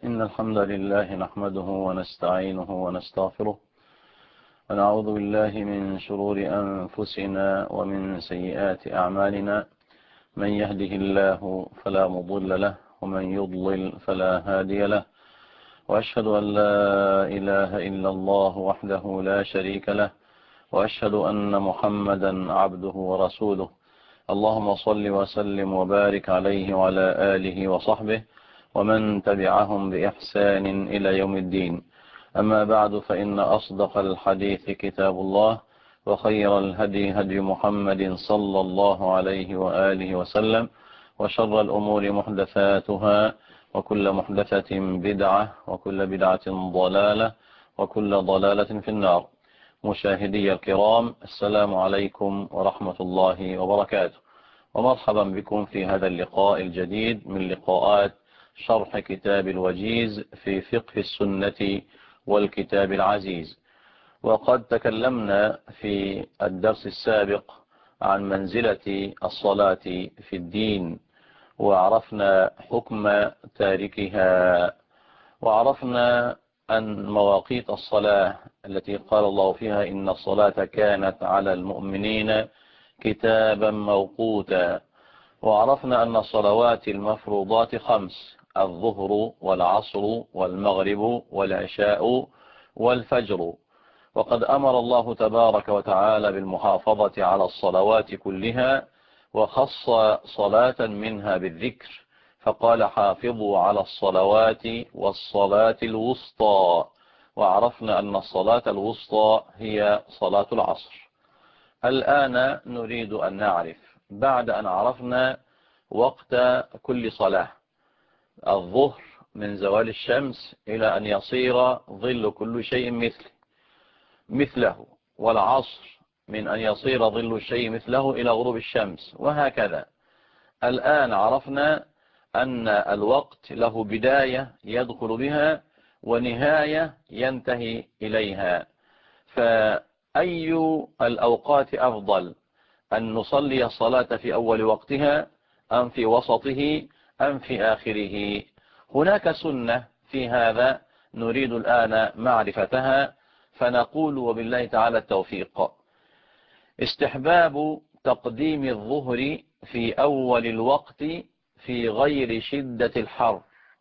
إن الحمد لله نحمده ونستعينه ونستغفره ونعوذ بالله من شرور أنفسنا ومن سيئات أعمالنا. من يهده الله فلا مضل له ومن يضلل فلا هادي له، وأشهد أن لا إله إلا الله وحده لا شريك له، وأشهد أن محمدا عبده ورسوله. اللهم صل وسلم وبارك عليه وعلى آله وصحبه ومن تبعهم بإحسان إلى يوم الدين. أما بعد، فإن أصدق الحديث كتاب الله، وخير الهدي هدي محمد صلى الله عليه وآله وسلم، وشر الأمور محدثاتها، وكل محدثة بدعة، وكل بدعة ضلالة، وكل ضلالة في النار. مشاهدي الكرام، السلام عليكم ورحمة الله وبركاته، ومرحبا بكم في هذا اللقاء الجديد من لقاءات شرح كتاب الوجيز في فقه السنة والكتاب العزيز. وقد تكلمنا في الدرس السابق عن منزلة الصلاة في الدين، وعرفنا حكم تاركها، وعرفنا أن مواقيت الصلاة التي قال الله فيها إن الصلاة كانت على المؤمنين كتابا موقوتا، وعرفنا أن الصلوات المفروضات 5: الظهر والعصر والمغرب والعشاء والفجر. وقد أمر الله تبارك وتعالى بالمحافظة على الصلوات كلها، وخص صلاة منها بالذكر فقال: حافظوا على الصلوات والصلاة الوسطى. وعرفنا أن الصلاة الوسطى هي صلاة العصر. الآن نريد أن نعرف، بعد أن عرفنا وقت كل صلاة: الظهر من زوال الشمس إلى أن يصير ظل كل شيء مثله، والعصر من أن يصير ظل الشيء مثله إلى غروب الشمس، وهكذا. الآن عرفنا أن الوقت له بداية يدخل بها ونهاية ينتهي إليها، فأي الأوقات أفضل؟ أن نصلي الصلاة في أول وقتها أم في وسطه أم في آخره؟ هناك سنة في هذا نريد الآن معرفتها، فنقول وبالله تعالى التوفيق: استحباب تقديم الظهر في أول الوقت في غير شدة الحر.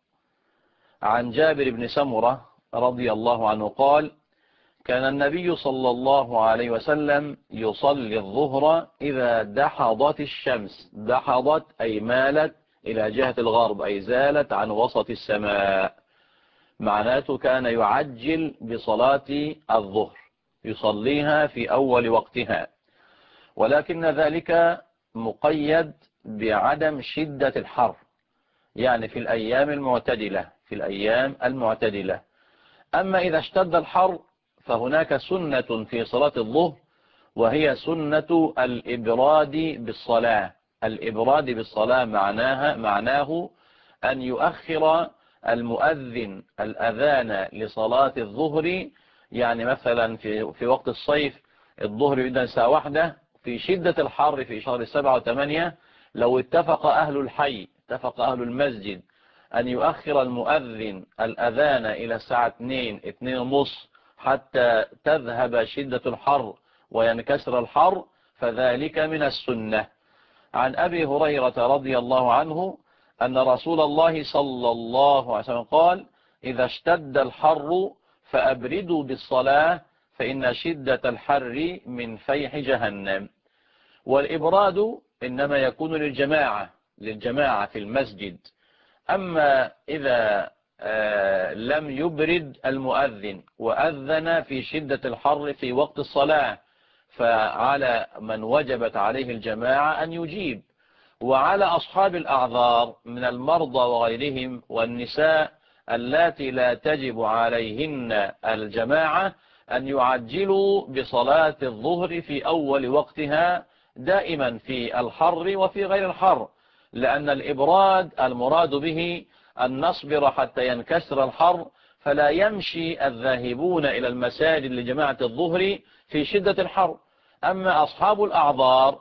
عن جابر بن سمرة رضي الله عنه قال: كان النبي صلى الله عليه وسلم يصلي الظهر إذا دحضت الشمس. دحضت أي مالت إلى جهة الغرب، أي زالت عن وسط السماء. معناته كان يعجل بصلاة الظهر، يصليها في أول وقتها، ولكن ذلك مقيد بعدم شدة الحر، يعني في الأيام المعتدلة. أما إذا اشتد الحر فهناك سنة في صلاة الظهر، وهي سنة الإبراد بالصلاة. الإبراد بالصلاة معناه أن يؤخر المؤذن الأذان لصلاة الظهر. يعني مثلا في وقت الصيف الظهر يؤذن الساعة 1، في شدة الحر في شهر 7 و8 لو اتفق أهل المسجد أن يؤخر المؤذن الأذان إلى الساعة 2:30 حتى تذهب شدة الحر وينكسر الحر، فذلك من السنة. عن أبي هريرة رضي الله عنه أن رسول الله صلى الله عليه وسلم قال: إذا اشتد الحر فأبردوا بالصلاة فإن شدة الحر من فيح جهنم. والإبراد إنما يكون للجماعة في المسجد. أما إذا لم يبرد المؤذن وأذن في شدة الحر في وقت الصلاة، فعلى من وجبت عليه الجماعة أن يجيب. وعلى أصحاب الأعذار من المرضى وغيرهم والنساء اللاتي لا تجب عليهن الجماعة أن يعجلوا بصلاة الظهر في أول وقتها دائما في الحر وفي غير الحر، لأن الإبراد المراد به أن نصبر حتى ينكسر الحر، فلا يمشي الذاهبون إلى المساجد لجماعة الظهر في شدة الحر. أما أصحاب الأعذار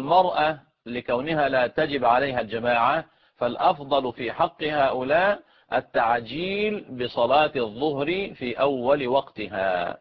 والمرأة لكونها لا تجب عليها الجماعة، فالأفضل في حق هؤلاء التعجيل بصلاة الظهر في أول وقتها.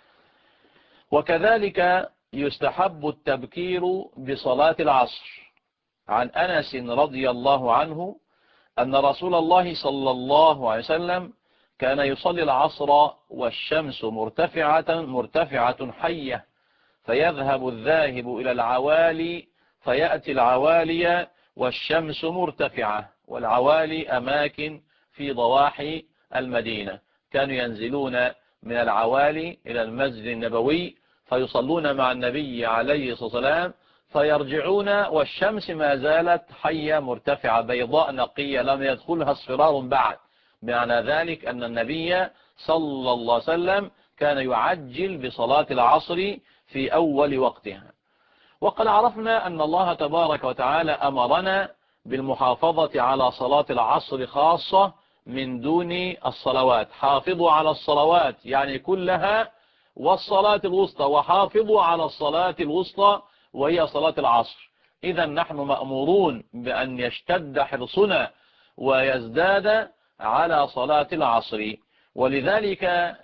وكذلك يستحب التبكير بصلاة العصر. عن أنس رضي الله عنه أن رسول الله صلى الله عليه وسلم كان يصلي العصر والشمس مرتفعة حية، فيذهب الذاهب إلى العوالي فيأتي العوالي والشمس مرتفعة، والعوالي أماكن في ضواحي المدينة. كانوا ينزلون من العوالي إلى المسجد النبوي فيصلون مع النبي عليه الصلاة والسلام، فيرجعون والشمس ما زالت حية مرتفعة بيضاء نقية لم يدخلها اصفرار بعد. معنى ذلك أن النبي صلى الله عليه وسلم كان يعجل بصلاة العصر في أول وقتها. وقد عرفنا أن الله تبارك وتعالى أمرنا بالمحافظة على صلاة العصر خاصة من دون الصلوات. حافظوا على الصلوات يعني كلها والصلاة الوسطى، وحافظوا على الصلاة الوسطى وهي صلاة العصر. إذا نحن مأمورون بأن يشتد حرصنا ويزداد على صلاة العصر. ولذلك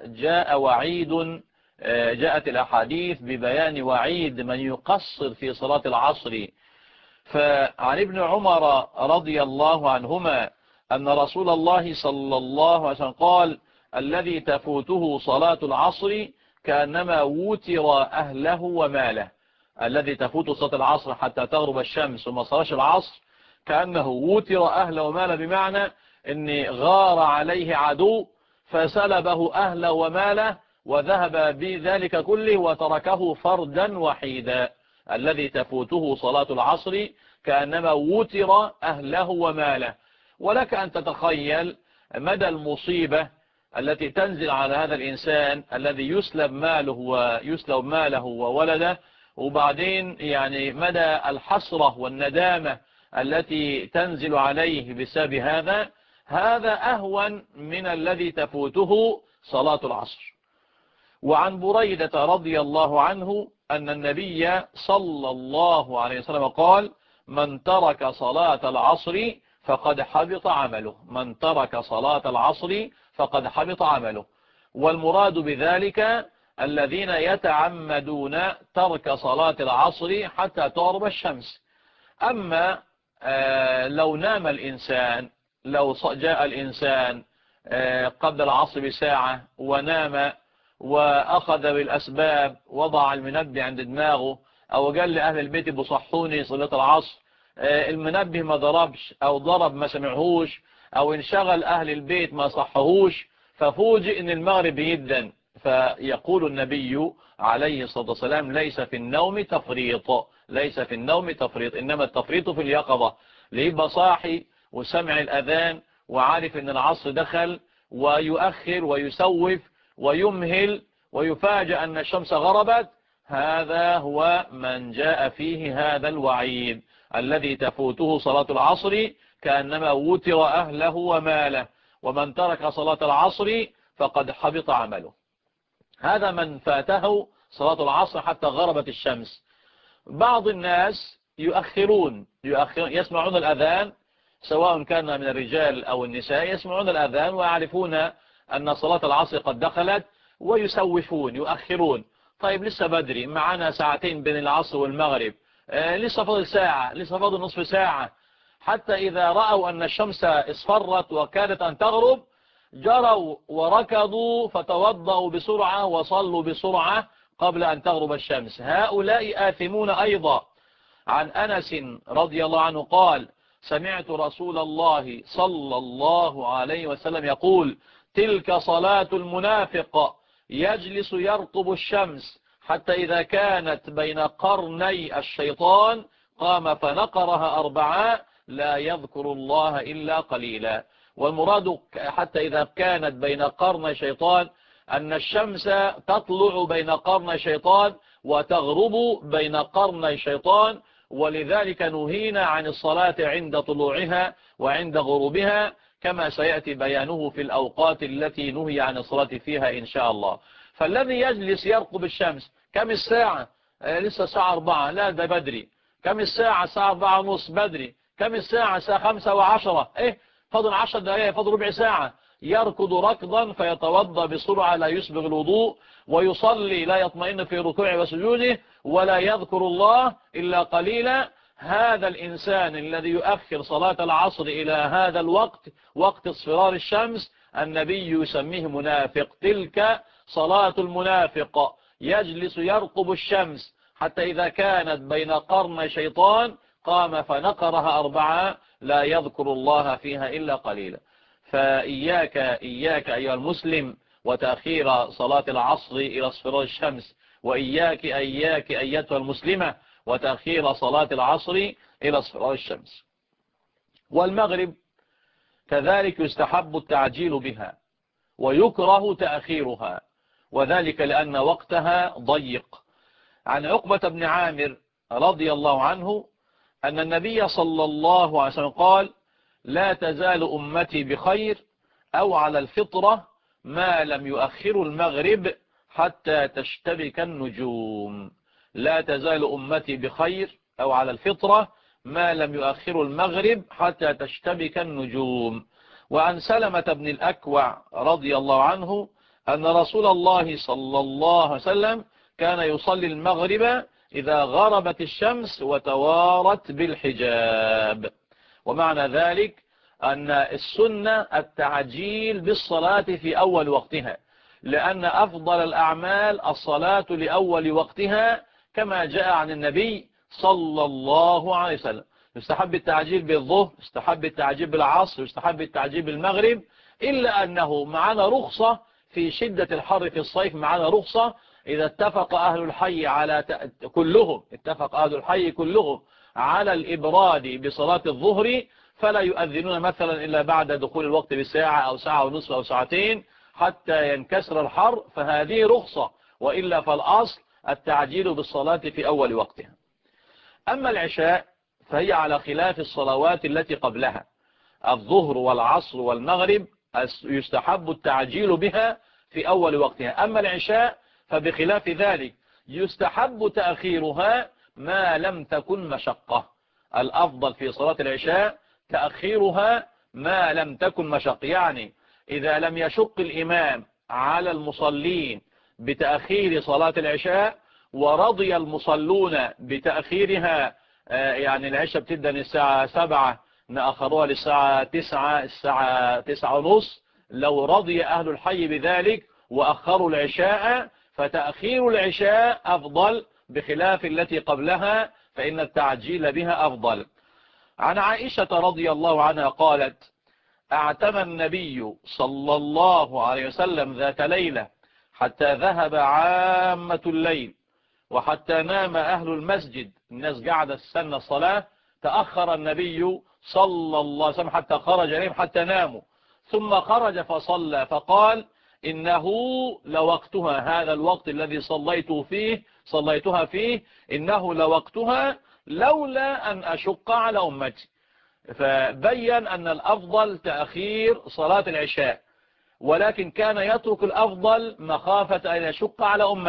جاءت الأحاديث ببيان وعيد من يقصر في صلاة العصر. فعن ابن عمر رضي الله عنهما أن رسول الله صلى الله عليه وسلم قال: الذي تفوته صلاة العصر كأنما وتر أهله وماله. الذي تفوت صلاة العصر حتى تغرب الشمس وما صلاش العصر كأنه وتر أهله وماله، بمعنى أن غار عليه عدو فسلبه أهله وماله وذهب بذلك كله وتركه فردا وحيدا. الذي تفوته صلاة العصر كأنما وتر أهله وماله. ولك أن تتخيل مدى المصيبة التي تنزل على هذا الإنسان الذي يسلب ماله وولده، وبعدين يعني مدى الحسرة والندامة التي تنزل عليه بسبب هذا أهون من الذي تفوته صلاة العصر. وعن بريدة رضي الله عنه أن النبي صلى الله عليه وسلم قال: من ترك صلاة العصر فقد حبط عمله. من ترك صلاة العصر فقد حبط عمله. والمراد بذلك الذين يتعمدون ترك صلاة العصر حتى تغرب الشمس. أما لو نام الإنسان، لو جاء الإنسان قبل العصر بساعة ونام وأخذ بالأسباب، وضع المنبه عند دماغه أو قال لأهل البيت بصحوني صلاة العصر، المنبه ما ضربش أو ضرب ما سمعهوش أو انشغل أهل البيت ما صحهوش، ففوجئ إن المغرب يدن. فيقول النبي عليه الصلاة والسلام: ليس في النوم تفريط، ليس في النوم تفريط، إنما التفريط في اليقظة. ليبقى صاحي وسمع الأذان وعارف إن العصر دخل ويؤخر ويسوف ويمهل ويفاجأ أن الشمس غربت، هذا هو من جاء فيه هذا الوعيد: الذي تفوته صلاة العصر كأنما وتر أهله وماله، ومن ترك صلاة العصر فقد حبط عمله. هذا من فاته صلاة العصر حتى غربت الشمس. بعض الناس يؤخرون يسمعون الأذان، سواء كان من الرجال أو النساء، يسمعون الأذان ويعرفون أن صلاة العصر قد دخلت ويسوفون يؤخرون. طيب لسه بدري، معنا ساعتين بين العصر والمغرب، لسه فاضل ساعة، لسه فاضل نصف ساعة. حتى إذا رأوا أن الشمس اصفرت وكادت أن تغرب جروا وركضوا فتوضأوا بسرعة وصلوا بسرعة قبل أن تغرب الشمس. هؤلاء آثمون أيضا. عن أنس رضي الله عنه قال: سمعت رسول الله صلى الله عليه وسلم يقول: تلك صلاة المنافق، يجلس يرقب الشمس حتى إذا كانت بين قرني الشيطان قام فنقرها 4 لا يذكر الله إلا قليلا. والمراد حتى إذا كانت بين قرني الشيطان أن الشمس تطلع بين قرني الشيطان وتغرب بين قرني الشيطان، ولذلك نهينا عن الصلاة عند طلوعها وعند غروبها، كما سيأتي بيانه في الأوقات التي نهي عن الصلاة فيها إن شاء الله. فالذي يجلس يرقب الشمس، كم الساعة؟ لسه الساعة 4، لا ده بدري. كم الساعة؟ الساعة 4:30 بدري. كم الساعة؟ الساعة 5:10. فاضل 10 دقائق، فاضل ربع ساعة، يركض ركضا فيتوضأ بسرعة لا يسبغ الوضوء، ويصلي لا يطمئن في ركوعه وسجوده، ولا يذكر الله إلا قليلا. هذا الإنسان الذي يؤخر صلاة العصر إلى هذا الوقت، وقت اصفرار الشمس، النبي يسميه منافق. تلك صلاة المنافق، يجلس يرقب الشمس حتى إذا كانت بين قرن شيطان قام فنقرها 4 لا يذكر الله فيها إلا قليلا. فإياك أيها المسلم وتأخير صلاة العصر إلى اصفرار الشمس، وإياك أيتها المسلمة وتأخير صلاة العصر إلى اصفرار الشمس. والمغرب كذلك يستحب التعجيل بها ويكره تأخيرها، وذلك لأن وقتها ضيق. عن عقبة بن عامر رضي الله عنه أن النبي صلى الله عليه وسلم قال: لا تزال أمتي بخير أو على الفطرة ما لم يؤخر المغرب حتى تشتبك النجوم. لا تزال أمتي بخير أو على الفطرة ما لم يؤخر المغرب حتى تشتبك النجوم. وعن سلمة بن الأكوع رضي الله عنه أن رسول الله صلى الله عليه وسلم كان يصلي المغرب إذا غربت الشمس وتوارت بالحجاب. ومعنى ذلك أن السنة التعجيل بالصلاة في أول وقتها، لأن أفضل الأعمال الصلاة لأول وقتها، كما جاء عن النبي صلى الله عليه وسلم. يستحب التعجيل بالظهر، يستحب التعجيل بالعصر، يستحب التعجيل بالمغرب، إلا أنه معنا رخصة في شدة الحر في الصيف. معنا رخصة إذا اتفق أهل الحي اتفق أهل الحي كلهم على الإبراد بصلاة الظهر، فلا يؤذنون مثلا إلا بعد دخول الوقت بساعة أو ساعة ونصف أو ساعتين حتى ينكسر الحر، فهذه رخصة، وإلا فالأصل التعجيل بالصلاة في أول وقتها. أما العشاء فهي على خلاف الصلوات التي قبلها. الظهر والعصر والمغرب يستحب التعجيل بها في أول وقتها. أما العشاء فبخلاف ذلك، يستحب تأخيرها ما لم تكن مشقة. الأفضل في صلاة العشاء تأخيرها ما لم تكن مشقة، يعني إذا لم يشق الإمام على المصلين بتأخير صلاة العشاء ورضي المصلون بتأخيرها، يعني العشاء بتبدأ من الساعة 7 نأخروها للساعة 9، الساعة 9:30، لو رضي أهل الحي بذلك وأخروا العشاء فتأخير العشاء أفضل بخلاف التي قبلها، فإن التعجيل بها أفضل. عن عائشة رضي الله عنها قالت: اعتمى النبي صلى الله عليه وسلم ذات ليلة حتى ذهب عامة الليل وحتى نام أهل المسجد، الناس قاعدة تستنى الصلاة، تأخر النبي صلى الله عليه وسلم حتى خرج إليهم حتى ناموا، ثم خرج فصلى فقال: إنه لوقتها، هذا الوقت الذي صليتها فيه إنه لوقتها لولا أن أشق على أمتي. فبين أن الأفضل تأخير صلاة العشاء، ولكن كان يترك الأفضل مخافة أن يشق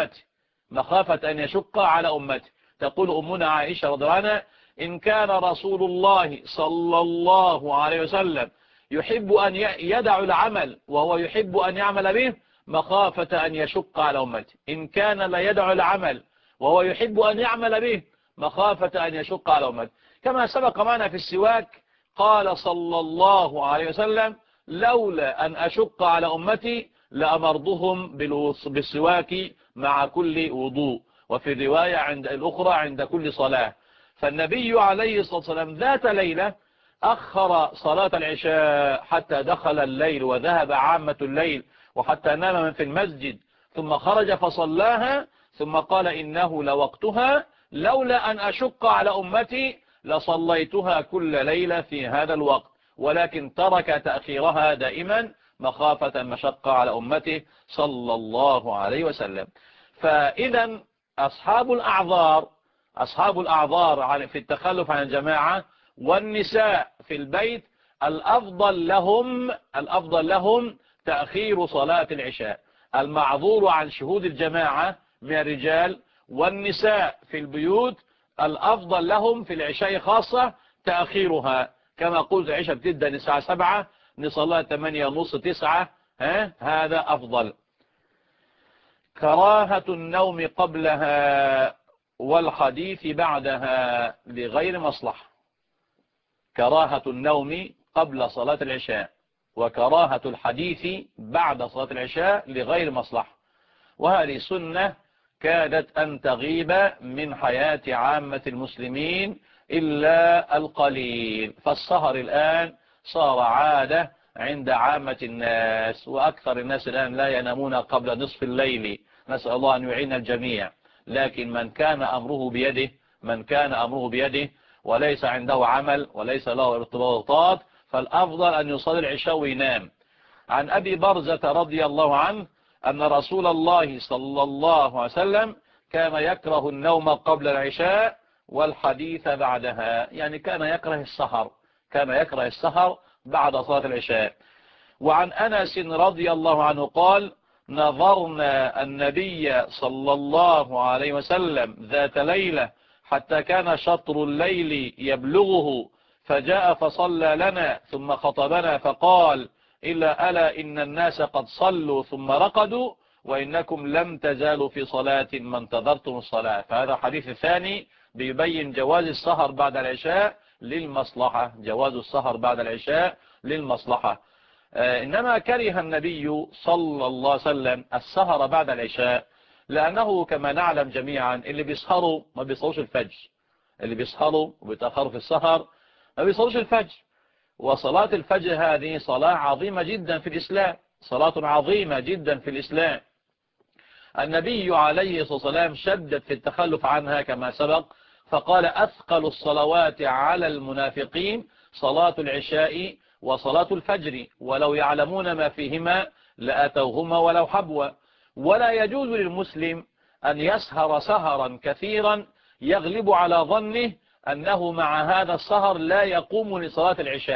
على أمتي. تقول أمنا عائشة رضي الله عنها: إن كان رسول الله صلى الله عليه وسلم يحب أن يدع العمل وهو يحب أن يعمل به مخافة أن يشق على أمتي. إن كان لا يدع العمل وهو يحب أن يعمل به مخافة أن يشق على أمتي. كما سبق معنا في السواك، قال صلى الله عليه وسلم: لولا أن أشق على أمتي لأمرضهم بالسواك مع كل وضوء، وفي الرواية الأخرى عند كل صلاة. فالنبي عليه الصلاة والسلام ذات ليلة أخر صلاة العشاء حتى دخل الليل وذهب عامة الليل وحتى نام من في المسجد، ثم خرج فصلاها، ثم قال: إنه لوقتها لولا أن أشق على أمتي لصليتها كل ليلة في هذا الوقت، ولكن ترك تأخيرها دائما مخافة المشقة على أمته صلى الله عليه وسلم. فإذا أصحاب الأعذار في التخلف عن الجماعة والنساء في البيت الأفضل لهم تأخير صلاة العشاء. المعذور عن شهود الجماعة من الرجال والنساء في البيوت الأفضل لهم في العشاء خاصة تأخيرها، كما قلت العشاء بتبدأ الساعة 7 نصليها 8:30 9، هذا أفضل. كراهة النوم قبلها والحديث بعدها لغير مصلحة. كراهة النوم قبل صلاة العشاء وكراهة الحديث بعد صلاة العشاء لغير مصلحة، وهذه سنة كادت أن تغيب من حياة عامة المسلمين إلا القليل. فالسهر الآن صار عادة عند عامة الناس، وأكثر الناس الآن لا ينامون قبل نصف الليل، نسأل الله أن يعين الجميع. لكن من كان أمره بيده وليس عنده عمل وليس له ارتباطات، فالأفضل أن يصلي العشاء وينام. عن أبي برزة رضي الله عنه أن رسول الله صلى الله عليه وسلم كان يكره النوم قبل العشاء والحديث بعدها، يعني كان يكره السهر بعد صلاة العشاء. وعن أنس رضي الله عنه قال: نظرنا النبي صلى الله عليه وسلم ذات ليلة حتى كان شطر الليل يبلغه، فجاء فصلى لنا ثم خطبنا فقال: ألا إن الناس قد صلوا ثم رقدوا وإنكم لم تزالوا في صلاة ما انتظرتم الصلاة. فهذا حديث ثاني بيبين جواز السهر بعد العشاء للمصلحة، جواز السهر بعد العشاء للمصلحة. إنما كره النبي صلى الله عليه وسلم السهر بعد العشاء، لأنه كما نعلم جميعا اللي بيسهروا ما بيصلوش الفجر، اللي بيسهروا وبيتأخروا في السهر ما بيصلوش الفجر. وصلاة الفجر هذه صلاة عظيمة جدا في الإسلام، صلاة عظيمة جدا في الإسلام. النبي عليه الصلاة والسلام شدد في التخلف عنها كما سبق، فقال: أثقل الصلوات على المنافقين صلاة العشاء وصلاة الفجر ولو يعلمون ما فيهما لأتوهما ولو حبوا. ولا يجوز للمسلم أن يسهر سهرا كثيرا يغلب على ظنه أنه مع هذا السهر لا يقوم لصلاة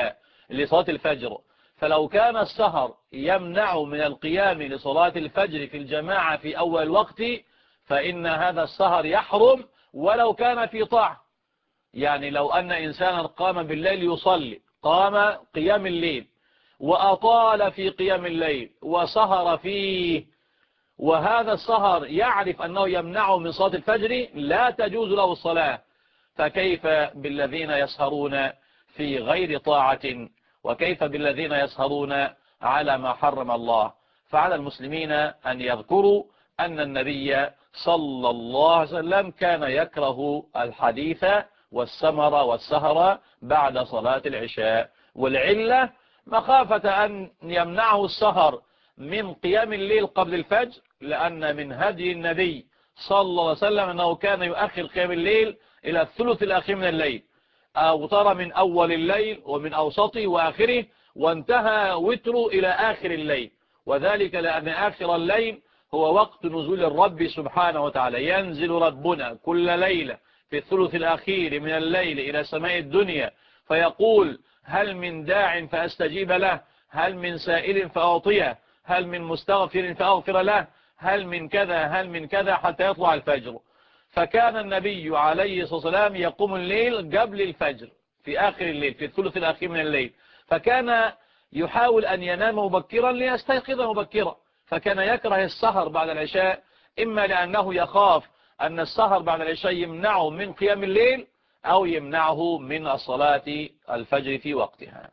الفجر. فلو كان السهر يمنع من القيام لصلاة الفجر في الجماعة في أول الوقت، فإن هذا السهر يحرم ولو كان في طاعة. يعني لو أن إنسانا قام بالليل يصلي، قام قيام الليل وأطال في قيام الليل وسهر فيه، وهذا السهر يعرف أنه يمنعه من صلاة الفجر، لا تجوز له الصلاة. فكيف بالذين يسهرون في غير طاعة؟ وكيف بالذين يسهرون على ما حرم الله؟ فعلى المسلمين أن يذكروا أن النبي صلى الله عليه وسلم كان يكره الحديث والسمر والسهر بعد صلاة العشاء، والعلة مخافة أن يمنعه السهر من قيام الليل قبل الفجر، لأن من هدي النبي صلى الله عليه وسلم أنه كان يؤخر قيام الليل إلى الثلث الأخير من الليل، أو ترى من أول الليل ومن أوسطه وآخره، وانتهى وتره إلى آخر الليل. وذلك لأن آخر الليل هو وقت نزول الرب سبحانه وتعالى، ينزل ربنا كل ليلة في الثلث الأخير من الليل إلى سماء الدنيا فيقول: هل من داع فأستجيب له، هل من سائل فأعطيه، هل من مستغفر فأغفر له، هل من كذا هل من كذا، حتى يطلع الفجر. فكان النبي عليه الصلاة والسلام يقوم الليل قبل الفجر في آخر الليل في الثلث الأخير من الليل، فكان يحاول أن ينام مبكرا ليستيقظ مبكرا. فكان يكره السهر بعد العشاء، إما لأنه يخاف أن السهر بعد العشاء يمنعه من قيام الليل أو يمنعه من الصلاة الفجر في وقتها.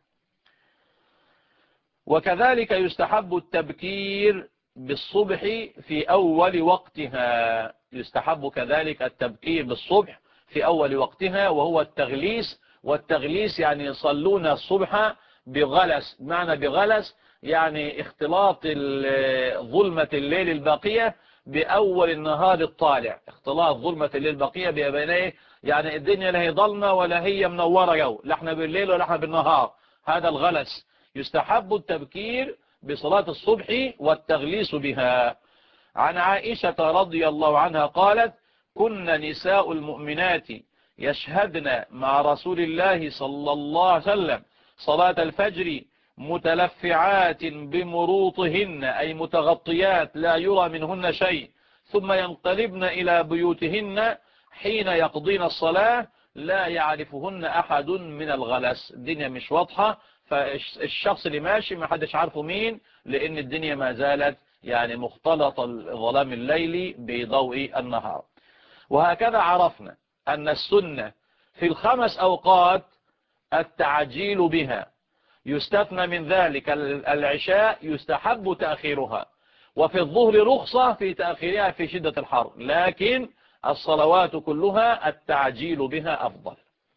وكذلك يستحب التبكير بالصبح في أول وقتها، يستحب كذلك التبكير بالصبح في أول وقتها، وهو التغليس. والتغليس يعني يصلون الصبح بغلس، معنى بغلس يعني اختلاط ظلمة الليل الباقية بأول النهار الطالع، اختلاط ظلمة الليل الباقية بأبنائه، يعني الدنيا لا هي ظلمة ولا هي منورة جو، لا احنا بالليل ولا احنا بالنهار، هذا الغلس. يستحب التبكير بصلاة الصبح والتغليس بها. عن عائشة رضي الله عنها قالت: كنا نساء المؤمنات يشهدن مع رسول الله صلى الله عليه وسلم صلاة الفجر متلفعات بمروطهن، أي متغطيات لا يرى منهن شيء، ثم ينقلبن إلى بيوتهن حين يقضين الصلاة لا يعرفهن أحد من الغلس، الدنيا مش واضحة، فالشخص اللي ماشي ما حدش عارفه مين، لأن الدنيا ما زالت يعني مختلطة ظلام الليل بضوء النهار. وهكذا عرفنا أن السنة في الخمس أوقات التعجيل بها، يستثنى من ذلك العشاء يستحب تأخيرها، وفي الظهر رخصة في تأخيرها في شدة الحر، لكن الصلوات كلها التعجيل بها أفضل.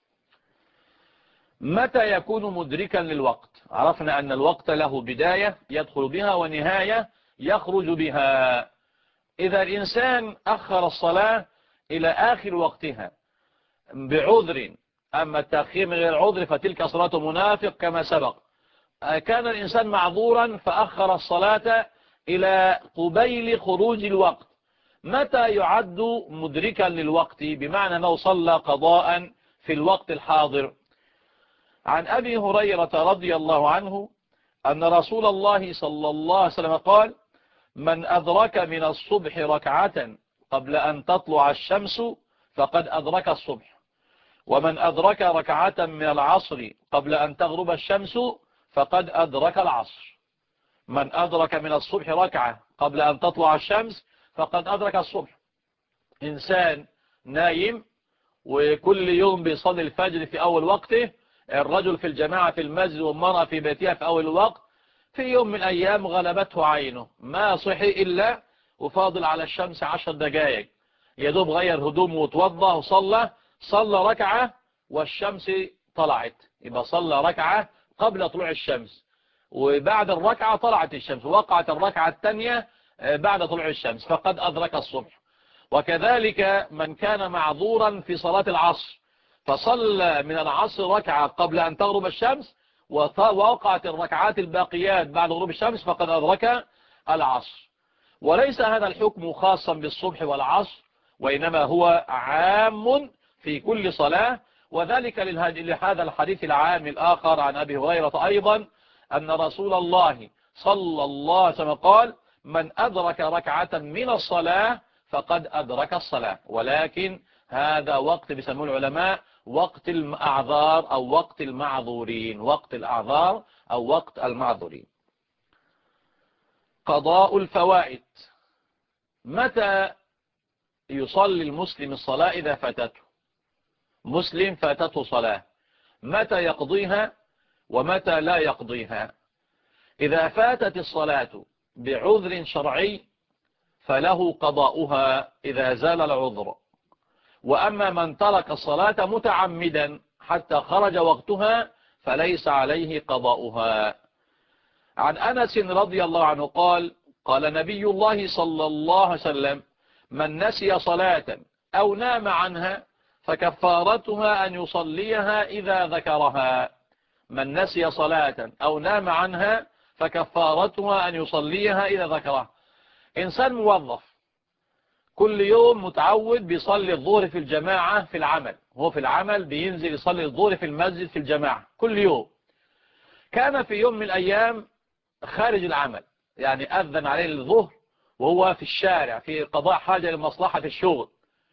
متى يكون مدركا للوقت؟ عرفنا أن الوقت له بداية يدخل بها ونهاية يخرج بها. إذا الإنسان أخر الصلاة إلى آخر وقتها بعذر، أما التأخير من غير عذر فتلك صلاة منافق كما سبق. كان الإنسان معذورا فأخر الصلاة إلى قبيل خروج الوقت، متى يعد مدركا للوقت؟ بمعنى أنه صلى قضاء في الوقت الحاضر. عن أبي هريرة رضي الله عنه أن رسول الله صلى الله عليه وسلم قال: من أدرك من الصبح ركعة قبل أن تطلع الشمس فقد أدرك الصبح، ومن أدرك ركعة من العصر قبل أن تغرب الشمس فقد أدرك العصر. من أدرك من الصبح ركعة قبل أن تطلع الشمس فقد أدرك الصبح. إنسان نايم وكل يوم بيصلي الفجر في أول وقته، الرجل في الجماعة في المسجد والمرأة في بيتها في أول الوقت، في يوم من الأيام غلبته عينه، ما صحي إلا وفاضل على الشمس 10 دقائق، يدوب غير هدومه وتوضى صلى ركعة والشمس طلعت، يبقى صلى ركعة قبل طلوع الشمس، وبعد الركعة طلعت الشمس، وقعت الركعة الثانية بعد طلوع الشمس، فقد أدرك الصبح. وكذلك من كان معذورا في صلاة العصر فصلى من العصر ركعة قبل أن تغرب الشمس ووقعت الركعات الباقيات بعد غروب الشمس فقد أدرك العصر. وليس هذا الحكم خاصا بالصبح والعصر، وإنما هو عام في كل صلاة، وذلك لهذا الحديث العام الآخر عن أبي هريرة أيضا أن رسول الله صلى الله عليه وسلم قال: من أدرك ركعة من الصلاة فقد أدرك الصلاة. ولكن هذا وقت بيسموه العلماء وقت الأعذار أو وقت المعذورين، وقت الأعذار أو وقت المعذورين. قضاء الفوائد. متى يصلي المسلم الصلاة إذا فاتته؟ مسلم فاتته صلاة، متى يقضيها ومتى لا يقضيها؟ إذا فاتت الصلاة بعذر شرعي فله قضاؤها إذا زال العذر، وأما من ترك الصلاة متعمدا حتى خرج وقتها فليس عليه قضاؤها. عن أنس رضي الله عنه قال: قال نبي الله صلى الله عليه وسلم: من نسي صلاة أو نام عنها فكفارتها أن يصليها إذا ذكرها. من نسي صلاة أو نام عنها فكفارتها أن يصليها إذا ذكرها. إنسان موظف كل يوم متعود بيصلي الظهر في الجماعة في العمل، هو في العمل بينزل يصلي الظهر في المسجد في الجماعة كل يوم. كان في يوم من الأيام خارج العمل، يعني أذن عليه الظهر وهو في الشارع في قضاء حاجة لمصلحة الشغل،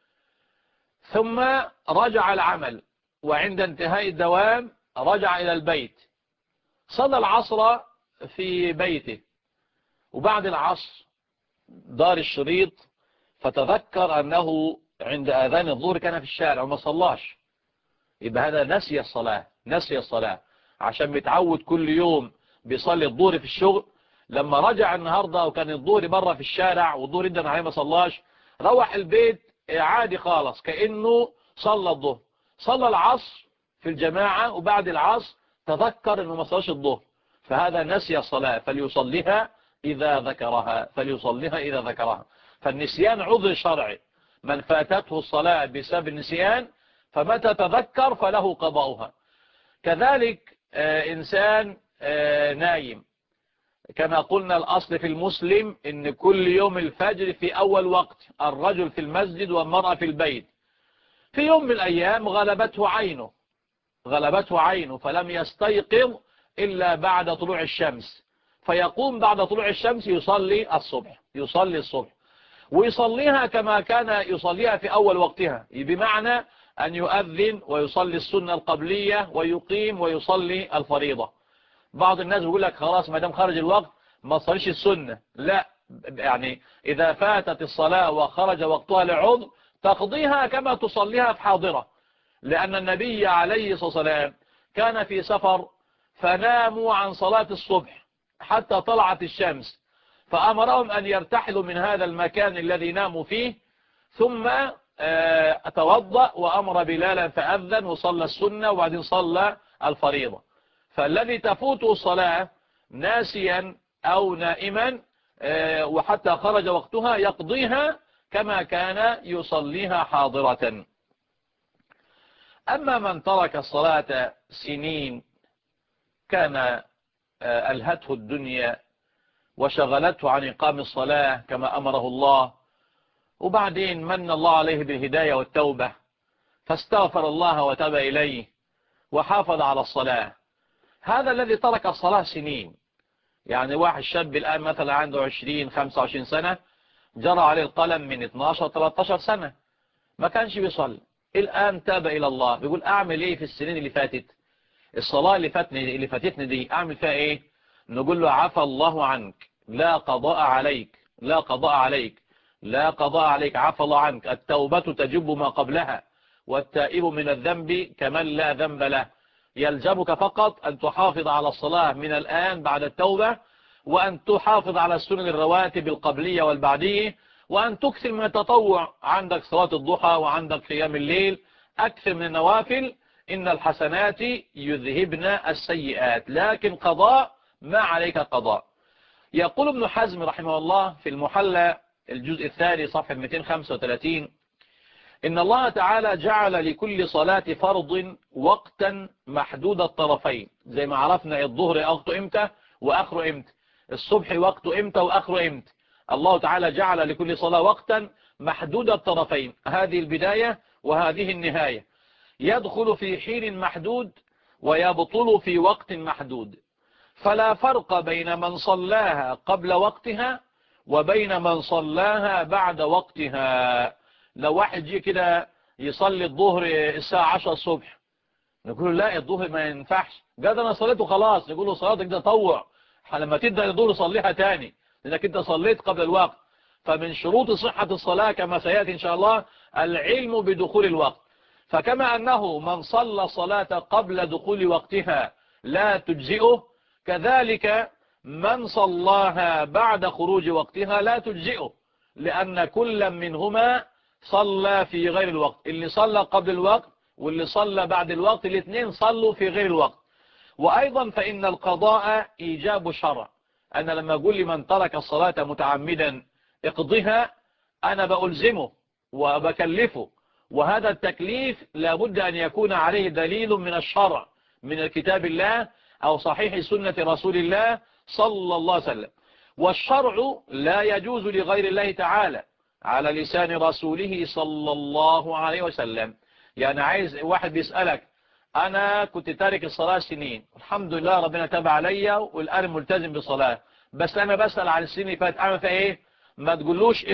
ثم رجع العمل، وعند انتهاء الدوام رجع إلى البيت، صلى العصر في بيته، وبعد العصر دار الشريط فتذكر أنه عند آذان الظهر كان في الشارع وما صلاش، يبقى هذا نسي الصلاة. نسي الصلاة عشان متعود كل يوم بيصلي الظهر في الشغل، لما رجع النهاردة وكان الظهر بره في الشارع والظهر إدن عليه ما صلاش، روح البيت عادي خالص كأنه صلى الظهر، صلى العصر في الجماعة وبعد العصر تذكر أنه ما صلاش الظهر، فهذا نسي الصلاة فليصليها إذا ذكرها، فليصليها إذا ذكرها. فالنسيان عذر شرعي، من فاتته الصلاة بسبب النسيان فمتى تذكر فله قضاؤها. كذلك إنسان نايم، كما قلنا الأصل في المسلم إن كل يوم الفجر في أول وقت، الرجل في المسجد والمرأة في البيت. في يوم من الأيام غلبته عينه فلم يستيقظ إلا بعد طلوع الشمس، فيقوم بعد طلوع الشمس يصلي الصبح ويصليها كما كان يصليها في أول وقتها، بمعنى أن يؤذن ويصلي السنة القبلية ويقيم ويصلي الفريضة. بعض الناس بيقول لك خلاص ما دام خرج الوقت ما تصليش السنة. لا، يعني إذا فاتت الصلاة وخرج وقتها لعذر تقضيها كما تصليها في حاضرة، لأن النبي عليه الصلاة والسلام كان في سفر فناموا عن صلاة الصبح حتى طلعت الشمس، فأمرهم أن يرتحلوا من هذا المكان الذي ناموا فيه، ثم توضأ وأمر بلالا فأذن وصلى السنة وبعدين صلى الفريضة. فالذي تفوته الصلاة ناسيا أو نائما وحتى خرج وقتها يقضيها كما كان يصليها حاضرة. أما من ترك الصلاة سنين كان ألهته الدنيا وشغلته عن إقام الصلاة كما أمره الله، وبعدين من الله عليه بالهداية والتوبة فاستغفر الله وتاب إليه وحافظ على الصلاة، هذا الذي ترك الصلاة سنين. يعني واحد شاب الآن مثلا عنده 20-25 سنة جرى عليه القلم من 12-13 سنة ما كانش بيصلي، الآن تاب إلى الله، بيقول أعمل إيه في السنين اللي فاتت؟ الصلاة اللي فاتتني دي أعمل فيها إيه؟ نقول له عفى الله عنك، لا قضاء عليك، لا قضاء عليك، لا قضاء عليك، عفى الله عنك، التوبة تجب ما قبلها، والتائب من الذنب كمن لا ذنب له. يلزمك فقط أن تحافظ على الصلاة من الآن بعد التوبة، وأن تحافظ على السنن الرواتب القبلية والبعدية، وأن تكثر من التطوع، عندك صلاة الضحى وعندك قيام الليل، أكثر من النوافل، إن الحسنات يذهبن السيئات، لكن قضاء ما عليك قضاء. يقول ابن حزم رحمه الله في المحلى الجزء الثاني صفحة 235: إن الله تعالى جعل لكل صلاة فرض وقتا محدود الطرفين، زي ما عرفنا الظهر وقته إمتى وآخره إمتى، الصبح وقته إمتى وآخره إمتى. الله تعالى جعل لكل صلاة وقتا محدود الطرفين، هذه البداية وهذه النهاية، يدخل في حين محدود ويبطل في وقت محدود، فلا فرق بين من صلاها قبل وقتها وبين من صلاها بعد وقتها. لو واحد جه كده يصلي الظهر الساعة 10 الصبح نقول له لا الظهر ما ينفعش، قال انا صليته خلاص، نقول له صلاتك ده تطوع، لما تبدأ الظهر صليها تاني لانك انت صليت قبل الوقت. فمن شروط صحة الصلاة كما سيأتي ان شاء الله العلم بدخول الوقت. فكما أنه من صلى صلاة قبل دخول وقتها لا تجزئه، كذلك من صلاها بعد خروج وقتها لا تجزئه، لأن كل منهما صلى في غير الوقت، اللي صلى قبل الوقت واللي صلى بعد الوقت الاثنين صلوا في غير الوقت. وأيضا فإن القضاء إيجاب شرع، أنا لما أقول لمن ترك الصلاة متعمدا اقضها أنا بألزمه وبكلفه، وهذا التكليف لابد أن يكون عليه دليل من الشرع من الكتاب الله أو صحيح سنة رسول الله صلى الله عليه وسلم. والشرع لا يجوز لغير الله تعالى على لسان رسوله صلى الله عليه وسلم. يعني عايز واحد بيسألك أنا كنت تارك الصلاة سنين، الحمد لله ربنا تاب عليا والآن ملتزم بالصلاة، بس أنا بسأل عن السنين اللي فاتت أعمل فيها إيه؟ ما تقولوش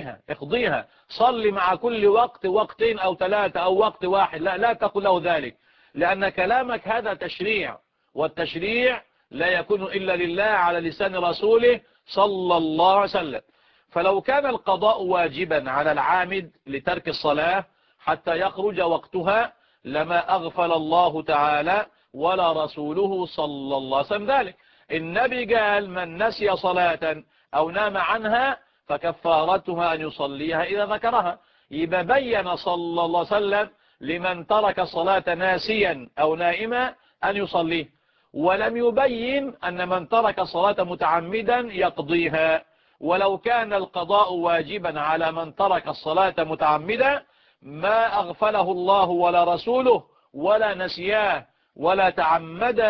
اقضيها صلي مع كل وقت وقتين أو 3 أو وقت واحد، لا تقل له ذلك، لأن كلامك هذا تشريع، والتشريع لا يكون إلا لله على لسان رسوله صلى الله عليه وسلم. فلو كان القضاء واجبا على العامد لترك الصلاة حتى يخرج وقتها لما أغفل الله تعالى ولا رسوله صلى الله عليه وسلم ذلك. النبي قال من نسي صلاة أو نام عنها فكفارتها أن يصليها إذا ذكرها. يبقى بين صلى الله عليه وسلم لمن ترك الصلاة ناسيا أو نائما أن يصليه، ولم يبين أن من ترك الصلاة متعمدا يقضيها. ولو كان القضاء واجبا على من ترك الصلاة متعمدا ما أغفله الله ولا رسوله ولا نسياه ولا تعمد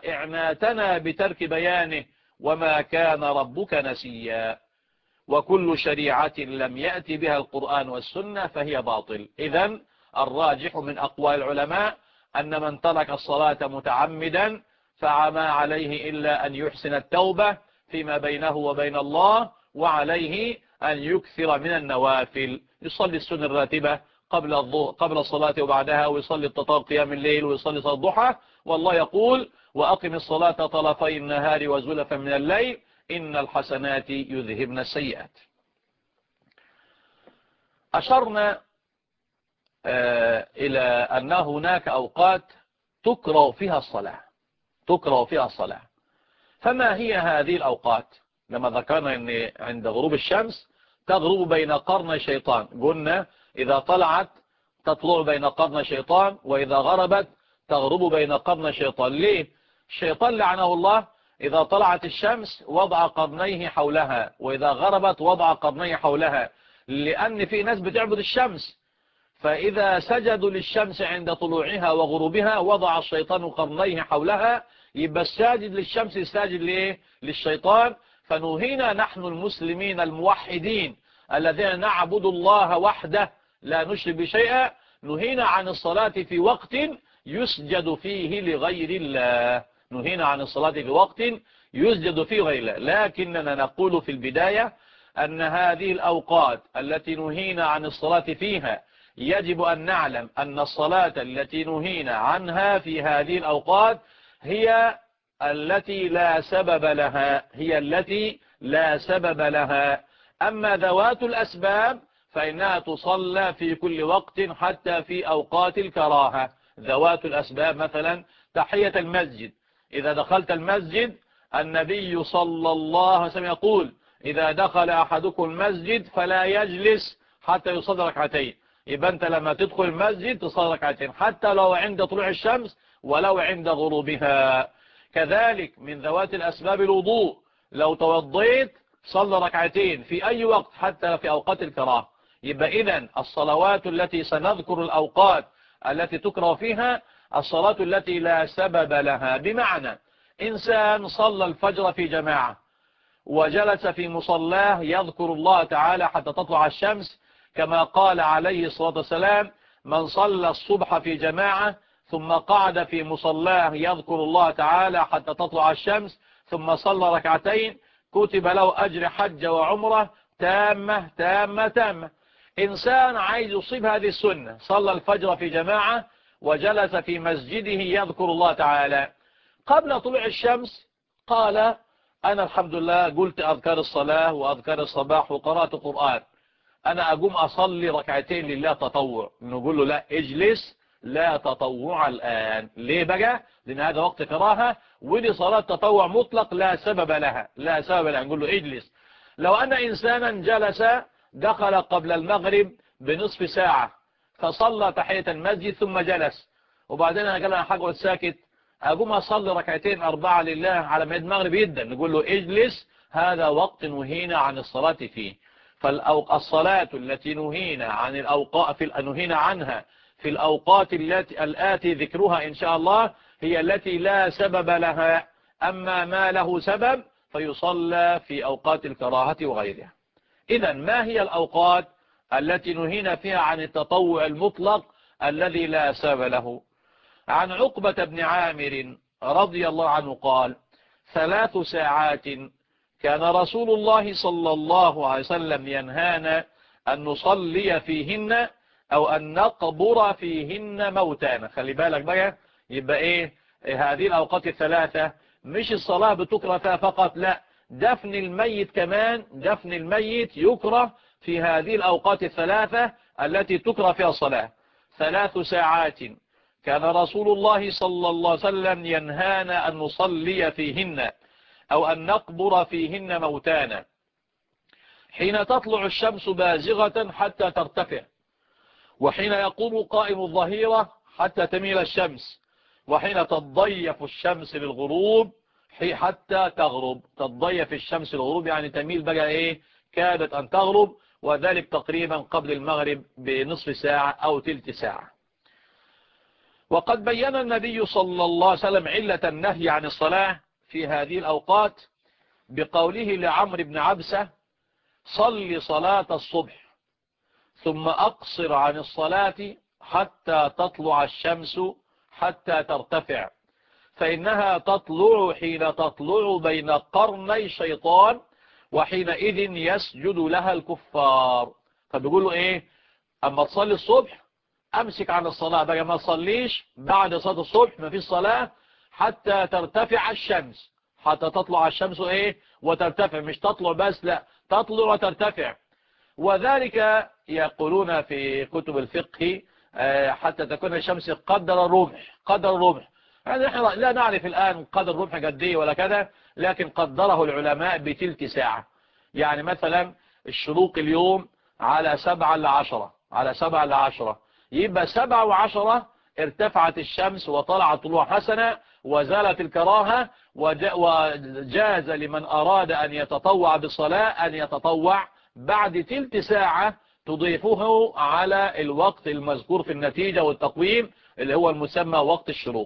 إعناتنا بترك بيانه، وما كان ربك نسيا. وكل شريعة لم يأتي بها القرآن والسنة فهي باطل. إذن الراجح من أقوال العلماء أن من ترك الصلاة متعمدا فما عليه إلا أن يحسن التوبة فيما بينه وبين الله، وعليه أن يكثر من النوافل، يصلي السنة الراتبة قبل الصلاة وبعدها، ويصلي التطوع قيام الليل، ويصلي صلاة الضحى. والله يقول: وأقم الصلاة طرفي النهار وزلفا من الليل إن الحسنات يذهبن السيئات. أشرنا إلى أن هناك أوقات تكره فيها الصلاة. فما هي هذه الأوقات؟ لما ذكرنا أن عند غروب الشمس تغرب بين قرني شيطان، قلنا إذا طلعت تطلع بين قرني شيطان، وإذا غربت تغرب بين قرني شيطان. ليه؟ الشيطان لعنه الله إذا طلعت الشمس وضع قرنيه حولها، وإذا غربت وضع قرنيه حولها، لأن في ناس بتعبد الشمس، فإذا سجدوا للشمس عند طلوعها وغروبها وضع الشيطان قرنيه حولها، يبقى الساجد للشمس ساجد ليه؟ للشيطان. فنهينا نحن المسلمين الموحدين الذين نعبد الله وحده لا نشرك بشيئا، نهينا عن الصلاة في وقت يسجد فيه لغير الله، نهينا عن الصلاة في وقت يسجد فيه غير الله. لكننا نقول في البداية أن هذه الأوقات التي نهينا عن الصلاة فيها يجب أن نعلم أن الصلاة التي نهينا عنها في هذه الأوقات هي التي لا سبب لها، أما ذوات الأسباب فإنها تصلى في كل وقت حتى في أوقات الكراهة. ذوات الأسباب مثلا تحية المسجد، إذا دخلت المسجد النبي صلى الله عليه وسلم يقول: إذا دخل أحدكم المسجد فلا يجلس حتى يصلي ركعتين. يبقى أنت لما تدخل المسجد تصلي ركعتين حتى لو عند طلوع الشمس ولو عند غروبها. كذلك من ذوات الأسباب الوضوء، لو توضيت صلى ركعتين في أي وقت حتى في أوقات الكراهة. يبقى إذن الصلوات التي سنذكر الأوقات التي تكره فيها الصلاة التي لا سبب لها، بمعنى إنسان صلى الفجر في جماعة وجلس في مصلاه يذكر الله تعالى حتى تطلع الشمس، كما قال عليه الصلاة والسلام: من صلى الصبح في جماعة ثم قعد في مصلاه يذكر الله تعالى حتى تطلع الشمس ثم صلى ركعتين كتب له أجر حج وعمرة تامة تامة تامة. إنسان عايز يصيب هذه السنة، صلى الفجر في جماعة وجلس في مسجده يذكر الله تعالى قبل طلوع الشمس، قال: أنا الحمد لله قلت أذكار الصلاة وأذكار الصباح وقرأت قرآن، أنا أقوم أصلي ركعتين لله تطوع. نقول له: لا، اجلس، لا تطوع الآن. ليه بقى؟ لأن هذا وقت كراهة، ودي صلاة تطوع مطلق لا سبب لها. نقول له: اجلس. لو أن إنسانا جلس دخل قبل المغرب بنصف ساعة فصلى تحية المسجد ثم جلس، وبعدين أنا قال: أنا هقعد ساكت أقوم أصلي ركعتين 4 لله على ما المغرب يدا، نقول له: اجلس، هذا وقت نهينا عن الصلاة فيه. فالصلاة التي نهينا عنها في الأوقات التي ذكرها إن شاء الله هي التي لا سبب لها، أما ما له سبب فيصلى في أوقات الكراهة وغيرها. إذن ما هي الأوقات التي نهينا فيها عن التطوع المطلق الذي لا سبب له؟ عن عقبة بن عامر رضي الله عنه قال: 3 ساعات كان رسول الله صلى الله عليه وسلم ينهانا أن نصلي فيهن أو أن نقبر فيهن موتانا. خلي بالك بقى، يبقى إيه هذه الأوقات الثلاثة؟ مش الصلاة بتكره فيها فقط، لا، دفن الميت كمان، دفن الميت يكره في هذه الأوقات الثلاثة التي تكره فيها الصلاة. 3 ساعات كان رسول الله صلى الله عليه وسلم ينهانا أن نصلي فيهن أو أن نقبر فيهن موتانا: حين تطلع الشمس بازغة حتى ترتفع، وحين يقوم قائم الظهيرة حتى تميل الشمس، وحين تضيف الشمس للغروب حتى تغرب. تضيف الشمس للغروب يعني تميل بقى إيه، كادت أن تغرب، وذلك تقريبا قبل المغرب بنصف ساعة أو تلت ساعة. وقد بين النبي صلى الله عليه وسلم علة النهي عن الصلاة في هذه الأوقات بقوله لعمرو بن عبسة: صل صلاة الصبح ثم أقصر عن الصلاة حتى تطلع الشمس حتى ترتفع، فإنها تطلع حين تطلع بين قرني الشيطان، وحينئذ يسجد لها الكفار. فبيقولوا إيه؟ أما تصلي الصبح امسك عن الصلاة بقى، ما تصليش بعد صلاة الصبح، ما فيش صلاة حتى ترتفع الشمس، حتى تطلع الشمس ايه وترتفع، مش تطلع بس، لا تطلع وترتفع. وذلك يقولون في كتب الفقه حتى تكون الشمس قدر الرمح، قدر الرمح. يعني نحن لا نعرف الآن قدر الرمح قد ايه ولا كذا، لكن قدره العلماء بتلك ساعة. يعني مثلا الشروق اليوم على 7 ل10، على 7 ل10، يبقى 7 و10 ارتفعت الشمس وطلعت طلوع حسنة وزالت الكراهة، وجاز لمن أراد أن يتطوع بالصلاة أن يتطوع بعد تلت ساعة تضيفه على الوقت المذكور في النتيجة والتقويم اللي هو المسمى وقت الشروق.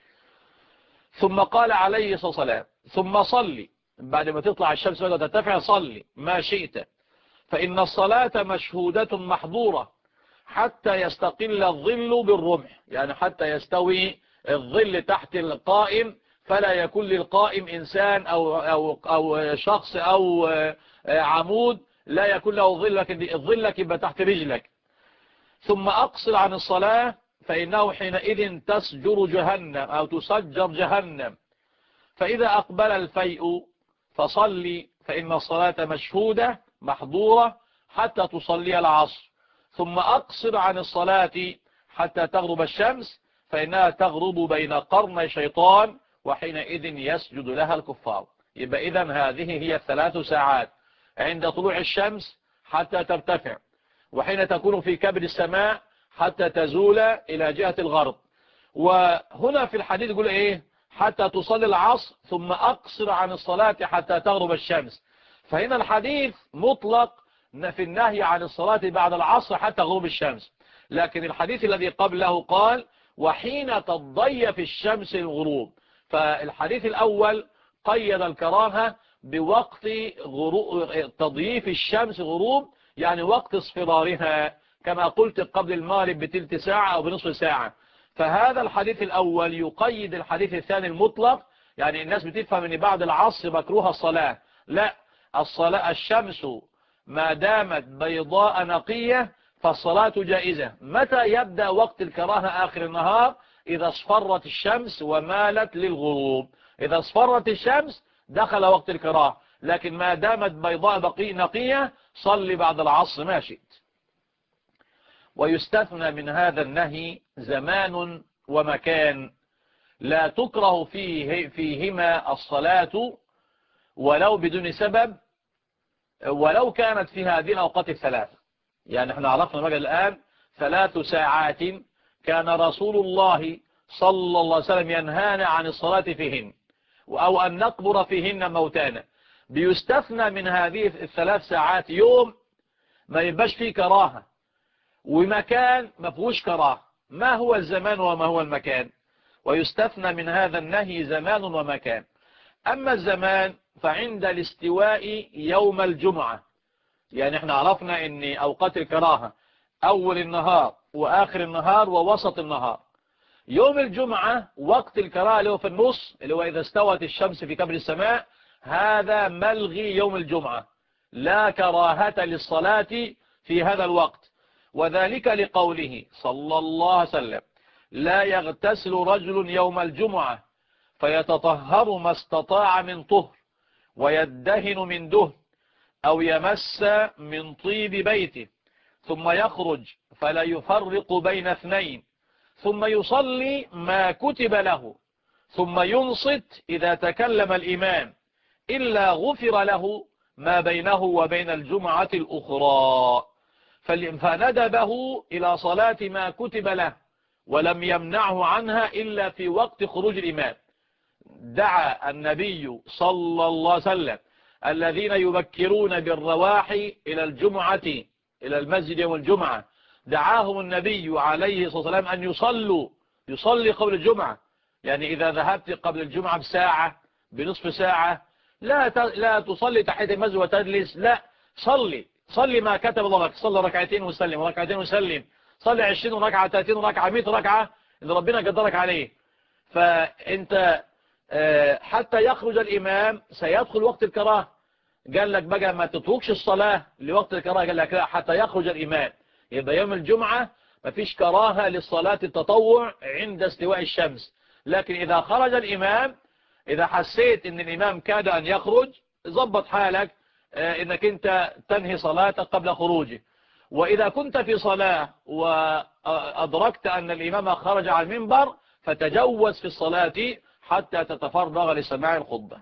ثم قال عليه الصلاة والسلام ثم صلي، بعد ما تطلع الشمس بقى ترتفع صلي ما شئت، فإن الصلاة مشهودة محظورة حتى يستقل الظل بالرمح، يعني حتى يستوي الظل تحت القائم، فلا يكون للقائم إنسان أو شخص أو عمود، لا يكون له ظل، لكن الظل يبقى تحت رجلك. ثم أقصر عن الصلاة فإنه حينئذ تسجر جهنم أو تسجر جهنم، فإذا أقبل الفيء فصلي، فإن الصلاة مشهودة محظورة حتى تصلي العصر. ثم أقصر عن الصلاة حتى تغرب الشمس، فإنها تغرب بين قرني شيطان، وحينئذ يسجد لها الكفار. يبقى إذن هذه هي الثلاث ساعات: عند طلوع الشمس حتى ترتفع، وحين تكون في كبد السماء حتى تزول إلى جهة الغرب. وهنا في الحديث يقول إيه؟ حتى تصلي العصر ثم أقصر عن الصلاة حتى تغرب الشمس. فهنا الحديث مطلق في النهي عن الصلاة بعد العصر حتى غروب الشمس، لكن الحديث الذي قبله قال وحين تضيف الشمس الغروب. فالحديث الأول قيد الكراهة بوقت تضييف الشمس غروب، يعني وقت اصفرارها، كما قلت قبل المغرب بتلت ساعة أو بنصف ساعة. فهذا الحديث الأول يقيد الحديث الثاني المطلق. يعني الناس بتفهم ان بعد العصر مكروه الصلاة، لا، الصلاة الشمس ما دامت بيضاء نقية فالصلاة جائزة. متى يبدأ وقت الكراهة؟ آخر النهار، إذا اصفرت الشمس ومالت للغروب. إذا اصفرت الشمس دخل وقت الكراهة، لكن ما دامت بيضاء نقية صلي بعد العصر ما شئت. ويستثنى من هذا النهي زمان ومكان لا تكره فيهما الصلاة ولو بدون سبب، ولو كانت في هذه الأوقات الثلاث. يعني احنا عرفنا بقى الآن 3 ساعات كان رسول الله صلى الله عليه وسلم ينهانا عن الصلاة فيهن، أو أن نقبر فيهن موتانا. بيستثنى من هذه ال3 ساعات يوم ما يبقاش فيه كراهة، ومكان ما فيهوش كراهة. ما هو الزمان وما هو المكان؟ ويستثنى من هذا النهي زمان ومكان. أما الزمان فعند الاستواء يوم الجمعة، يعني احنا عرفنا ان أوقات الكراهة أول النهار وآخر النهار ووسط النهار. يوم الجمعة وقت الكراهة اللي هو في النص، اللي هو إذا استوت الشمس في كبر السماء، هذا ملغي يوم الجمعة، لا كراهة للصلاة في هذا الوقت. وذلك لقوله صلى الله عليه وسلم لا يغتسل رجل يوم الجمعة فيتطهر ما استطاع من طهر ويدهن من دهن أو يمس من طيب بيته ثم يخرج فلا يفرق بين اثنين ثم يصلي ما كتب له ثم ينصت إذا تكلم الإمام إلا غفر له ما بينه وبين الجمعة الأخرى. فندبه إلى صلاة ما كتب له ولم يمنعه عنها إلا في وقت خروج الإمام. دعا النبي صلى الله عليه وسلم الذين يبكرون بالرواح إلى الجمعة إلى المسجد يوم الجمعة، دعاهم النبي عليه الصلاة والسلام أن يصلي قبل الجمعة. يعني إذا ذهبت قبل الجمعة بساعة بنصف ساعة لا تصلي تحت المسجد وتجلس، لا، صلي ما كتب الله لك. صلي ركعتين وسلم، ركعتين وسلم، صلي 20 ركعة 30 ركعة 100 ركعة اللي ربنا قدرك عليه. فأنت حتى يخرج الإمام سيدخل وقت الكراهة. قال لك بقى ما تتركش الصلاة لوقت الكراهة، قال لك لا، حتى يخرج الإمام. يبقى يوم الجمعة مفيش كراهة للصلاة التطوع عند استواء الشمس. لكن إذا خرج الإمام، إذا حسيت إن الإمام كاد أن يخرج، ضبط حالك إنك أنت تنهي صلاتك قبل خروجه. وإذا كنت في صلاة وأدركت أن الإمام خرج على المنبر فتجوز في الصلاة حتى تتفرغ لسماع الخطبة.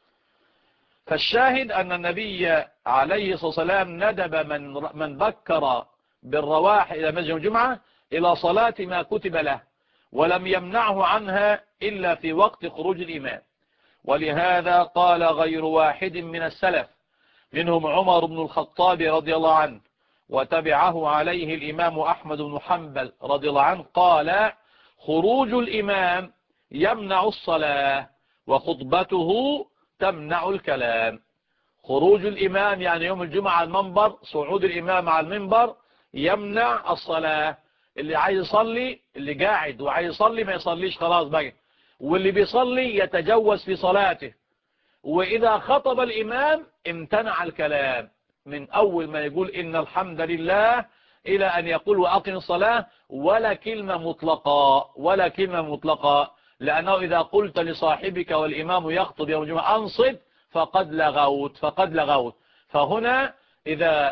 فالشاهد أن النبي عليه الصلاة والسلام ندب من بكر بالرواح إلى مسجد الجمعة إلى صلاة ما كتب له، ولم يمنعه عنها إلا في وقت خروج الإمام. ولهذا قال غير واحد من السلف، منهم عمر بن الخطاب رضي الله عنه، وتبعه عليه الإمام أحمد بن حنبل رضي الله عنه، قال خروج الإمام يمنع الصلاة وخطبته تمنع الكلام. خروج الإمام يعني يوم الجمعة على المنبر، صعود الإمام على المنبر يمنع الصلاة. اللي عايز يصلي، اللي قاعد وعايز يصلي ما يصليش خلاص بقى، واللي بيصلي يتجوز في صلاته. وإذا خطب الإمام امتنع الكلام من أول ما يقول إن الحمد لله إلى أن يقول وأقم الصلاة، ولا كلمة مطلقة، ولا كلمة مطلقة، لأنه إذا قلت لصاحبك والإمام يخطب يوم الجمعة أنصت فقد لغوت. فهنا إذا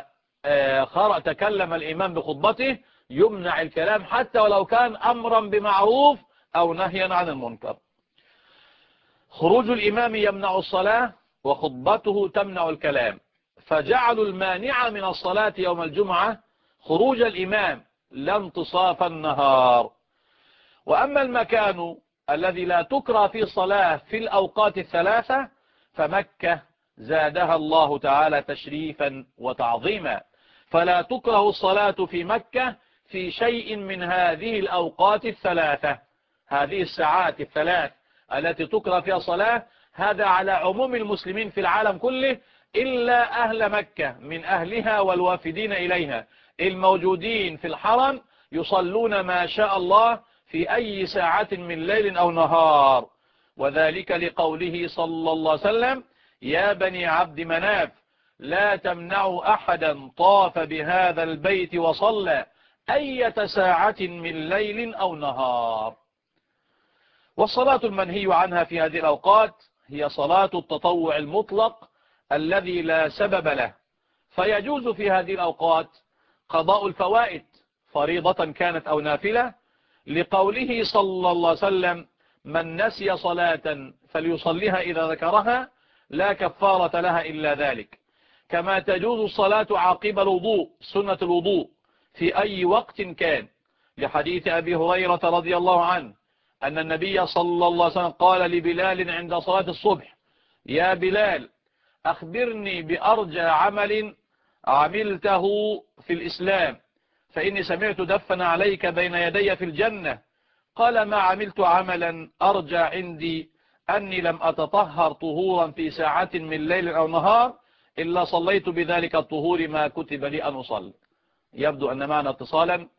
تكلم الإمام بخطبته يمنع الكلام حتى ولو كان أمرا بمعروف أو نهيا عن المنكر. خروج الإمام يمنع الصلاة وخطبته تمنع الكلام، فجعلوا المانع من الصلاة يوم الجمعة خروج الإمام لا انتصاف النهار. وأما المكان الذي لا تكره فيه الصلاة في الأوقات الثلاثة فمكة زادها الله تعالى تشريفا وتعظيما، فلا تكره الصلاة في مكة في شيء من هذه الأوقات الثلاثة، هذه الساعات الثلاث التي تكره فيها الصلاة. هذا على عموم المسلمين في العالم كله إلا أهل مكة من أهلها والوافدين إليها الموجودين في الحرم يصلون ما شاء الله في أي ساعة من ليل أو نهار، وذلك لقوله صلى الله عليه وسلم يا بني عبد مناف لا تمنعوا أحدا طاف بهذا البيت وصلى أية ساعة من ليل أو نهار. والصلاة المنهي عنها في هذه الأوقات هي صلاة التطوع المطلق الذي لا سبب له، فيجوز في هذه الأوقات قضاء الفوائد فريضة كانت أو نافلة، لقوله صلى الله عليه وسلم من نسي صلاة فليصليها إذا ذكرها لا كفارة لها إلا ذلك. كما تجوز الصلاة عقب الوضوء سنة الوضوء في أي وقت كان، لحديث أبي هريرة رضي الله عنه أن النبي صلى الله عليه وسلم قال لبلال عند صلاة الصبح يا بلال أخبرني بأرجى عمل عملته في الإسلام فإني سمعت دفن عليك بين يدي في الجنة. قال ما عملت عملا أرجى عندي أني لم أتطهر طهورا في ساعة من ليل أو نهار إلا صليت بذلك الطهور ما كتب لي أن أصلي. يبدو أن معنا اتصالا.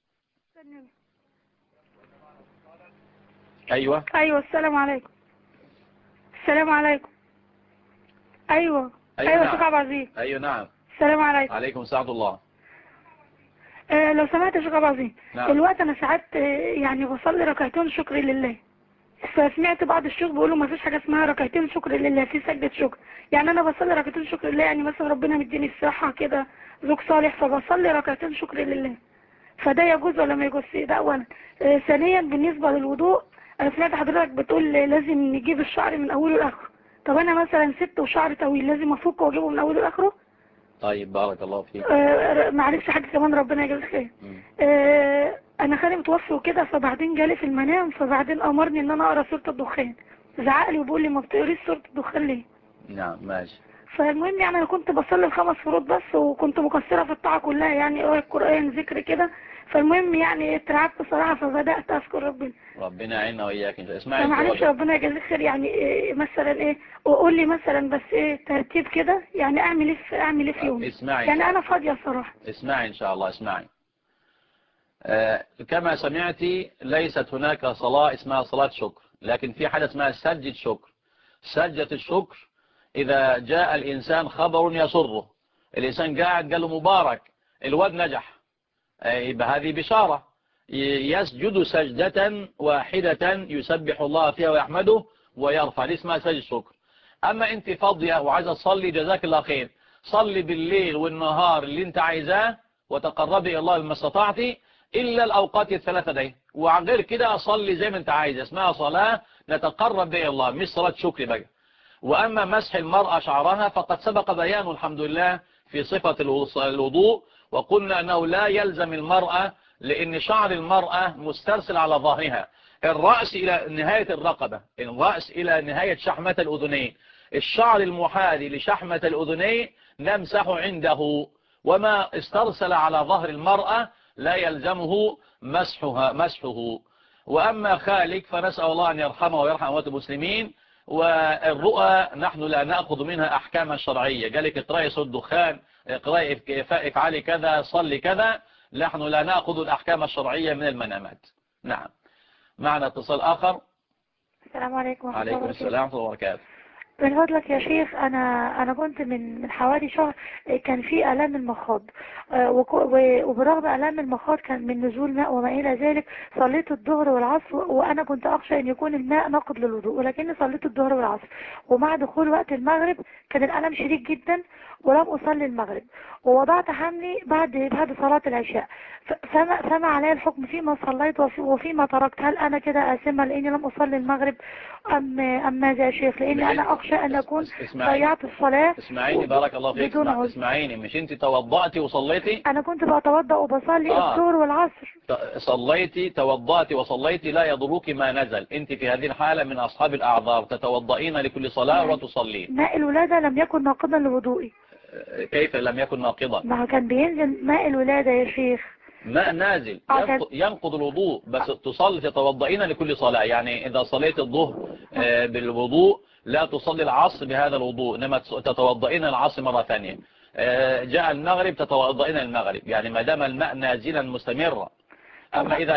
أيوة السلام عليكم. السلام عليكم. أيوة نعم. شيخ عبد العزيز. أيوة نعم. السلام عليكم. عليكم سعد الله. لو سمعت يا شيخ عبد العزيز، نعم. الوقت أنا ساعات يعني بصلي ركعتين شكر لله، فسمعت بعض الشيوخ بيقولوا ما فيش حاجة اسمها ركعتين شكر لله، في سجدة شكر. يعني أنا بصلي ركعتين شكر لله، يعني مثلا ربنا مديني الصحة كده زوج صالح فبصلي ركعتين شكر لله، فده يجوز ولا ما يجوز؟ ده أولا. ثانيا بالنسبة للوضوء، أنا سمعت حضرتك بتقول لازم نجيب الشعر من أوله لآخره. طب أنا مثلا ست وشعر طويل لازم أفك وأجيبه من أوله لآخره؟ طيب بارك الله فيك. معلش حاجة كمان ربنا يجزاك خير. أنا خالي متوفي وكده، فبعدين جالي في المنام، فبعدين أمرني إن أنا أقرأ سورة الدخان، زعقلي وبيقول لي ما بتقريش سورة الدخان ليه؟ نعم ماشي. فالمهم يعني أنا كنت بصلي ال5 فروض بس، وكنت مقصرة في الطاعة كلها، يعني قراءة القرآن ذكر كده. فالمهم يعني اترعبت صراحة فبدأت أذكر ربنا. ربنا يعيننا وإياك. اسمعي فمعلش ربنا يجزيك خير، يعني مثلا إيه، وقول لي مثلا بس إيه ترتيب كده، يعني أعمل إيه في يوم. اسمعي يعني أنا فاضية صراحة. اسمعي إن شاء الله. اسمعي. كما سمعتي ليست هناك صلاة اسمها صلاة شكر، لكن في حاجة اسمها سجدة شكر. سجدة الشكر إذا جاء الإنسان خبر يسره، الإنسان قاعد قال له مبارك الواد نجح، يبقى هذه بشارة. يسجد سجدة واحدة يسبح الله فيها ويحمده ويرفع، دي اسمها سجد شكر. أما أنت فاضية وعايزة تصلي، جزاك الله خير، صلي بالليل والنهار اللي أنت عايزاه وتقربي إلى الله بما استطعتي، إلا الأوقات الثلاثة دي، وعن غير كده صلي زي ما أنت عايز، اسمها صلاة نتقرب بها الله، مش صلاة شكر بقى. وأما مسح المرأة شعرها فقد سبق بيانه الحمد لله في صفة الوضوء، وقلنا أنه لا يلزم المرأة، لأن شعر المرأة مسترسل على ظهرها، الرأس إلى نهاية الرقبة، الرأس إلى نهاية شحمة الأذنين، الشعر المحاذي لشحمة الأذنين نمسح عنده، وما استرسل على ظهر المرأة لا يلزمه مسحه. وأما خالك فنسأل الله أن يرحمه ويرحم أموات المسلمين. والرؤى نحن لا نأخذ منها أحكاما شرعية، قالك اقرأي صوت دخان، اقرأي افعلي كذا، صلي كذا، نحن لا نأخذ الأحكام الشرعية من المنامات. نعم. معنا اتصال آخر. السلام عليكم ورحمة الله عليكم وبركاته. السلام ورحمة الله وبركاته. من فضلك يا شيخ، انا كنت من حوالي شهر كان في الام المخاض، وبرغم الام المخاض كان من نزول ماء وما الى ذلك، صليت الظهر والعصر وانا كنت اخشى ان يكون الماء ناقض للوضوء، ولكني صليت الظهر والعصر، ومع دخول وقت المغرب كان الالم شديد جدا ولم اصلي المغرب، ووضعت حملي بعد صلاة العشاء، فما علي الحكم فيما صليت وفيما تركت؟ هل انا كده آثمة لاني لم اصلي المغرب ام ماذا يا شيخ؟ لاني انا اخشى ان اكون ضيعت الصلاة. اسمعيني بارك الله فيك، اسمعيني، مش انت توضأتي وصليتي؟ انا كنت بتوضأ وبصلي الظهر والعصر. صليتي، توضأتي وصليتي، لا يضرك ما نزل، انت في هذه الحالة من اصحاب الاعذار، تتوضئين لكل صلاة وتصلين. ماء الولادة لم يكن ناقضا لوضوئي. كيف لم يكن ناقضا؟ ما كان بينزل ماء الولادة يا شيخ، ماء نازل ينقض الوضوء، بس تتوضئين لكل صلاة. يعني إذا صليت الظهر بالوضوء لا تصلي العصر بهذا الوضوء، إنما تتوضئين العصر مرة ثانية. جاء المغرب تتوضئين المغرب، يعني ما دام الماء نازلا مستمرا. أما إذا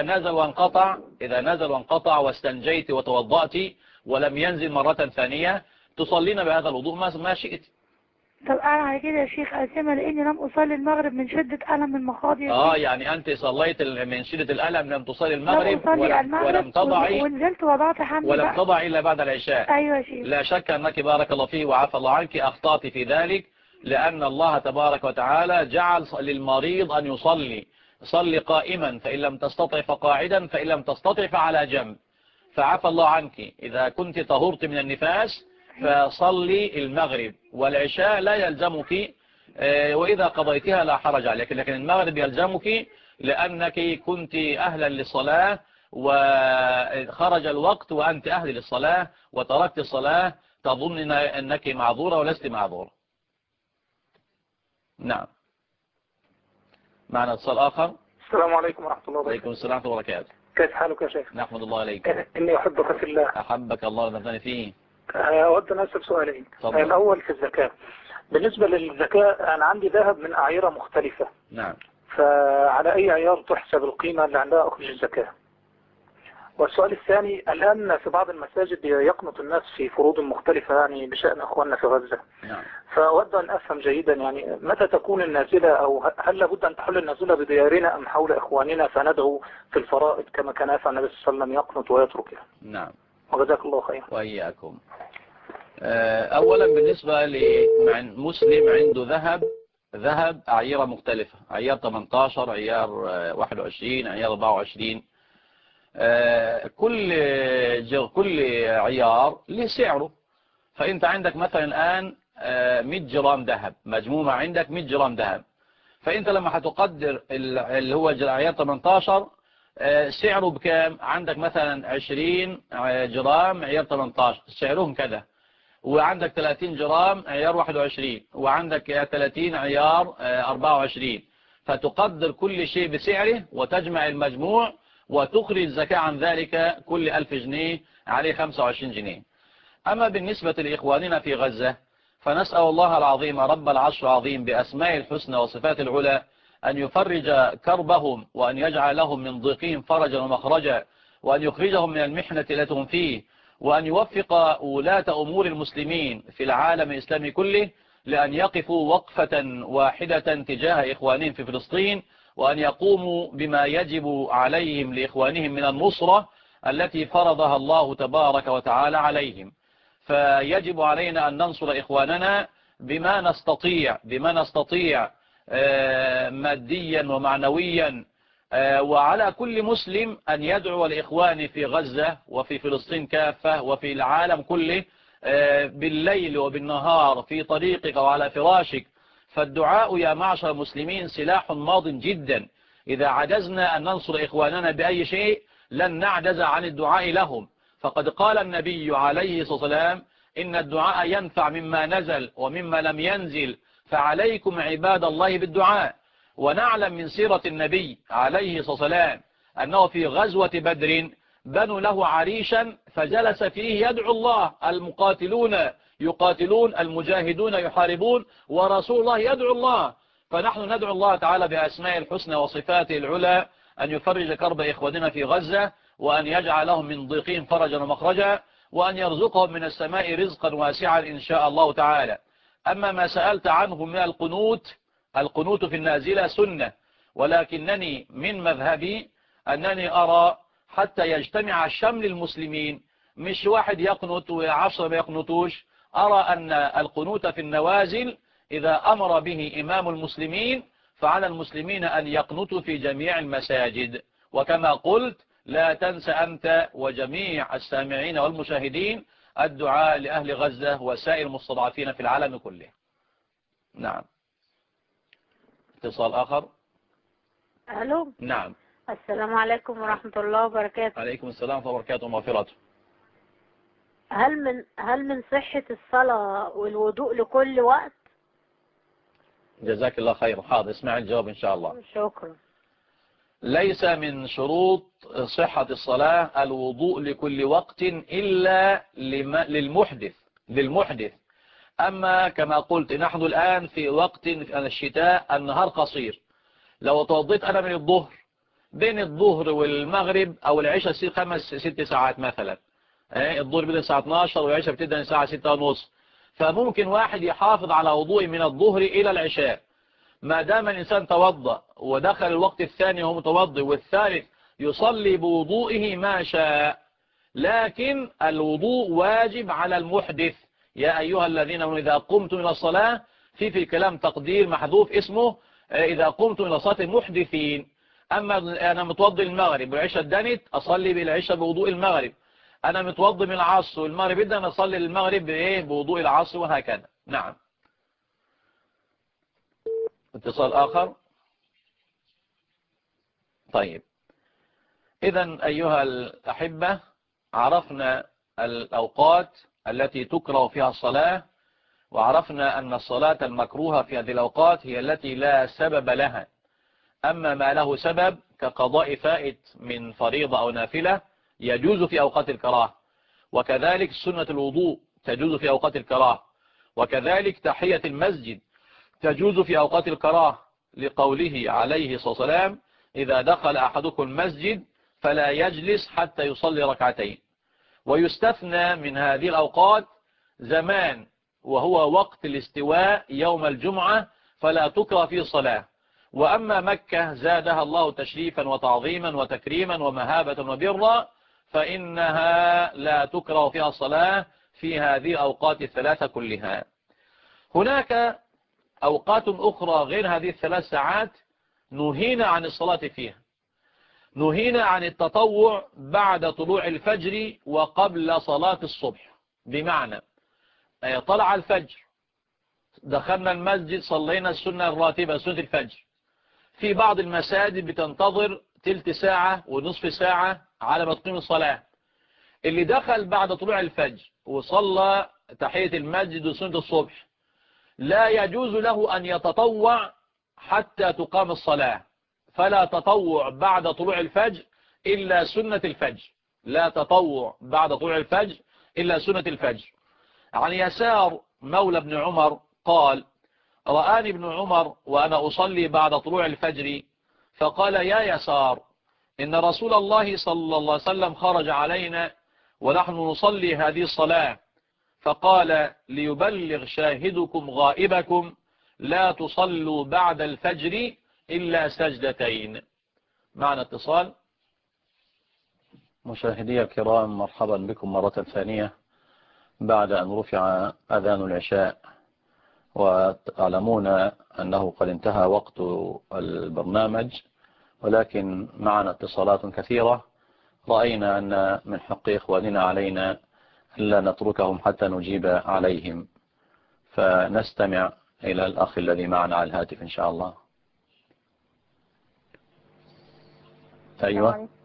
نزل وانقطع واستنجيت وتوضأت ولم ينزل مرة ثانية، تصلين بهذا الوضوء ما شئت. طب أنا على كده يا شيخ آثمة لأني لم أصلي المغرب من شدة ألم المخاض يا شيخ. يعني أنت صليت من شدة الألم، لم تصلي المغرب ولم تضعي، ونزلت وضعت حمل ولم تضعي إلا بعد العشاء. أيوة يا شيخ. لا شك أنك بارك الله فيه وعفى الله عنك أخطأت في ذلك، لأن الله تبارك وتعالى جعل للمريض أن يصلي، صلي قائما، فإن لم تستطع فقاعدا، فإن لم تستطع فعلى جنب، فعفى الله عنك. إذا كنت طهرت من النفاس فصلي المغرب، والعشاء لا يلزمك، وإذا قضيتها لا حرج عليك، لكن المغرب يلزمك لأنك كنت أهلا للصلاة وخرج الوقت وأنت أهل للصلاة وتركت الصلاة، تظن أنك معذورة ولست معذورة. نعم. معنا اتصال آخر. السلام عليكم ورحمة الله وبركاته. وعليكم السلام ورحمة الله وبركاته. كيف حالك يا شيخ؟ نحمد الله عليك. إني أحبك في الله. أحبك الله ونفعني فيه. أود أن أسأل سؤالين. الأول في الزكاة. بالنسبة للزكاة أنا عندي ذهب من أعيرة مختلفة. نعم. فعلى أي عيار تحسب القيمة اللي عندها أخرج الزكاة؟ والسؤال الثاني، الآن في بعض المساجد يقنط الناس في فروض مختلفة يعني بشأن أخواننا في غزة. نعم. فأود أن أفهم جيدا يعني متى تكون النازلة، أو هل لابد أن تحل النازلة بديارنا أم حول إخواننا فندعو في الفرائض كما كان يفعل النبي صلى الله عليه وسلم يقنط ويتركها؟ نعم. وجزاك الله خير. وإياكم. أولا بالنسبة لمسلم عنده ذهب أعيار مختلفة، عيار 18، عيار 21، عيار 24، كل عيار له سعره. فأنت عندك مثلا الآن 100 جرام ذهب مجموعة، عندك 100 جرام ذهب، فأنت لما هتقدر اللي هو عيار 18 سعره بكام؟ عندك مثلا 20 جرام عيار 18 سعرهم كذا، وعندك 30 جرام عيار 21، وعندك 30 عيار 24، فتقدر كل شيء بسعره وتجمع المجموع وتخرج زكاة عن ذلك. كل 1000 جنيه عليه 25 جنيه. أما بالنسبة لإخواننا في غزة فنسأل الله العظيم رب العرش العظيم بأسماء الحسنى وصفات العلى أن يفرج كربهم، وأن يجعل لهم من ضيقهم فرجا ومخرجا، وأن يخرجهم من المحنة التي هم فيه، وأن يوفق ولاة أمور المسلمين في العالم الإسلامي كله لأن يقفوا وقفة واحدة تجاه إخوانهم في فلسطين، وأن يقوموا بما يجب عليهم لإخوانهم من النصرة التي فرضها الله تبارك وتعالى عليهم. فيجب علينا أن ننصر إخواننا بما نستطيع ماديا ومعنويا، وعلى كل مسلم أن يدعو الإخوان في غزة وفي فلسطين كافة وفي العالم كله بالليل وبالنهار في طريقك وعلى فراشك. فالدعاء يا معشر المسلمين سلاح ماض جدا. إذا عجزنا أن ننصر إخواننا بأي شيء لن نعجز عن الدعاء لهم. فقد قال النبي عليه الصلاة والسلام إن الدعاء ينفع مما نزل ومما لم ينزل، فعليكم عباد الله بالدعاء. ونعلم من سيرة النبي عليه الصلاة والسلام أنه في غزوة بدر بنوا له عريشا فجلس فيه يدعو الله، المقاتلون يقاتلون، المجاهدون يحاربون، ورسول الله يدعو الله. فنحن ندعو الله تعالى بأسماء الحسنى وصفاته العلى أن يفرج كرب إخواننا في غزة، وأن يجعلهم من ضيقهم فرجا ومخرجا، وأن يرزقهم من السماء رزقا واسعا إن شاء الله تعالى. أما ما سألت عنه من القنوت في النازلة سنة، ولكنني من مذهبي أنني أرى حتى يجتمع شمل المسلمين، مش واحد يقنط وعشرة ما يقنطوش. أرى أن القنوت في النوازل إذا أمر به إمام المسلمين فعلى المسلمين أن يقنطوا في جميع المساجد. وكما قلت لا تنسى أنت وجميع السامعين والمشاهدين الدعاء لأهل غزة وسائر المستضعفين في العالم كله. نعم. اتصال آخر. ألو. نعم. السلام عليكم ورحمة الله وبركاته. عليكم السلام ورحمة الله وبركاته ومغفرته. هل من صحة الصلاة والوضوء لكل وقت؟ جزاك الله خير. حاضر، اسمع الجواب إن شاء الله. شكرا. ليس من شروط صحة الصلاة الوضوء لكل وقت إلا للمحدث. أما كما قلت نحن الآن في وقت في الشتاء النهار قصير. لو توضيت أنا من الظهر، بين الظهر والمغرب أو العشاء 5-6 ساعات مثلا، الظهر بدأ الساعة 12 والعشاء بتبدأ الساعة 6:30، فممكن واحد يحافظ على وضوء من الظهر إلى العشاء. ما دام الإنسان توضأ ودخل الوقت الثاني وهو متوضئ والثالث يصلي بوضوئه ما شاء، لكن الوضوء واجب على المحدث. يا أيها الذين آمنوا إذا قمتم إلى الصلاة، في كلام تقدير محذوف اسمه إذا قمتم إلى صلاة المحدثين. أما أنا متوضئ المغرب والعشاء ادنت أصلي بالعشاء بوضوء المغرب، أنا متوضئ من العصر والمغرب ادن أصلي المغرب بوضوء العصر، وهكذا. نعم. اتصال آخر. طيب، إذن أيها الأحبة عرفنا الأوقات التي تكره فيها الصلاة، وعرفنا أن الصلاة المكروهة في هذه الأوقات هي التي لا سبب لها. أما ما له سبب كقضاء فائت من فريضة أو نافلة يجوز في أوقات الكراهة، وكذلك سنة الوضوء تجوز في أوقات الكراهة، وكذلك تحية المسجد تجوز في أوقات الكراهة، لقوله عليه الصلاة والسلام إذا دخل أحدكم المسجد فلا يجلس حتى يصلي ركعتين. ويستثنى من هذه الأوقات زمان وهو وقت الاستواء يوم الجمعة، فلا تكره فيه الصلاة. وأما مكة زادها الله تشريفا وتعظيما وتكريما ومهابة وبرا، فإنها لا تكره فيها الصلاة في هذه الأوقات الثلاثة كلها. هناك أوقات أخرى غير هذه ال3 ساعات نهينا عن الصلاة فيها. نهينا عن التطوع بعد طلوع الفجر وقبل صلاة الصبح. بمعنى طلع الفجر دخلنا المسجد صلينا السنة الراتبة سنة الفجر، في بعض المساجد بتنتظر تلت ساعة ونصف ساعة على ما تقيم الصلاة. اللي دخل بعد طلوع الفجر وصلى تحية المسجد وسنة الصبح لا يجوز له أن يتطوع حتى تقام الصلاة. فلا تطوع بعد طلوع الفجر إلا سنة الفجر، لا تطوع بعد طلوع الفجر إلا سنة الفجر. عن يسار مولى ابن عمر قال رآني ابن عمر وأنا أصلي بعد طلوع الفجر فقال يا يسار إن رسول الله صلى الله عليه وسلم خرج علينا ونحن نصلي هذه الصلاة، فقال ليبلغ شاهدكم غائبكم لا تصلوا بعد الفجر إلا سجدتين. معنى اتصال. مشاهدي الكرام، مرحبا بكم مرة ثانية بعد أن رفع أذان العشاء، وتعلمون أنه قد انتهى وقت البرنامج، ولكن معنا اتصالات كثيرة. رأينا أن من حق إخواننا علينا ألا نتركهم حتى نجيب عليهم، فنستمع إلى الأخ الذي معنا على الهاتف إن شاء الله. أيوة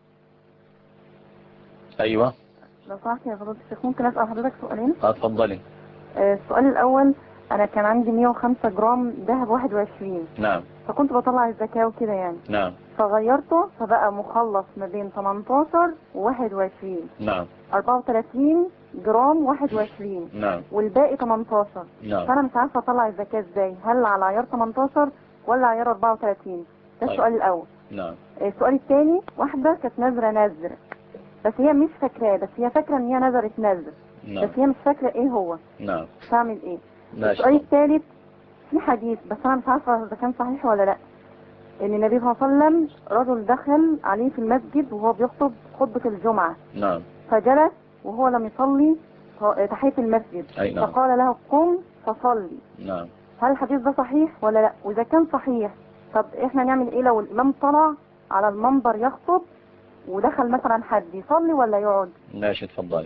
أيوة، لو سمحت يا فضيلة الشيخ ممكن أسأل حضرتك سؤالين؟ اتفضلي. السؤال الأول، أنا كان عندي 105 جرام ذهب 21. نعم. فكنت بطلع الزكاة وكده يعني. نعم. فغيرته فبقى مخلص ما بين 18 و 21. نعم. 34 جرام 21. نعم. والباقي 18. نعم. فأنا مش عارفة أطلع الزكاة إزاي، هل على عيار 18 ولا عيار 34؟ ده السؤال الأول. نعم. السؤال الثاني، واحدة كانت نذرة نذر، بس هي مش فاكراه، بس هي فاكرة ان هي نذرت نذر. نعم. بس هي مش فاكرة ايه هو. نعم. تعمل ايه؟ ماشي. السؤال الثالث، في حديث بس انا مش عارفة اذا كان صحيح ولا لا، ان النبي صلى الله عليه وسلم رجل دخل عليه في المسجد وهو بيخطب خطبة الجمعة. نعم. فجلس وهو لم يصلي تحية المسجد. أي نعم. فقال له قم فصلي. نعم. هل الحديث ده صحيح ولا لا؟ واذا كان صحيح، طب احنا نعمل ايه لو الامام طلع على المنبر يخطب ودخل مثلا حد، يصلي ولا يقعد؟ ماشي، اتفضلي.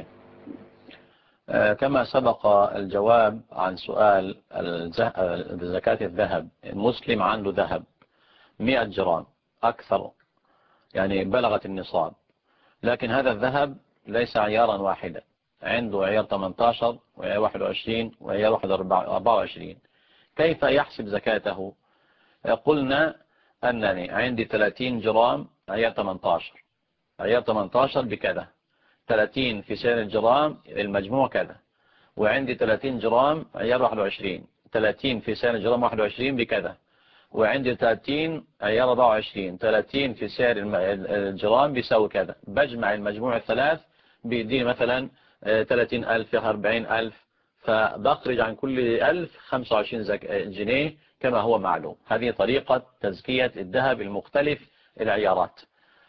كما سبق الجواب عن سؤال زكاة الذهب، المسلم عنده ذهب 100 جرام أكثر، يعني بلغت النصاب، لكن هذا الذهب ليس عيارا واحدا، عنده عيار 18 وعيار 21 وعيار 24. كيف يحسب زكاته؟ قلنا أنني عندي 30 جرام عيار 18، عيار 18 بكذا، 30 في سعر الجرام المجموع كذا، وعندي 30 جرام عيار 21، 30 في سعر الجرام 21 بكذا، وعندي 30 عيار 24، 30 في سعر الجرام بيساوي كذا. بجمع المجموع الثلاث بيديني مثلا 30,000 40,000، فبخرج عن كل 1000 25 جنيه كما هو معلوم. هذه طريقة تزكية الذهب المختلف العيارات.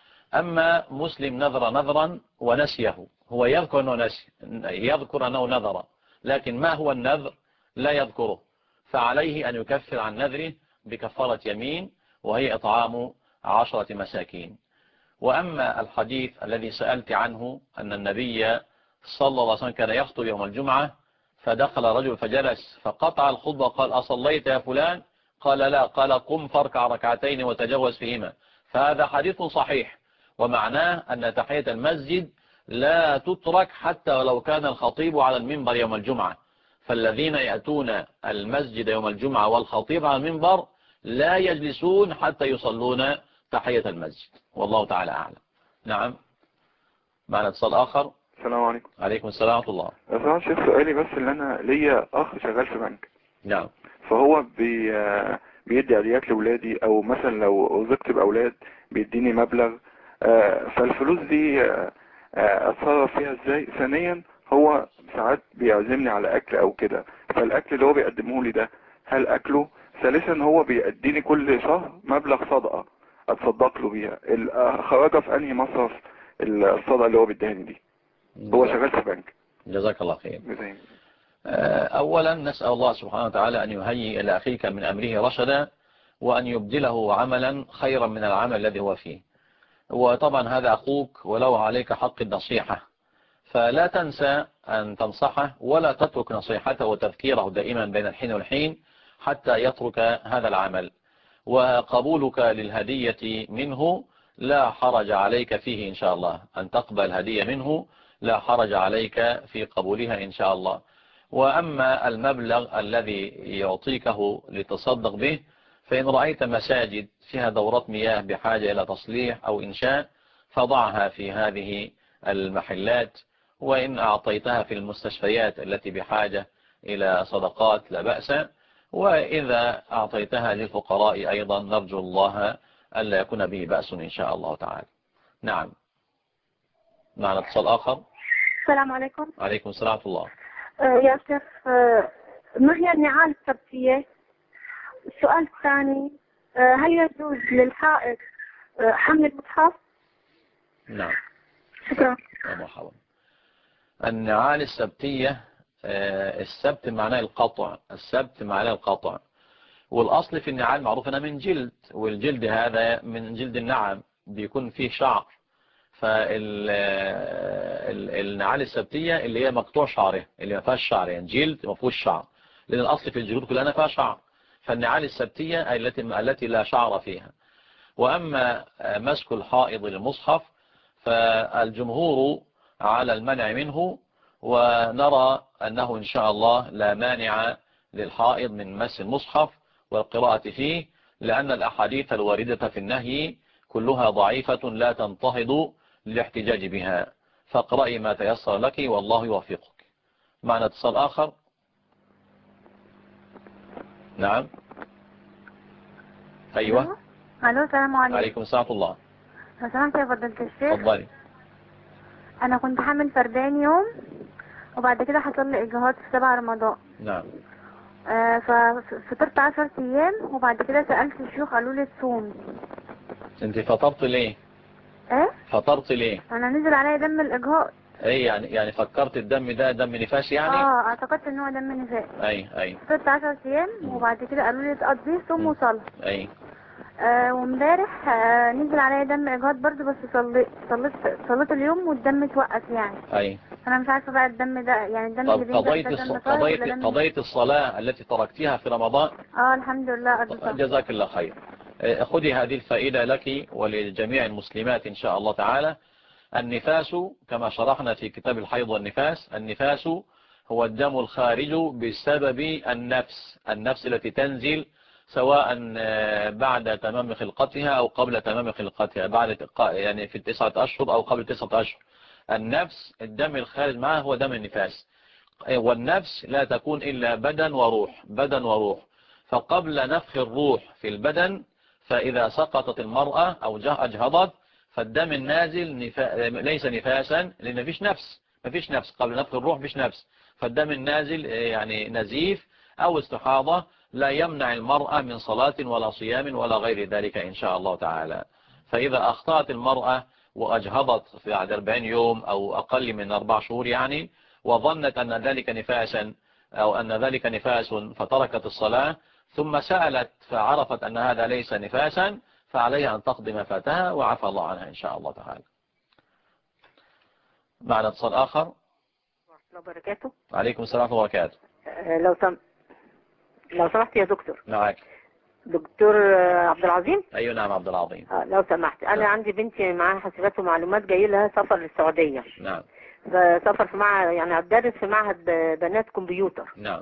أما مسلم نذر نذرا ونسيه، هو يذكر أنه نسي، يذكر أنه نذر، لكن ما هو النذر لا يذكره، فعليه أن يكفر عن نذره بكفارة يمين، وهي إطعام 10 مساكين. وأما الحديث الذي سألت عنه أن النبي صلى الله عليه وسلم كان يخطب يوم الجمعة، فدخل رجل فجلس فقطع الخطبة، قال أصليت يا فلان؟ قال لا، قال قم فاركع ركعتين وتجوز فيهما. فهذا حديث صحيح، ومعناه أن تحية المسجد لا تترك حتى ولو كان الخطيب على المنبر يوم الجمعة. فالذين يأتون المسجد يوم الجمعة والخطيب على المنبر لا يجلسون حتى يصلون تحية المسجد، والله تعالى أعلم. نعم. معنا اتصال آخر. السلام عليكم. عليكم السلام ورحمة الله. أسمع شيخ، سؤالي بس اللي أنا ليا أخ شغال في بنك. نعم. فهو بيدي عاديات لأولادي، أو مثلا لو رزقت بأولاد بيديني مبلغ. فالفلوس دي أتصرف فيها إزاي؟ ثانيا هو ساعات بيعزمني على أكل أو كده، فالأكل اللي هو بيقدمه لي ده هل أكله؟ ثالثا هو بيديني كل شهر مبلغ صدقة أتصدق له بيها، خرجة في أنهي مصرف الصدقة اللي هو بيديهاني دي؟ هو شغال في بنك. جزاك الله خير. جزاك. أولا نسأل الله سبحانه وتعالى أن يهيئ إلى أخيك من أمره رشدا، وأن يبدله عملا خيرا من العمل الذي هو فيه. وطبعا هذا أخوك ولو عليك حق النصيحة، فلا تنسى أن تنصحه ولا تترك نصيحته وتذكيره دائما بين الحين والحين حتى يترك هذا العمل. وقبولك للهدية منه لا حرج عليك فيه إن شاء الله، أن تقبل هدية منه لا حرج عليك في قبولها إن شاء الله. وأما المبلغ الذي يعطيكه لتصدق به، فإن رأيت مساجد فيها دورات مياه بحاجة إلى تصليح أو إنشاء فضعها في هذه المحلات، وإن أعطيتها في المستشفيات التي بحاجة إلى صدقات لا بأس، وإذا أعطيتها للفقراء أيضا نرجو الله ألا يكون به بأس إن شاء الله تعالى. نعم. معنا اتصال آخر. السلام عليكم. عليكم السلام ورحمة الله. يا شيخ، ما هي النعال السبتية؟ السؤال الثاني، هل يجوز للحائض حمل المصحف؟ نعم. شكرا. مرحبا. النعال السبتية، السبت معناه القطع، السبت معناه القطع، والأصل في النعال معروف أنها من جلد، والجلد هذا من جلد النعم بيكون فيه شعر، فالنعال السبتية اللي هي مقطوع شعره، اللي ما فيهاش شعر، يعني جلد ما فيهوش شعر، لأن الأصل في الجلود كلها فيها شعر. فالنعال السبتية التي لا شعر فيها. وأما مسك الحائض للمصحف فالجمهور على المنع منه، ونرى أنه إن شاء الله لا مانع للحائض من مس المصحف والقراءة فيه، لأن الأحاديث الواردة في النهي كلها ضعيفة لا تنتهض للاحتجاج بها، فاقرأي ما تيسر لك والله يوفقك. معنا اتصال آخر. نعم. أيوة. الو السلام عليكم. عليكم السلام ورحمة الله. لو سمحت يا فضيلة الشيخ، اتفضلي. انا كنت حامل فردان يوم، وبعد كده حصل لي اجهاض في 7 رمضان. نعم. ففطرت 10 ايام، وبعد كده سألت الشيوخ قالوا لي تصومي. انت فطرت ليه؟ ايه؟ فطرت ليه؟ انا نزل عليا دم الاجهاض. ايه يعني فكرت الدم ده دم نفاس يعني؟ اعتقدت ان هو دم نفاس. اي. فطرت 10 ايام، وبعد كده قالوا لي تقضيه صوم وصلاة. اي. وامبارح نزل عليا دم اجهاض برضو، بس صليت اليوم والدم اتوقف يعني. اي. انا مش عارفه بقى الدم ده، يعني الدم اللي بينزل ده دم طاهر ولا دم؟ قضيت الصلاة التي تركتها في رمضان؟ الحمد لله قضيتها. جزاك الله خير. خذي هذه الفائدة لك ولجميع المسلمات إن شاء الله تعالى. النفاس كما شرحنا في كتاب الحيض والنفاس، النفاس هو الدم الخارج بسبب النفس التي تنزل سواء بعد تمام خلقتها أو قبل تمام خلقتها، يعني في 9 أشهر أو قبل 9 أشهر. النفس الدم الخارج معه هو دم النفاس، والنفس لا تكون إلا بدن وروح. فقبل نفخ الروح في البدن، فإذا سقطت المرأة أو أجهضت، فالدم النازل ليس نفاسا، لأن مفيش نفس قبل نفخ الروح، مفيش نفس. فالدم النازل يعني نزيف أو استحاضة لا يمنع المرأة من صلاة ولا صيام ولا غير ذلك إن شاء الله تعالى. فإذا أخطأت المرأة وأجهضت في بعد 40 يوم أو أقل من 4 شهور يعني، وظنت أن ذلك نفاسا أو أن ذلك نفاس فتركت الصلاة، ثم سألت فعرفت أن هذا ليس نفاسا، فعليها أن تقضي ما فاتها وعفى الله عنها إن شاء الله تعالى. معنا اتصال آخر. ورحمة الله وبركاته. عليكم السلام ورحمة الله وبركاته. لو سمحت يا دكتور. معك دكتور عبد العظيم. أيوة نعم عبد العظيم. لو سمحت، أنا نعم. عندي بنتي معاها حاسبات ومعلومات، جاي لها سفر للسعودية. نعم. سفر في معهد، يعني هتدرس في معهد بنات كمبيوتر. نعم.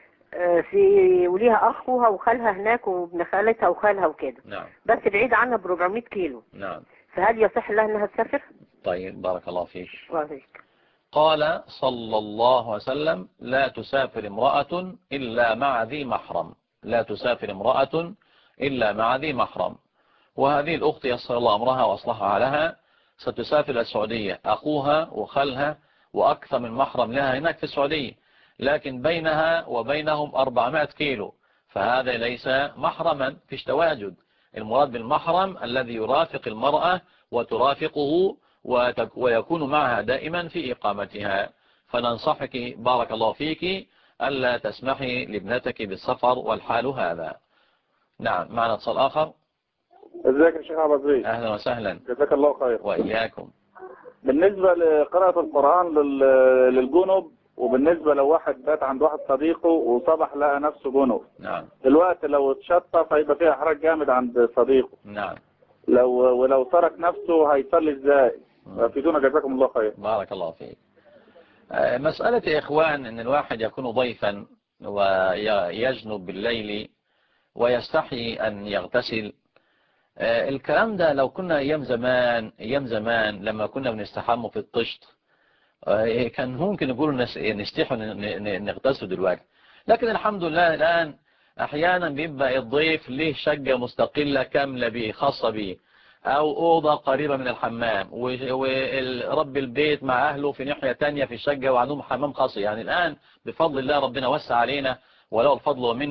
وليها أخوها وخالها هناك، وابن خالتها وخالها وكده. نعم. بس بعيد عنها ب 400 كيلو. نعم. فهل يصح لها انها تسافر؟ طيب بارك الله فيك. وفيك. قال صلى الله عليه وسلم: لا تسافر امرأة إلا مع ذي محرم، لا تسافر امرأة إلا مع ذي محرم. وهذه الأخت يسر الله أمرها وأصلحها لها، ستسافر السعودية، أخوها وخالها وأكثر من محرم لها هناك في السعودية، لكن بينها وبينهم 400 كيلو، فهذا ليس محرما، فيش تواجد. المراد بالمحرم الذي يرافق المرأة وترافقه ويكون معها دائما في إقامتها. فننصحك بارك الله فيك ألا تسمحي لابنتك بالسفر والحال هذا. نعم. معنا اتصال آخر. ازيك يا شيخ عبد العزيز؟ أهلا وسهلا. جزاك الله خير. وإياكم. بالنسبة لقراءة القرآن للجنب، وبالنسبة لو واحد بات عند واحد صديقه وصبح لقى نفسه جنب، نعم. دلوقتي لو اتشطف هيبقى فيها حرج جامد عند صديقه. نعم. ولو ترك نفسه هيصلي ازاي؟ فيدونا جزاكم الله خير. بارك الله فيك. مسألة يا إخوان أن الواحد يكون ضيفا ويجنب بالليل ويستحي أن يغتسل، الكلام ده لو كنا أيام زمان لما كنا بنستحموا في الطشت كان ممكن يقولوا نستحوا نغتسل دلوقتي. لكن الحمد لله الآن أحيانا بيبقى الضيف له شقة مستقلة كاملة به خاصة به، أو أوضة قريبة من الحمام، ورب البيت مع أهله في ناحية تانية في الشقة وعندهم حمام خاص. يعني الآن بفضل الله ربنا وسع علينا وله الفضل ومنه،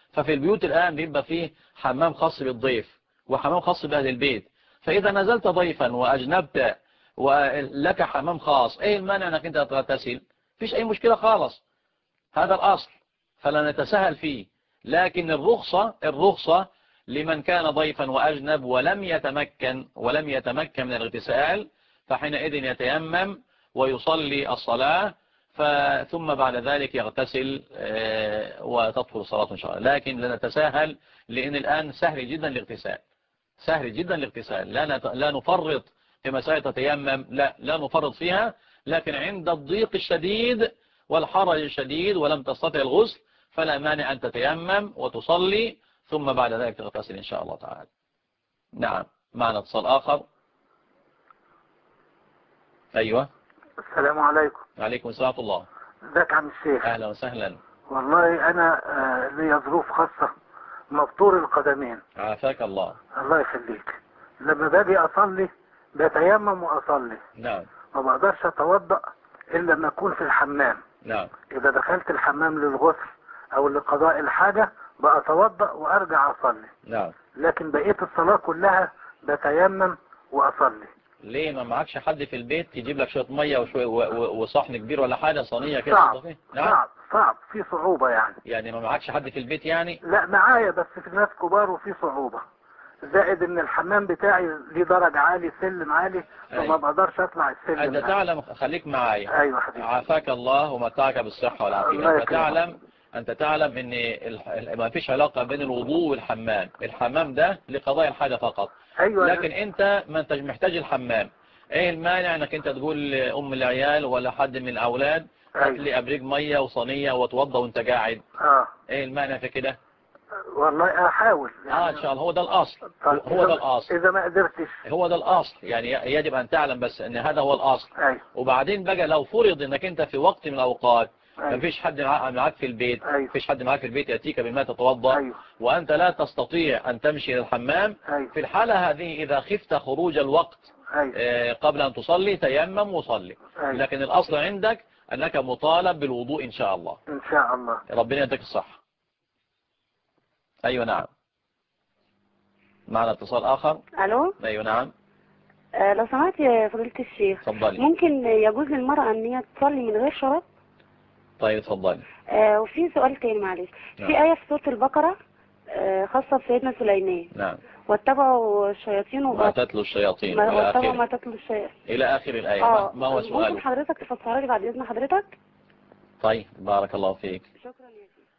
ففي البيوت الآن بيبقى فيه حمام خاص بالضيف وحمام خاص بأهل البيت. فإذا نزلت ضيفا وأجنبت ولك حمام خاص، ايه المانع انك انت تغتسل؟ فيش اي مشكلة خالص، هذا الأصل، فلا نتساهل فيه. لكن الرخصة لمن كان ضيفا وأجنب ولم يتمكن من الاغتسال، فحينئذ يتيمم ويصلي الصلاة، ثم بعد ذلك يغتسل وتطهر الصلاة إن شاء الله. لكن لا نتساهل، لأن الآن سهل جدا الاغتسال، لا نفرط في مسألة تتيمم، لا نفرط فيها. لكن عند الضيق الشديد والحرج الشديد ولم تستطع الغسل، فلا مانع أن تتيمم وتصلي ثم بعد ذلك تغتسل إن شاء الله تعالى. نعم، معنا اتصال آخر. أيوة. السلام عليكم. وعليكم السلام ورحمة الله. ازيك يا عم الشيخ؟ أهلا وسهلا. والله أنا لي ظروف خاصة، مبتور القدمين. عافاك الله. الله يخليك. لما باجي أصلي بتيمم وأصلي. نعم. ما بقدرش أتوضأ إلا لما أكون في الحمام. نعم. إذا دخلت الحمام للغسل أو لقضاء الحاجة بأتوضأ وأرجع أصلي. نعم. لكن بقية الصلاة كلها بتيمم وأصلي. ليه ما معكش حد في البيت يجيب لك شوية مية وصحن كبير ولا حاجة، صينية كده؟ صعب في صعوبة يعني ما معكش حد في البيت يعني؟ لا معايا، بس في ناس كبار وفي صعوبة، زائد ان الحمام بتاعي ليه درج عالي، سلم عالي، فما بقدرش اطلع السلم. انت تعلم، خليك معايا. ايوه حبيبي. عافاك الله ومتعك بالصحة والعافية. انت تعلم ان ما فيش علاقة بين الوضوء والحمام. الحمام ده لقضاء الحاجة فقط. أيوة. لكن انت ما انتش محتاج الحمام. ايه المانع انك انت تقول ام العيال ولا حد من الاولاد هات لي ابريق مية وصينية وتوضى وانت قاعد؟ ايه المانع في كده؟ والله احاول ان شاء الله. هو ده الاصل. هو ده الاصل. اذا ما قدرتش هو ده الاصل، يعني يجب ان تعلم بس ان هذا هو الاصل. أيوة. وبعدين بقى لو فرض انك انت في وقت من الاوقات أيوة. مفيش حد معاك في البيت، أيوة. مفيش حد معاك في البيت يأتيك بالماء تتوضا. أيوة. وانت لا تستطيع ان تمشي للحمام. أيوة. في الحالة هذه اذا خفت خروج الوقت أيوة. قبل ان تصلي تيمم وصلي. أيوة. لكن الاصل عندك انك مطالب بالوضوء ان شاء الله. ان شاء الله. ربنا يديك الصحة. ايوه نعم. معنا اتصال آخر. ألو. أيوة نعم. لو سمحت يا فضيلة الشيخ، تفضلي. ممكن يجوز للمرأة أن هي تصلي من غير شراب؟ طيب تفضلي. وفي سؤال تاني معلش. نعم. في آية في سورة البقرة خاصة بسيدنا سليمان. نعم. واتبعوا الشياطين ما تتلو الشياطين واتبعوا ما تتلو الشياطين إلى آخر الآية. ما هو سؤالك؟ ممكن حضرتك تفسرها لي بعد إذن حضرتك؟ طيب بارك الله فيك. شكرا يا سيدي.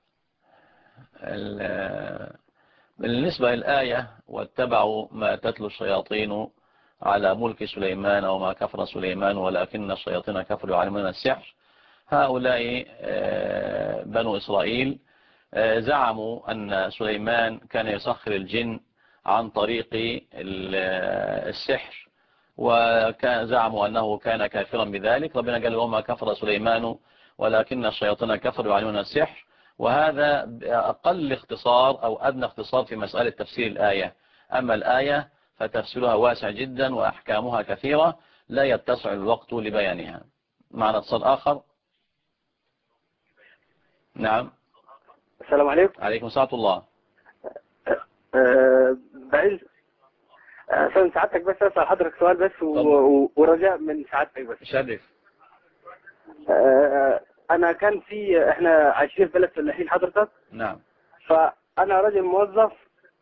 بالنسبة للآية واتبعوا ما تتلو الشياطين على ملك سليمان وما كفر سليمان ولكن الشياطين كفروا يعلمون السحر، هؤلاء بنو إسرائيل زعموا أن سليمان كان يسخر الجن عن طريق السحر، وكان زعموا أنه كان كافرا بذلك. ربنا قال وما كفر سليمان ولكن الشياطين كفروا يعلمون السحر. وهذا أقل اختصار أو أدنى اختصار في مسألة تفسير الآية. أما الآية فتفسيرها واسع جدا وأحكامها كثيرة لا يتسع الوقت لبيانها. معنا اتصال آخر. نعم. السلام عليكم. عليكم السلام الله. بعيد سعادتك بس أسأل حضرتك سؤال بس ورجاء من سعادتك بس. شرف. أنا كان إحنا عايشين في بلد فلاحين حضرتك. نعم. فأنا راجل موظف،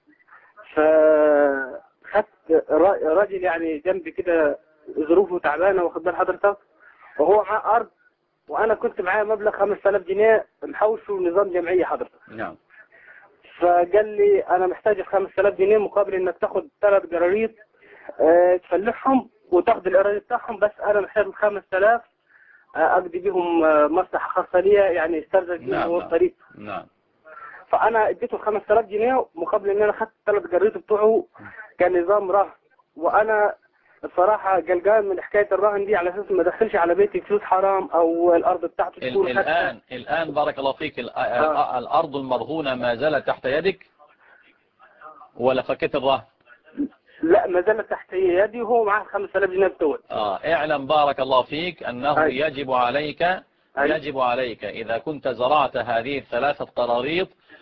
فخدت راجل يعني جنبي كده ظروفه تعبانة واخد بال حضرتك، وهو معاه أرض وأنا كنت معايا مبلغ 5000 جنيه محوشه نظام جمعية حضرتك. نعم. فقال لي أنا محتاج 5000 جنيه مقابل إنك تاخد 3 جراريط تفلحهم وتاخد الإيراد بتاعهم، بس أنا محتاج 5000 أقضي بهم مصلحة خاصة لي يعني استرزق بيهم هو الطريق. نعم. فأنا اديته 5000 جنيه مقابل إن أنا خدت 3 جراريط بتوعه كان نظام رهن، وأنا الصراحة قلقان من حكاية الرهن دي على أساس ما دخلش على بيتي فلوس حرام أو الأرض بتاعته تكون الآن بارك الله فيك الأرض المرهونة ما زالت تحت يدك ولا فكت الرهن؟ لا ما زالت تحت يدي وهو معاه 5000 جنيه بتوعه. اعلم بارك الله فيك أنه يجب عليك إذا كنت زرعت هذه 3 قراريط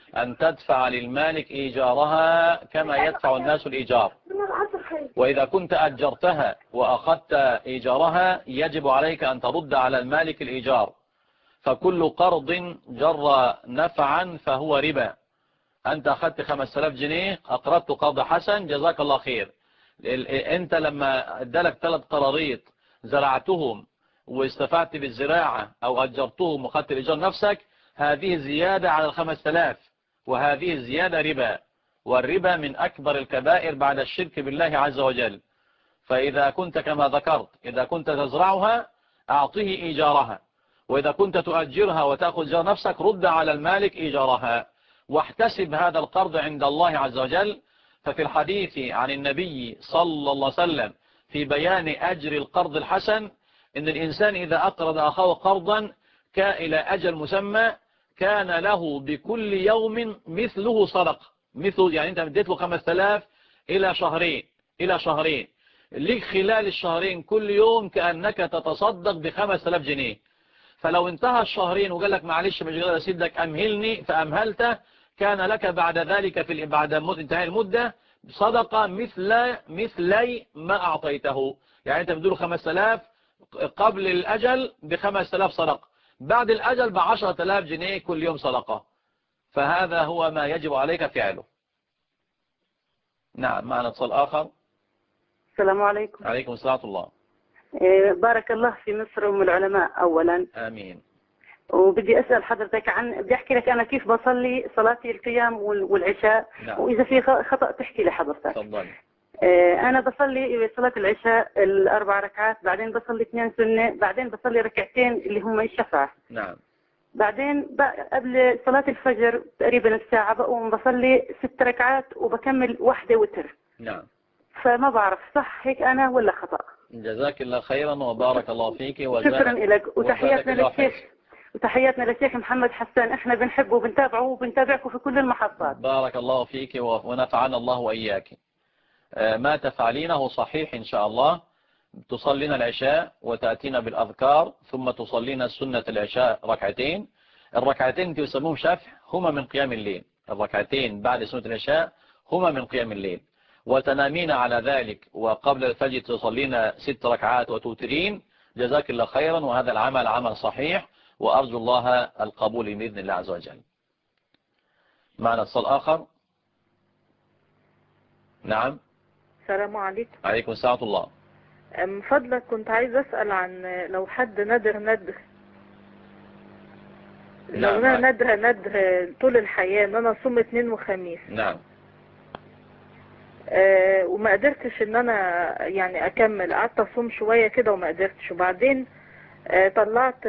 أن تدفع للمالك إيجارها كما يدفع الناس الإيجار. وإذا كنت أجرتها وأخذت إيجارها يجب عليك أن ترد على المالك الإيجار، فكل قرض جر نفعا فهو ربا. أنت أخذت 5000 جنيه، أقرضت قرض حسن، جزاك الله خير. أنت لما ادالك 3 قراريط زرعتهم واستفدت بالزراعة أو أجرتهم وأخذت الإيجار نفسك، هذه زيادة على 5000، وهذه الزيادة ربا، والربا من أكبر الكبائر بعد الشرك بالله عز وجل. فإذا كنت كما ذكرت إذا كنت تزرعها أعطيه إيجارها، وإذا كنت تؤجرها وتأخذ إيجار نفسك رد على المالك إيجارها، واحتسب هذا القرض عند الله عز وجل. ففي الحديث عن النبي صلى الله عليه وسلم في بيان أجر القرض الحسن إن الإنسان إذا أقرض أخاه قرضا إلى أجل مسمى كان له بكل يوم مثله صدقة. مثل يعني أنت اديت له 5000 إلى شهرين ليك خلال الشهرين كل يوم كأنك تتصدق ب5000 جنيه. فلو انتهى الشهرين وقال لك معلش مش قادر أسدك أمهلني فأمهلته، كان لك بعد ذلك بعد انتهاء المدة صدقة مثلي ما أعطيته. يعني أنت بدون 5000 قبل الأجل ب5000 صدقة، بعد الأجل ب10,000 جنيه كل يوم صدقة. فهذا هو ما يجب عليك فعله. نعم، معنا اتصال آخر. السلام عليكم. عليكم السلام ورحمة الله. بارك الله في مصر أم العلماء أولا. آمين. وبدي أسأل حضرتك بدي أحكي لك أنا كيف بصلي صلاتي القيام والعشاء. نعم. وإذا في خطأ تحكي لي حضرتك. تفضلي. أنا بصلي صلاة العشاء 4 ركعات، بعدين بصلي 2 سنة، بعدين بصلي ركعتين اللي هم الشفع. نعم. بعدين قبل صلاة الفجر تقريبا الساعة بقوم بصلي 6 ركعات وبكمل 1 وتر. نعم. فما بعرف صح هيك أنا ولا خطأ. جزاك الله خيرا وبارك الله فيك. شكرا لك وتحياتنا للشيخ محمد حسان، احنا بنحبه وبنتابعه وبنتابعكم في كل المحطات. بارك الله فيك ونفعنا الله وإياك. ما تفعلينه صحيح إن شاء الله. تصلين العشاء وتأتين بالأذكار، ثم تصلين سنة العشاء ركعتين. الركعتين يسموهم شفع، هما من قيام الليل. الركعتين بعد سنة العشاء هما من قيام الليل. وتنامين على ذلك، وقبل الفجر تصلين 6 ركعات وتوترين. جزاك الله خيرا، وهذا العمل عمل صحيح، وأرجو الله القبول بإذن الله عز وجل. معنا اتصال آخر. نعم. السلام عليكم. عليكم السلام ورحمة الله. من فضلك كنت عايز أسأل عن لو حد ندر لو أنا ندر طول الحياة ان انا اصوم 2 وخميس. نعم. وما قدرتش ان انا يعني اكمل، قعدت اصوم شوية كده وما قدرتش، وبعدين طلعت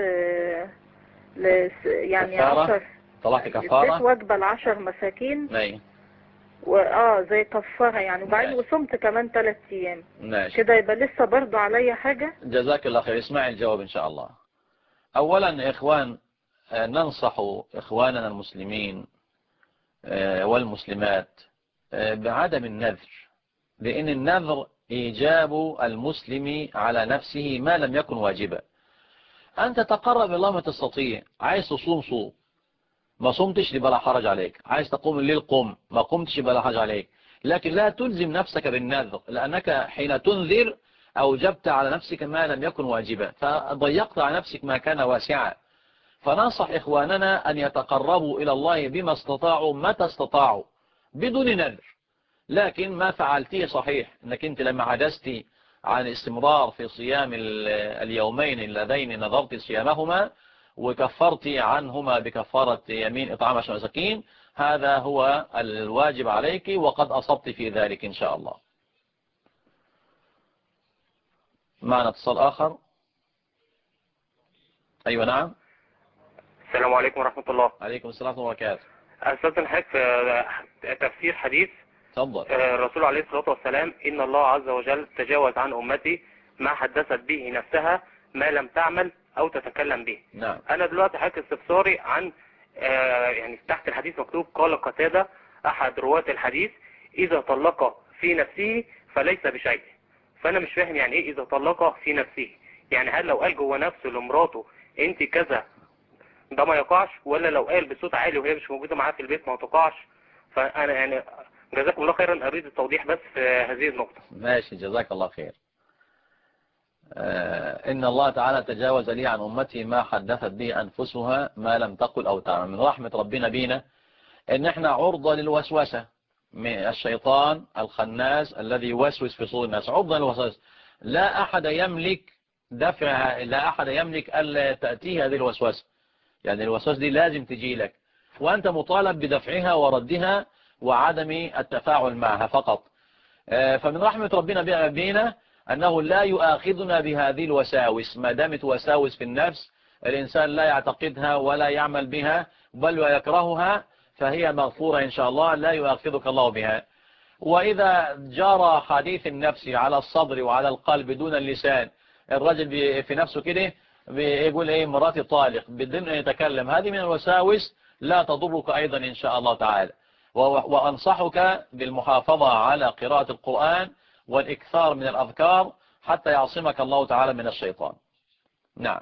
يعني كفارة. طلعت كفارة. اديت وجبة ل10 مساكين. نعم. زي كفارة يعني، وبعدين وصمت كمان 3 ايام. ماشي. كده يبقى لسه برضو عليا حاجة. جزاك الله خير. اسمعي الجواب ان شاء الله. اولا اخوان، ننصح اخواننا المسلمين والمسلمات بعدم النذر، لان النذر ايجاب المسلم على نفسه ما لم يكن واجبا. انت تقرب الله ما تستطيع. عايز تصوم صوم، ما صمتش يبقى لا حرج عليك. عايز تقوم الليل قم، ما قمتش يبقى لا حرج عليك. لكن لا تلزم نفسك بالنذر، لأنك حين تنذر أوجبت على نفسك ما لم يكن واجبا، فضيقت على نفسك ما كان واسعا. فننصح إخواننا أن يتقربوا إلى الله بما استطاعوا متى استطاعوا بدون نذر. لكن ما فعلتيه صحيح، أنك أنت لما عجزت عن الاستمرار في صيام اليومين اللذين نذرت صيامهما وكفرت عنهما بكفارة يمين إطعام 10 مساكين، هذا هو الواجب عليك، وقد أصبت في ذلك إن شاء الله. معنا اتصال آخر. أيوة نعم. السلام عليكم ورحمة الله. عليكم السلام ورحمة الله وبركاته. أستاذ حضرتك في تفسير حديث تفضل. الرسول عليه الصلاة والسلام: إن الله عز وجل تجاوز عن أمتي ما حدثت به نفسها ما لم تعمل أو تتكلم به. نعم. أنا دلوقتي حضرتك استفساري عن يعني تحت الحديث مكتوب: قال قتادة أحد رواة الحديث: إذا طلق في نفسه فليس بشيء. فأنا مش فاهم يعني إيه إذا طلق في نفسه. يعني هل لو قال جوه نفسه لمراته أنت كذا ده ما يقعش، ولا لو قال بصوت عالي وهي مش موجودة معاه في البيت ما تقعش؟ فأنا يعني جزاكم الله خيرا، أريد التوضيح بس في هذه النقطة. ماشي، جزاك الله خير. إن الله تعالى تجاوز لي عن أمتي ما حدثت به أنفسها ما لم تقل أو تعمل. من رحمة ربنا بينا إن إحنا عرضة للوسوسة من الشيطان الخناس الذي يوسوس في صدور الناس، عرضة للوسوسة. لا أحد يملك دفعها، لا أحد يملك ألا تأتيه هذه الوسوسة. يعني الوسوسة دي لازم تجي لك، وأنت مطالب بدفعها وردها وعدم التفاعل معها فقط. فمن رحمة ربنا بينا أنه لا يؤاخذنا بهذه الوساوس. ما دامت وساوس في النفس الإنسان لا يعتقدها ولا يعمل بها بل ويكرهها، فهي مغفورة إن شاء الله، لا يؤاخذك الله بها. وإذا جرى حديث النفس على الصدر وعلى القلب دون اللسان، الرجل في نفسه كده بيقول إيه مراتي طالق بدون أن يتكلم، هذه من الوساوس لا تضرك أيضا إن شاء الله تعالى. وأنصحك بالمحافظة على قراءة القرآن والإكثار من الأذكار حتى يعصمك الله تعالى من الشيطان. نعم.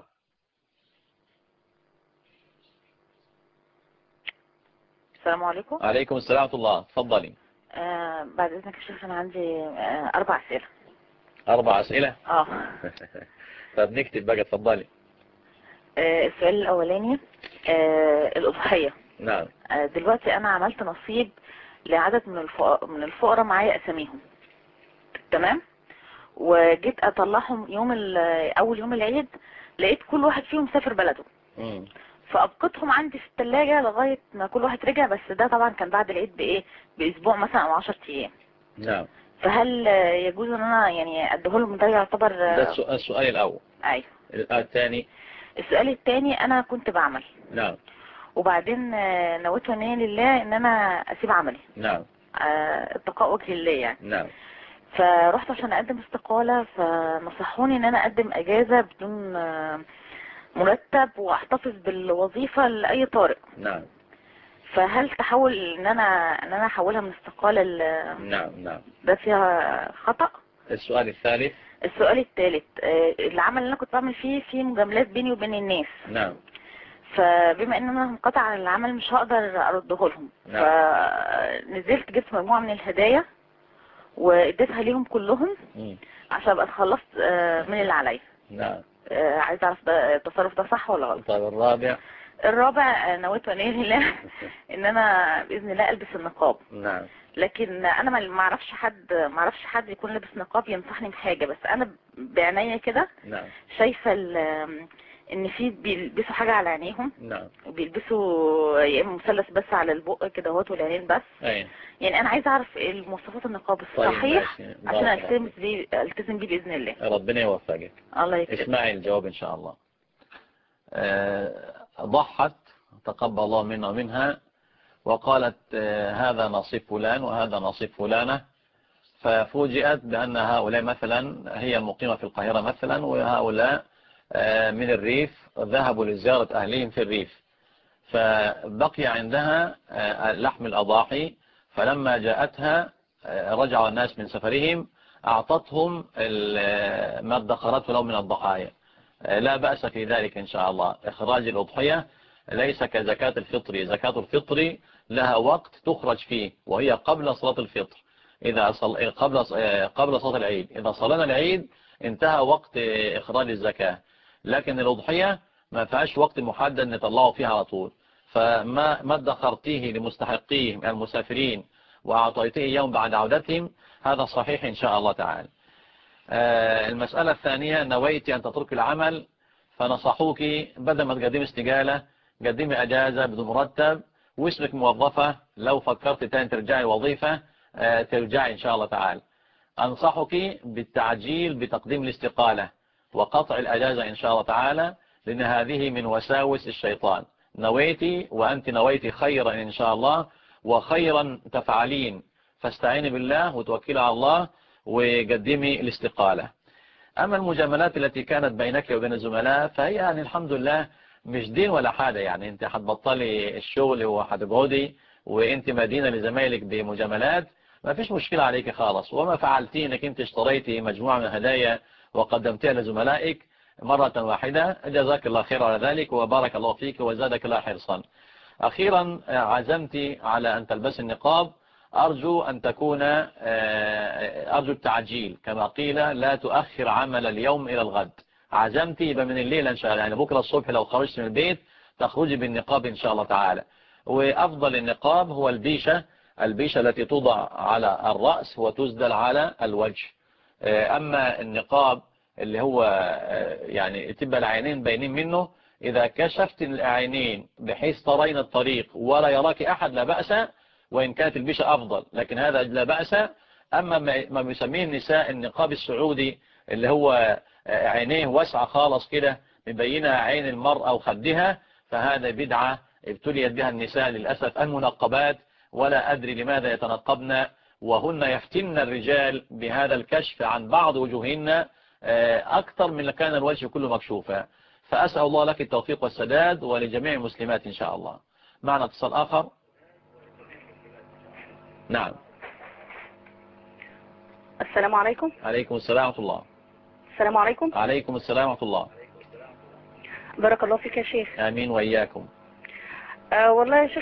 السلام عليكم. عليكم السلام ورحمة الله، تفضلي. بعد إذنك يا شيخ، أنا عندي 4 أسئلة. 4 أسئلة؟ طب نكتب بقى، تفضلي. السؤال الأولاني الأضحية. نعم. دلوقتي أنا عملت نصيب لعدد من الفقراء معايا أساميهم، تمام، وجيت أطلعهم أول يوم العيد، لقيت كل واحد فيهم سافر بلده. فأبقتهم عندي في الثلاجة لغاية ما كل واحد رجع، بس ده طبعا كان بعد العيد بأسبوع مثلا أو 10 أيام. نعم. فهل يجوز ان انا يعني اديهولهم؟ ده يعتبر ده السؤال الاول. ايوه. الثاني؟ السؤال الثاني، انا كنت بعمل. نعم. وبعدين نويت ونية لله ان انا اسيب عملي. نعم. اتقاء وجه الله يعني. نعم. فرحت عشان اقدم استقالة، فنصحوني ان انا اقدم اجازة بدون مرتب واحتفظ بالوظيفة لاي طارئ. نعم. فهل تحول ان انا احولها من استقالة نعم. ده فيها خطأ؟ السؤال الثالث؟ السؤال الثالث، العمل اللي انا كنت بعمل فيه مجاملات بيني وبين الناس. نعم. فبما ان انا منقطع عن العمل مش هقدر ارده لهم. نعم. فنزلت جبت مجموعة من الهدايا واديتها ليهم كلهم عشان ابقى اتخلصت من اللي عليا. نعم. عايز اعرف ده التصرف ده صح ولا غلط؟ طيب الرابع؟ الرابع، نويت ونية لله ان انا باذن الله البس النقاب. نعم. لكن انا ما اعرفش حد يكون لابس نقاب ينصحني بحاجه، بس انا بعناية كده نعم شايفه ان في بيلبسوا حاجه على عينيهم. نعم. وبيلبسوا يا اما مثلث بس على البق كده اهوت والعينين بس. أي. يعني انا عايزه اعرف المواصفات النقاب الصحيح عشان التزم بيه باذن الله. ربنا يوفقك. الله يكرمك. اسمعي الجواب ان شاء الله. ضحت تقبل الله منا ومنها وقالت هذا نصيب فلان وهذا نصيب فلانة، ففوجئت بأن هؤلاء مثلا هي مقيمة في القاهرة مثلا، وهؤلاء من الريف ذهبوا لزيارة أهلهم في الريف، فبقي عندها لحم الأضاحي. فلما جاءتها رجع الناس من سفرهم أعطتهم ما ادخرته لهم من الضحايا. لا بأس في ذلك إن شاء الله. إخراج الأضحية ليس كزكاة الفطر. زكاة الفطر لها وقت تخرج فيه، وهي قبل صلاة الفطر، قبل صلاة العيد. إذا صلينا العيد انتهى وقت إخراج الزكاة، لكن الأضحية ما فيهاش وقت محدد نطلعه فيها على طول. فما ادخرتيه لمستحقيه المسافرين وأعطيته يوم بعد عودتهم هذا صحيح إن شاء الله تعالى. المسألة الثانية، نويت أن تترك العمل، فنصحوك بدل ما تقدمي استقالة قدمي أجازة بدون مرتب واسمك موظفة. لو فكرت تاني ترجعي وظيفة ترجعي إن شاء الله تعالى. أنصحك بالتعجيل بتقديم الاستقالة وقطع الأجازة إن شاء الله تعالى، لأن هذه من وساوس الشيطان. نويتي وأنت نويتي خيرا إن شاء الله وخيرا تفعلين، فاستعيني بالله وتوكلي على الله وقدمي الاستقالة. أما المجاملات التي كانت بينك وبين الزملاء فهي يعني الحمد لله مش دين ولا حاجة. يعني انت هتبطلي الشغل وهتقعدي وانت مدينة لزمايلك بمجاملات، ما فيش مشكلة عليك خالص. وما فعلتي انك انت اشتريتي مجموعة من الهدايا وقدمتها لزملائك، مرة واحدة. جزاك الله خير على ذلك وبارك الله فيك وزادك الله حرصا. أخيرا عزمت على أن تلبس النقاب، أرجو أن تكون أرجو التعجيل كما قيل لا تؤخر عمل اليوم إلى الغد. عزمت يبقى من الليلة إن شاء الله، يعني بكرة الصبح لو خرجت من البيت تخرجي بالنقاب إن شاء الله تعالى. وأفضل النقاب هو البيشة التي توضع على الرأس وتسدل على الوجه. أما النقاب اللي هو يعني تبقى العينين باينين منه، إذا كشفت العينين بحيث ترين الطريق ولا يراك أحد لا بأس، وإن كانت البيشة أفضل لكن هذا لا بأس. أما ما بيسميه النساء النقاب السعودي اللي هو عينيه واسعة خالص كده مبينة عين المرأة وخدها، فهذا بدعة ابتليت بها النساء للأسف المنقبات، ولا أدري لماذا يتنقبن وهن يفتن الرجال بهذا الكشف عن بعض وجوههن أكثر من كان الوجه كله مكشوفا. فأسأل الله لك التوفيق والسداد ولجميع المسلمات إن شاء الله. معنا اتصال آخر. نعم. السلام عليكم. عليكم السلام ورحمة الله. السلام عليكم. عليكم السلام ورحمة الله. بارك الله فيك يا شيخ. آمين وإياكم. والله يا شيخ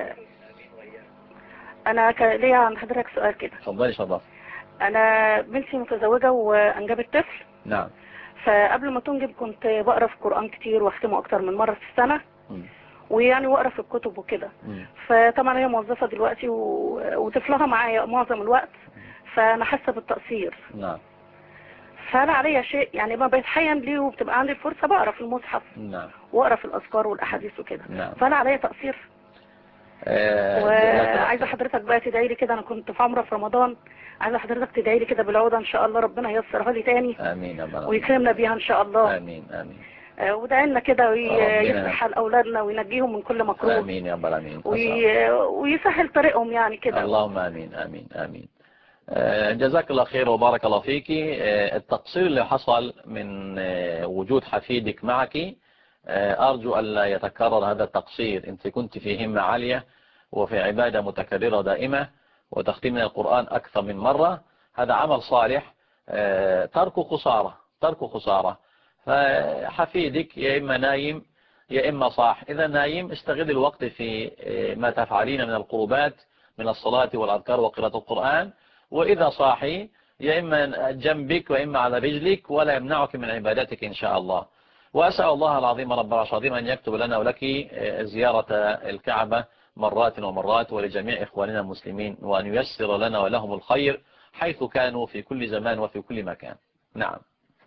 أنا ليا عند حضرتك سؤال كده. اتفضلي شرف. أنا بنتي متزوجة وأنجبت طفل. نعم. فقبل ما تنجب كنت بقرأ في القرآن كتير واختمه أكتر من مرة في السنة. ويعني وأقرأ في الكتب وكده. فطبعا هي موظفة دلوقتي وطفلها معايا معظم الوقت، فأنا حاسة بالتقصير. نعم. فأنا عليا شيء يعني ما بيتحين لي وبتبقى عندي الفرصة بقرأ في المصحف. نعم. وأقرأ في الأذكار والأحاديث وكده. نعم. فأنا عليا تقصير. وعايزة حضرتك بقى تدعي لي كده، أنا كنت في عمرة في رمضان، عايزة حضرتك تدعي لي كده بالعودة إن شاء الله ربنا ييسرها لي تاني. آمين يا رب. ويكرمنا بيها إن شاء الله. آمين آمين. ودعي لنا كده ويفتح حال أولادنا وينجيهم من كل مكروه. آمين يا رب العالمين. ويسهل طريقهم يعني كده. اللهم آمين آمين آمين. جزاك الله خير وبارك الله فيك. التقصير اللي حصل من وجود حفيدك معك أرجو ألا يتكرر هذا التقصير. أنت كنت في همة عالية وفي عبادة متكررة دائمة وتختم القرآن أكثر من مرة، هذا عمل صالح. ترك خسارة. فحفيدك يا إما نايم يا إما صاح. إذا نايم استغل الوقت في ما تفعلين من القربات من الصلاة والأذكار وقراءة القرآن، وإذا صاحي يا إما جنبك وإما على رجلك ولا يمنعك من عبادتك إن شاء الله. وأسأل الله العظيم رب العرش العظيم أن يكتب لنا ولك زيارة الكعبة مرات ومرات ولجميع إخواننا المسلمين، وأن ييسر لنا ولهم الخير حيث كانوا في كل زمان وفي كل مكان. نعم.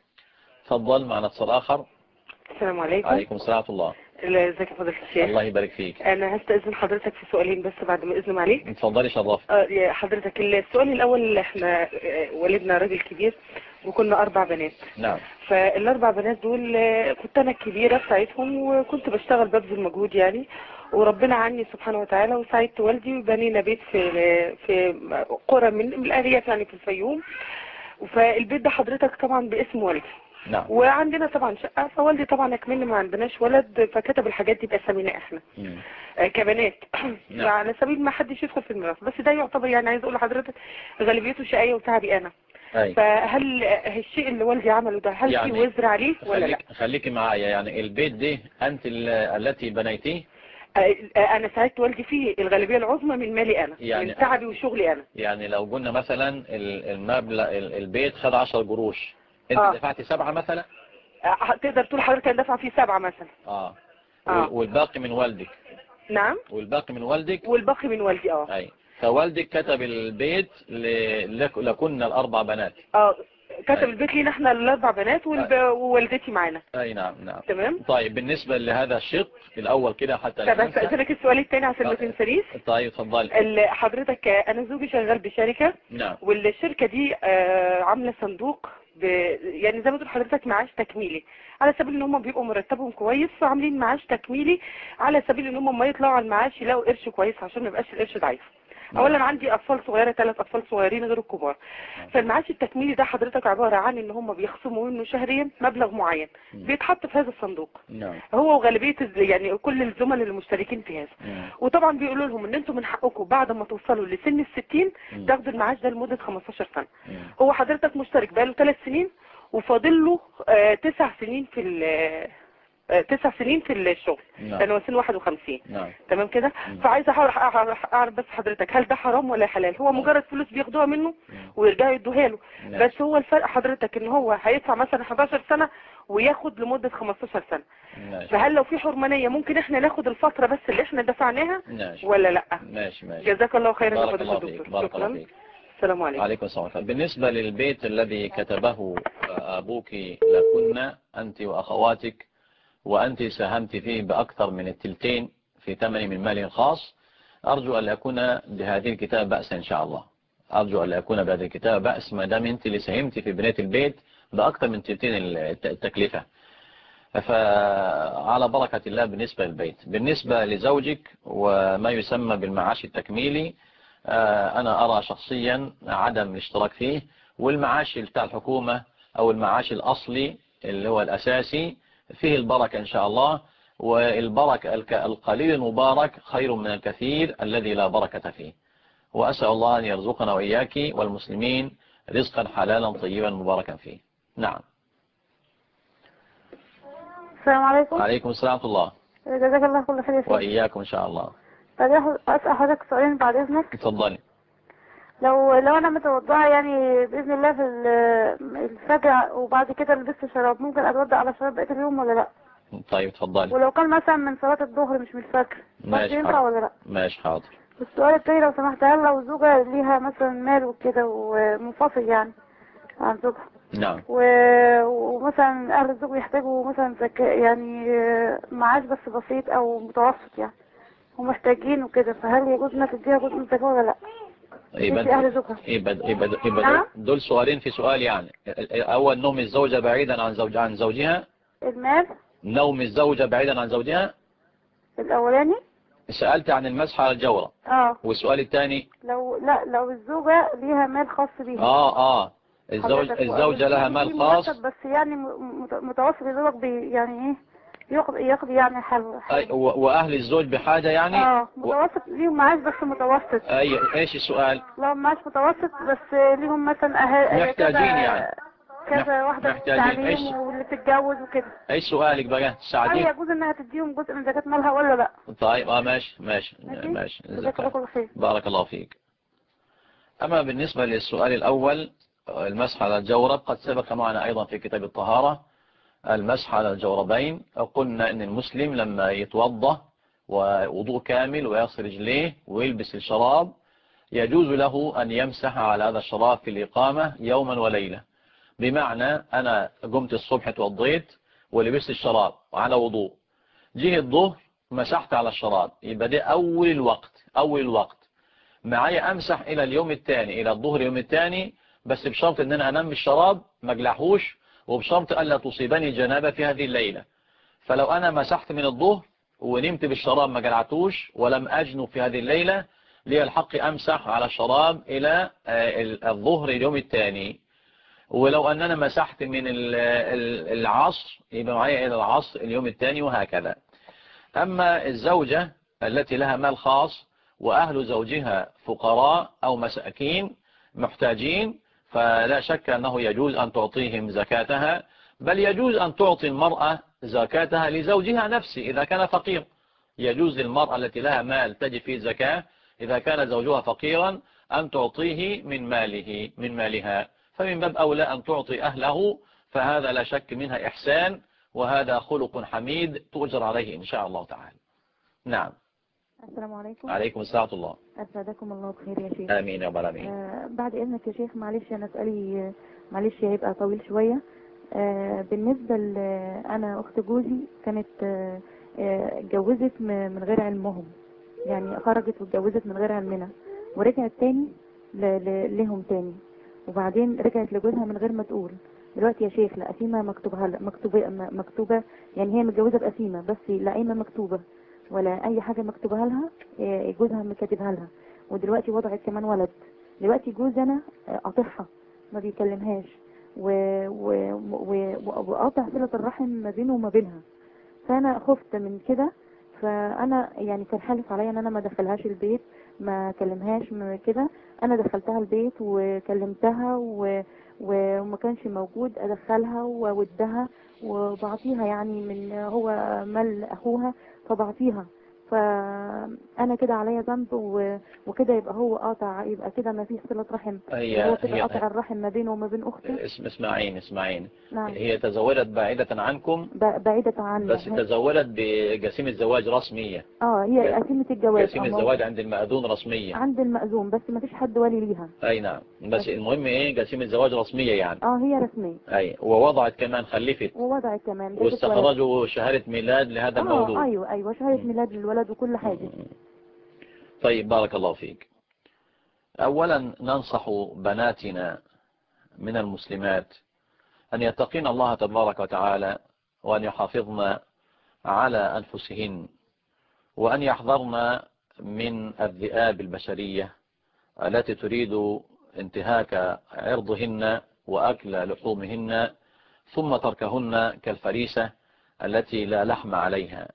تفضل معنا اتصال آخر. السلام عليكم. عليكم السلام ورحمة الله. ازيك يا فضيلة الشيخ؟ الله يبارك فيك. انا هستأذن حضرتك في سؤالين بس بعد ما اذن عليك. اتفضلي شرف. حضرتك السؤال الاول، احنا والدنا راجل كبير وكنا 4 بنات. نعم. فال4 بنات دول كنت انا الكبيرة بتاعتهم وكنت بشتغل ببذل مجهود يعني، وربنا عني سبحانه وتعالى وساعدت والدي وبنينا بيت في قرى من الارياف يعني في الفيوم. فالبيت ده حضرتك طبعا باسم والدي. نعم. وعندنا طبعا شقة، فوالدي طبعا اكملنا ما عندناش ولد، فكتب الحاجات دي بأسامينا احنا كبنات. نعم. على سبيل ما حدش يدخل في الميراث، بس ده يعتبر يعني عايز اقول لحضرتك غالبيته شقية وتعبي انا. فهل الشيء اللي والدي عمله ده هل يعني في وزر عليه ولا لا؟ خليكي معايا، يعني البيت ده انت التي بنيتيه؟ انا ساعدت والدي فيه الغالبية العظمى من مالي انا، يعني من تعبي وشغلي انا. يعني لو قلنا مثلا المبلغ البيت خد 10 قروش، انت دفعتي 7 مثلا؟ تقدر تقول حضرتك دفع فيه 7 مثلا. والباقي من والدك؟ نعم. والباقي من والدك؟ والباقي من والدي. اي. فوالدك كتب البيت لكن ال4 بنات. كتب البيت لينا احنا ال4 بنات ووالدتي معانا. اي نعم نعم. تمام. طيب بالنسبة لهذا الشق الاول كده حتى طب اسالك السؤال الثاني عشان ما تنسانيش. طيب اتفضلي. حضرتك انا زوجي شغال بشركة. نعم. والشركة دي عاملة صندوق يعني زي ما تقول حضرتك معاش تكميلي، على سبيل ان هم بيبقوا مرتبهم كويس فعاملين معاش تكميلي على سبيل ان هم ما يطلعوا على المعاش يلاقوا قرش كويس عشان ما يبقاش القرش ضعيف. اولا عندي اطفال صغيره 3 اطفال صغيرين غير الكبار. فالمعاش التكميلي ده حضرتك عباره عن ان هم بيخصموا منه شهريا مبلغ معين بيتحط في هذا الصندوق. هو وغالبيه يعني كل الزملاء المشتركين في هذا. وطبعا بيقولوا لهم ان انتم من حقكم بعد ما توصلوا لسن ال60 تاخدوا المعاش ده لمده 15 سنه. هو حضرتك مشترك بقاله 3 سنين وفاضل له 9 سنين في 9 سنين في الشغل، نعم. لأنه سن 51. نعم. تمام كده. فعايزة أعرف بس حضرتك هل ده حرام ولا حلال؟ هو مجرد فلوس بياخدوها منه ويرجعوا يدوها له. نعم. بس هو الفرق حضرتك ان هو هيدفع مثلا 11 سنة وياخد لمدة 15 سنة. ماشي. فهل لو في حرمانية ممكن احنا ناخد الفترة بس اللي احنا دفعناها ولا لا؟ ماشي. جزاك الله خيرا يا بارك فضيلة الله فيك. الدكتور. بارك الله فيك. السلام عليكم. عليكم السلام. بالنسبة للبيت الذي كتبه أبوك لكن أنت وأخواتك وأنت ساهمت فيه بأكثر من التلتين في ثمن من مال خاص، أرجو أن لا يكون بهذه الكتاب بأس إن شاء الله. أرجو أن لا يكون بهذه الكتاب بأس ما دام أنت اللي ساهمت في بناية البيت بأكثر من تلتين التكلفة. فعلى بركة الله بالنسبة للبيت. بالنسبة لزوجك وما يسمى بالمعاش التكميلي، أنا أرى شخصيا عدم الاشتراك فيه، والمعاش بتاع الحكومة أو المعاش الأصلي اللي هو الأساسي فيه البركة إن شاء الله، والبركة القليل المبارك خير من الكثير الذي لا بركة فيه. وأسأل الله أن يرزقنا وإياك والمسلمين رزقا حلالا طيبا مباركا فيه. نعم. السلام عليكم. عليكم السلام ورحمة الله. جزاك الله كل خير يا شيخ. وإياكم إن شاء الله. طيب أسأل حضرتك سؤالين بعد إذنك. اتفضلي. لو أنا متوضعة يعني بإذن الله في الفجر وبعد كده لبست شراب، ممكن أتوضأ على شراب بقية اليوم ولا لأ؟ طيب اتفضلي. ولو كان مثلا من صلاة الظهر مش من الفجر، ماشي ينفع ولا لأ؟ ماشي حاضر. والسؤال التاني لو سمحت، هل لو زوجة ليها مثلا مال وكده ومنفصل يعني عن زوجها، نعم، ومثلا أهل الزوج يحتاجوا مثلا يعني معاش بس بسيط أو متوسط يعني ومحتاجين وكده، فهل يجوز انها تديها جزء من الزكاة ولا لا؟ يبقى دول سؤالين في سؤال يعني. أول، نوم الزوجة بعيدا عن زوجها. المال. نوم الزوجة بعيدا عن زوجها الأولاني. سألت عن المسح على الجورة. والسؤال الثاني لو الزوجة ليها مال خاص بيها. الزوجة لها مال خاص بس يعني متوسط الزوج يعني ايه يقضي يعني حل. واهل الزوج بحاجة يعني. متوسط ليهم معاش بس متوسط. ايش السؤال؟ لهم معاش متوسط بس ليهم مثلا محتاجين يعني كذا واحدة تعليم واللي تتجوز وكده. ايش سؤالك بقى؟ تساعدين. هل يجوز انها تديهم جزء من زكاة مالها ولا لا؟ طيب ماشي. بارك الله فيك. اما بالنسبة للسؤال الاول، المسح على الجورب، قد سبق معنا ايضا في كتاب الطهارة المسح على الجوربين. قلنا ان المسلم لما يتوضأ ووضوء كامل ويغسل رجليه ويلبس الشراب، يجوز له ان يمسح على هذا الشراب في الإقامة يوما وليلة. بمعنى انا قمت الصبح توضيت ولبست الشراب وعلى وضوء، جه الظهر مسحت على الشراب، يبقى ده اول الوقت معايا امسح الى اليوم الثاني، الى الظهر اليوم الثاني، بس بشرط ان انا انام بالشراب ما اقلعهوش، وبشرط ألا تصيبني جنابة في هذه الليلة. فلو أنا مسحت من الظهر ونمت بالشراب ما قلعتوش ولم أجنب في هذه الليلة، لي الحق أمسح على الشراب إلى الظهر اليوم الثاني. ولو أننا مسحت من العصر يبقى معي إلى العصر اليوم الثاني، وهكذا. أما الزوجة التي لها مال خاص وأهل زوجها فقراء أو مساكين محتاجين، فلا شك أنه يجوز أن تعطيهم زكاتها، بل يجوز أن تعطي المرأة زكاتها لزوجها نفسه إذا كان فقير. يجوز للمرأة التي لها مال تجب فيه الزكاة إذا كان زوجها فقيرا أن تعطيه من مالها، فمن باب أولى أن تعطي أهله، فهذا لا شك منها إحسان، وهذا خلق حميد تؤجر عليه إن شاء الله تعالى. نعم. السلام عليكم. عليكم السلام ورحمة الله. أسعدكم الله بخير يا شيخ. آمين يا رب العالمين. بعد إذنك يا شيخ، معلش أنا سؤالي معلش هيبقى طويل شوية. بالنسبة أنا أخت جوزي كانت اتجوزت من غير علمهم، يعني خرجت واتجوزت من غير علمنا، ورجعت تاني لهم تاني، وبعدين رجعت لجوزها من غير ما تقول. دلوقتي يا شيخ لا قسيمة مكتوبة يعني هي متجوزة بقسيمة بس لا قايمة مكتوبة ولا اي حاجة مكتوبها لها، جوزها مكاتبها لها، ودلوقتي وضعت كمان ولد. دلوقتي جوز انا قاطعها ما بيكلمهاش وقاطع صلة الرحم ما بينه وما بينها، فانا خفت من كده. فانا يعني كان حالف عليا ان انا ما دخلهاش البيت ما كلمهاش كده. انا دخلتها البيت وكلمتها وما كانش موجود ادخلها واودها وبعطيها، يعني من هو مال اخوها فبعطيها. فانا كده عليا ذنب وكده يبقى هو قاطع، يبقى كده ما فيش صلة رحم، هو كده قاطع الرحم ما بينه وما بين اخته. اسمعين. نعم. هي تزوجت بعيدة عنكم، بعيدة عنه، بس تزوجت بجسيم الزواج رسمية. هي قسيمة الجواز، جسيم الزواج عند المأذون رسمية، عند المأذون، بس ما فيش حد ولي ليها. اي نعم، بس المهم ايه، جسيم الزواج رسمية يعني. هي رسمية. اي، ووضعت كمان، خلفت ووضعت كمان، واستخرجوا شهادة ميلاد لهذا المولود. ايوه شهادة ميلاد للولد وكل حاجة. طيب، بارك الله فيك. اولا ننصح بناتنا من المسلمات أن يتقين الله تبارك وتعالى، وأن يحافظن على أنفسهن، وأن يحذرن من الذئاب البشرية التي تريد انتهاك عرضهن وأكل لحومهن، ثم تركهن كالفريسة التي لا لحم عليها.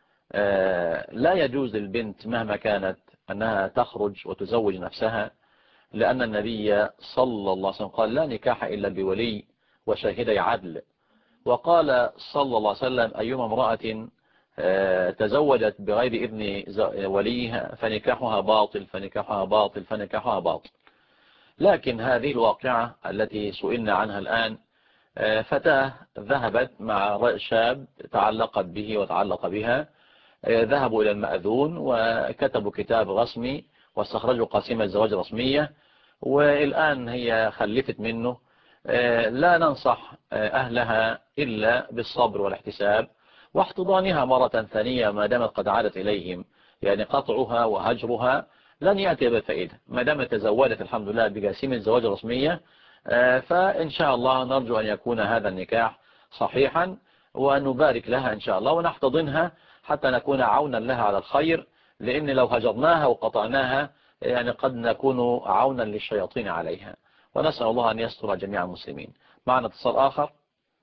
لا يجوز للبنت مهما كانت أنها تخرج وتزوج نفسها، لأن النبي صلى الله عليه وسلم قال: لا نكاح إلا بولي وشاهدي عدل. وقال صلى الله عليه وسلم: أيما امرأة تزوجت بغير إذن وليها فنكاحها باطل فنكاحها باطل فنكاحها باطل. لكن هذه الواقعة التي سئلنا عنها الآن، فتاة ذهبت مع شاب تعلقت به وتعلق بها، ذهبوا إلى المأذون وكتبوا كتاب رسمي واستخرجوا قسيمة زواج رسمية، والآن هي خلفت منه. لا ننصح أهلها إلا بالصبر والاحتساب واحتضانها مرة ثانية ما دامت قد عادت إليهم، يعني قطعها وهجرها لن يأتي بفائدة. ما دامت تزوجت الحمد لله بجسيم الزواج رسمية، فإن شاء الله نرجو أن يكون هذا النكاح صحيحا، وأن نبارك لها إن شاء الله ونحتضنها حتى نكون عونا لها على الخير، لأن لو هجرناها وقطعناها يعني قد نكون عونا للشياطين عليها. ونسأل الله أن يستر جميع المسلمين. معنا اتصال آخر،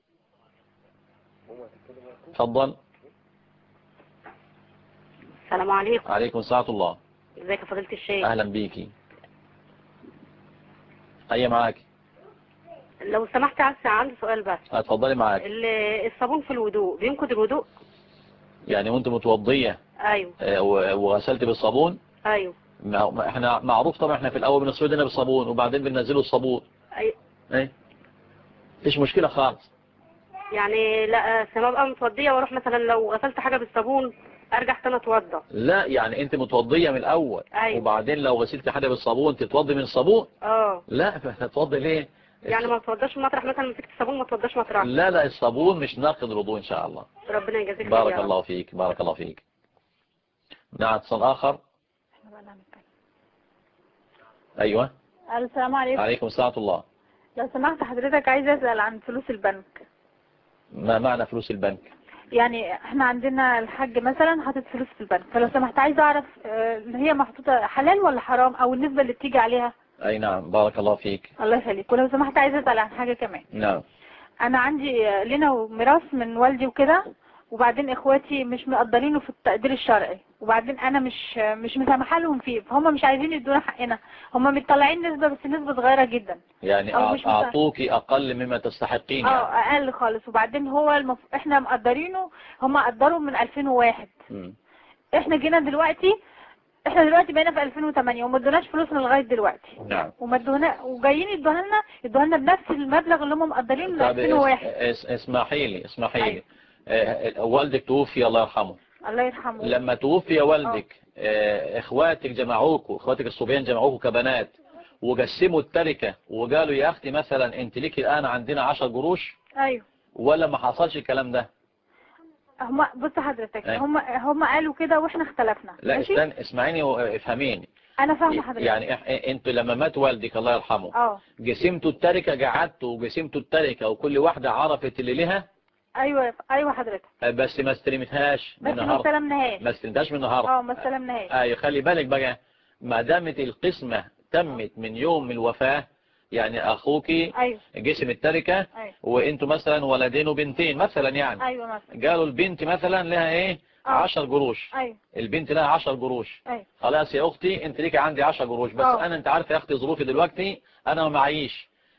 تفضل. السلام عليكم. عليكم السلام ورحمة الله. ازيك يا فضيلة الشيخ؟ أهلا بيكي. هيا معاك. لو سمحت عندي سؤال بس. اتفضلي معاك. الصابون في الوضوء بينقض الوضوء؟ يعني وانت متوضية ايوه وغسلت بالصابون؟ ايوه. احنا معروف طبعا، احنا في الاول بنغسل ايدينا بالصابون وبعدين بننزله الصابون. ايوه. مفيش مشكلة خالص. يعني لا سبب متوضية واروح مثلا لو غسلت حاجة بالصابون ارجع تاني اتوضى؟ لا، يعني انت متوضية من الاول. أيوة. وبعدين لو غسلت حاجة بالصابون تتوضي من الصابون؟ لا، هتتوضي ليه؟ يعني ما تتوضاش مطرح مثلا مسكت الصابون ما تتوضاش مطرح؟ لا الصابون مش ناقض الوضوء ان شاء الله. ربنا يجازيك خير. بارك الله فيك، بارك الله فيك. نعم، اتصال اخر. ايوه. السلام عليكم. عليكم السلام ورحمة الله. لو سمحت حضرتك عايزة اسأل عن فلوس البنك. ما معنى فلوس البنك؟ يعني احنا عندنا الحاج مثلا حاطط فلوس في البنك، فلو سمحت عايزة اعرف هي محطوطة حلال ولا حرام، او النسبة اللي بتيجي عليها. اي نعم، بارك الله فيك. الله يخليك. ولو سمحت عايزة اسأل عن حاجة كمان. نعم. انا عندي لنا ميراث من والدي وكده، وبعدين اخواتي مش مقدرينه في التقدير الشرعي، وبعدين انا مش مسامحه لهم فيه، فهم مش عايزين يدونا حقنا. هم مطلعين نسبة بس نسبة صغيرة جدا، يعني اعطوكي اقل مما تستحقين يعني. اقل خالص. وبعدين هو احنا مقدرينه، هم قدروا من 2001. احنا جينا دلوقتي، احنا دلوقتي بقينا في 2008 وما ادوناش فلوسنا لغايه دلوقتي. نعم. وما ادونا، وجايين يدوها لنا بنفس المبلغ اللي هم مقدرينه من 2001. اسمحي لي. والدك توفي الله يرحمه. الله يرحمه. لما توفي والدك اخواتك جمعوكوا، اخواتك الصبيان جمعوكوا كبنات وقسموا التركة وقالوا يا اختي مثلا انت ليكي الان عندنا 10 قروش؟ ايوه. ولا ما حصلش الكلام ده؟ هم بص حضرتك، هم قالوا كده واحنا اختلفنا. لا استنى، اسمعيني وافهميني. انا فاهمه حضرتك. يعني انتوا لما مات والدك الله يرحمه قسمتوا التركة، قعدتوا وقسمتوا التركة وكل واحدة عرفت اللي لها؟ ايوه حضرتك. بس ما استلمتهاش من النهارده. ما استلمناهاش. ما استلمتهاش من النهارده. ما استلمناهاش. ايوه، خلي بالك بقى، ما دامت القسمة تمت من يوم الوفاة، يعني اخوكي قسم التركة وانتوا مثلا ولدين وبنتين مثلا، يعني مثلا قالوا البنت مثلا لها ايه 10 قروش. البنت لها 10 قروش. خلاص يا اختي انت ليك عندي 10 قروش، بس انا انت عارفه يا اختي ظروفي دلوقتي انا ما معيش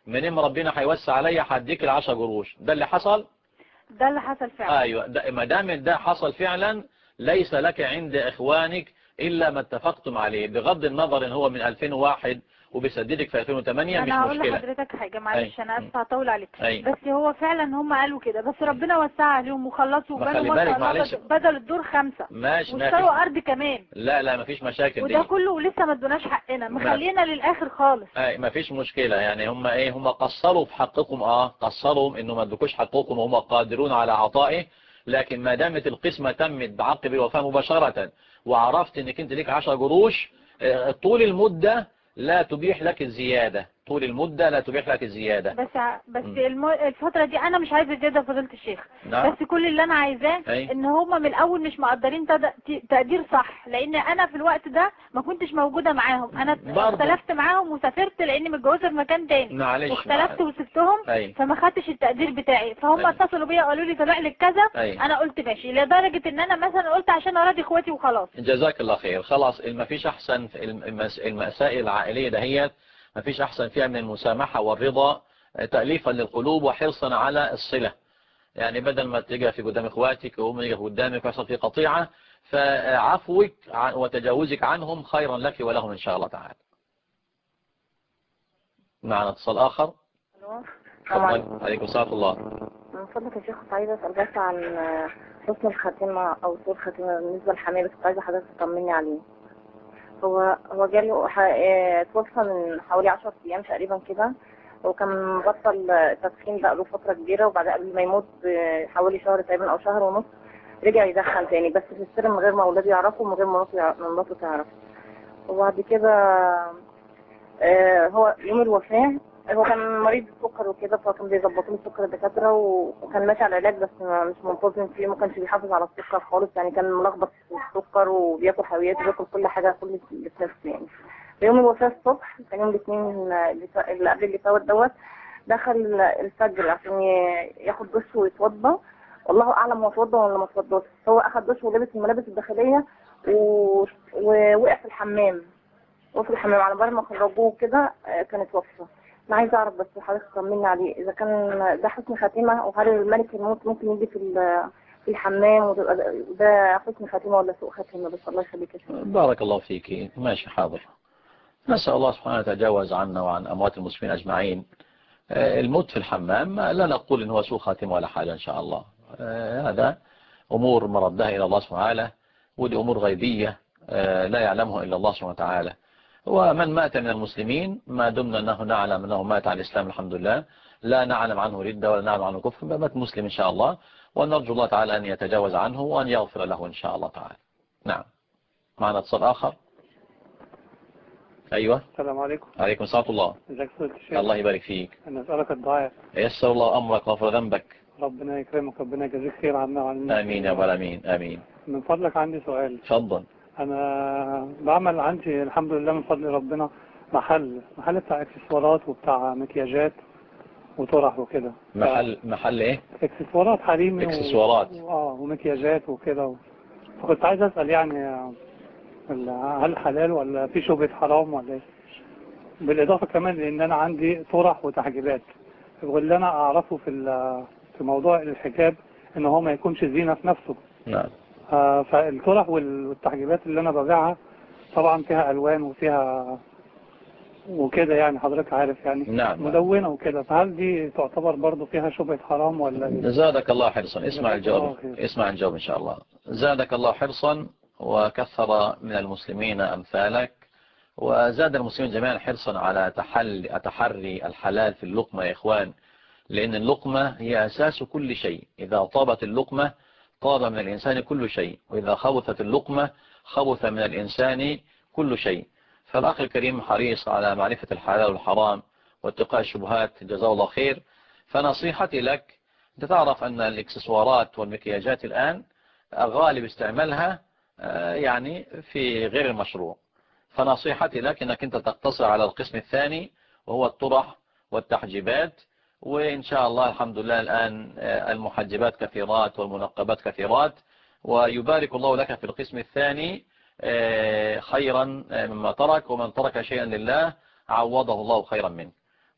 منين ربنا هيوسع عليا هديك ال10 قروش. ده اللي حصل. ده اللي حصل فعلا. ايوه، ما دام ده حصل فعلا ليس لك عند اخوانك الا ما اتفقتم عليه، بغض النظر ان هو من 2001 وبيسددك في 2008 مش انا هقول مشكله. لحضرتك حاجه معلش، انا اسفه هطول عليك، أي. بس هو فعلا هم قالوا كده، بس ربنا وسع عليهم وخلصوا وبنوا ما شاء الله بدل الدور 5 ماشي، واشتروا ارض كمان. لا مفيش مشاكل وده دي. كله ولسه ما ادوناش حقنا، مخلينا للاخر خالص. مفيش مشكله، يعني هم قصروا في حقكم، قصروا انه ما ادوكوش حقكم وهم قادرون على عطائه، لكن ما دامت القسمه تمت بعقب الوفاه مباشره وعرفت انك انت ليك 10 قروش، طول المده لا تبيح لك الزياده، طول المده لا تبيح لك الزياده. بس الفتره دي انا مش عايزه زياده فضيله الشيخ. نعم. بس كل اللي انا عايزاه ان هم من الاول مش مقدرين تقدير صح، لان انا في الوقت ده ما كنتش موجوده معاهم، انا اختلفت معاهم وسافرت لاني متجوزه في مكان تاني. معلش واختلفت وسبتهم. فما خدتش التقدير بتاعي، فهم اتصلوا بيا وقالوا لي طلع لك كذا. انا قلت ماشي، لدرجه ان انا مثلا قلت عشان اراضي اخواتي وخلاص. جزاك الله خير. خلاص ما فيش احسن في المسائل العائليه دهيت، ما فيش احسن فيها من المسامحه والرضا تأليفا للقلوب وحرصا على الصله. يعني بدل ما تيجي في قدام اخواتك وهم يجي قدامك ويحصل في قطيعه، فعفوك وتجاوزك عنهم خيرا لك ولهم ان شاء الله تعالى. معنا اتصال اخر. تفضل. عليكم السلام الله. من فضلك يا شيخ كنت عايزه اسال بس عن حسن الخاتمه او سوء الخاتمه بالنسبه للحمايه، كنت عايزه حضرتك تطمني عليه. هو جاله توفى من حوالي 10 ايام تقريبا كده، وكان مبطل تدخين بقى له فتره كبيره، وبعد قبل ما يموت حوالي شهر تقريبا او شهر ونص رجع يدخن تاني، بس في السر من غير ما اولاده يعرفوا ومن غير ما مراته تعرف. وبعد كده هو يوم الوفاه هو كان مريض بالسكر وكده، فكان بيظبطوا له السكر الدكاتره، وكان ماشي على علاج بس مش منتظم فيه، ما كانش بيحافظ على السكر خالص، يعني كان ملخبط في السكر وبياكل حلويات وبياكل كل حاجه كل اللي في نفسه يعني. يوم الوفاه الصبح كان يوم الاثنين اللي قبل اللي فات دوت، دخل الفجر عشان ياخد دش ويتوضى، والله اعلم هو اتوضى ولا ما اتوضاش. هو اخد دش ولبس الملابس الداخليه ووقع في الحمام، وفي الحمام على بال ما خرجوه كده كان اتوفى. انا عايزه اعرف بس حضرتك تطمني عليه اذا كان ده حسن خاتمه، وهل الملك الموت ممكن يجي في الحمام وده حسن خاتمه ولا سوء خاتمه؟ بس الله يخليك يا شيخ. بارك الله فيك. ماشي حاضر. نسأل الله سبحانه يتجاوز عنا وعن أموات المسلمين أجمعين. الموت في الحمام لا نقول إن هو سوء خاتمه ولا حاجة إن شاء الله، هذا أمور مردها إلى الله سبحانه وتعالى، ودي أمور غيبية لا يعلمها إلا الله سبحانه وتعالى. ومن مات من المسلمين ما دمنا أنه نعلم أنه مات على الإسلام الحمد لله، لا نعلم عنه ردة ولا نعلم عنه كفر، مات مسلم إن شاء الله، ونرجو الله تعالى أن يتجاوز عنه وأن يغفر له إن شاء الله تعالى. نعم. معنا اتصال آخر. أيوة. السلام عليكم. عليكم السلام الله. ازيك يا الشيخ؟ الله يبارك فيك. انا اسالك الدعاء. يسر الله امرك وغفر ذنبك. ربنا يكرمك، ربنا يجازيك خير عنا وعن الناس. امين يا رب العالمين. امين. من فضلك عندي سؤال. اتفضل. انا بعمل عندي الحمد لله من فضل ربنا محل بتاع اكسسوارات وبتاع مكياجات وطرح وكده. محل ايه؟ اكسسوارات حريمي. اكسسوارات. ومكياجات وكده. فكنت عايز اسال يعني هل حلال ولا في شبهة حرام ولا ايه؟ بالاضافه كمان لان انا عندي طرح وتحجيبات، واللي انا اعرفه في موضوع الحجاب ان هو ما يكونش زينه في نفسه. نعم. فالطرح والتحجيبات اللي انا ببيعها طبعا فيها الوان وفيها وكده، يعني حضرتك عارف يعني. نعم. ملونه وكده، فهل دي تعتبر برضو فيها شبهة حرام ولا ايه؟ زادك الله حرصا. اسمع الجواب. اسمع الجواب ان شاء الله. زادك الله حرصا وكثر من المسلمين امثالك، وزاد المسلمين جميعا حرصا على تحري الحلال في اللقمة يا إخوان، لأن اللقمة هي أساس كل شيء. إذا طابت اللقمة طاب من الإنسان كل شيء، وإذا خبثت اللقمة خبث من الإنسان كل شيء. فالأخ الكريم حريص على معرفة الحلال والحرام واتقاء الشبهات، جزاه الله خير. فنصيحتي لك، أنت تعرف أن الإكسسوارات والمكياجات الآن غالب استعمالها يعني في غير المشروع، فنصيحتي لك أنك أنت تقتصر على القسم الثاني وهو الطرح والتحجيبات، وإن شاء الله الحمد لله الآن المحجبات كثيرات والمنقبات كثيرات، ويبارك الله لك في القسم الثاني خيرا مما ترك، ومن ترك شيئا لله عوضه الله خيرا منه.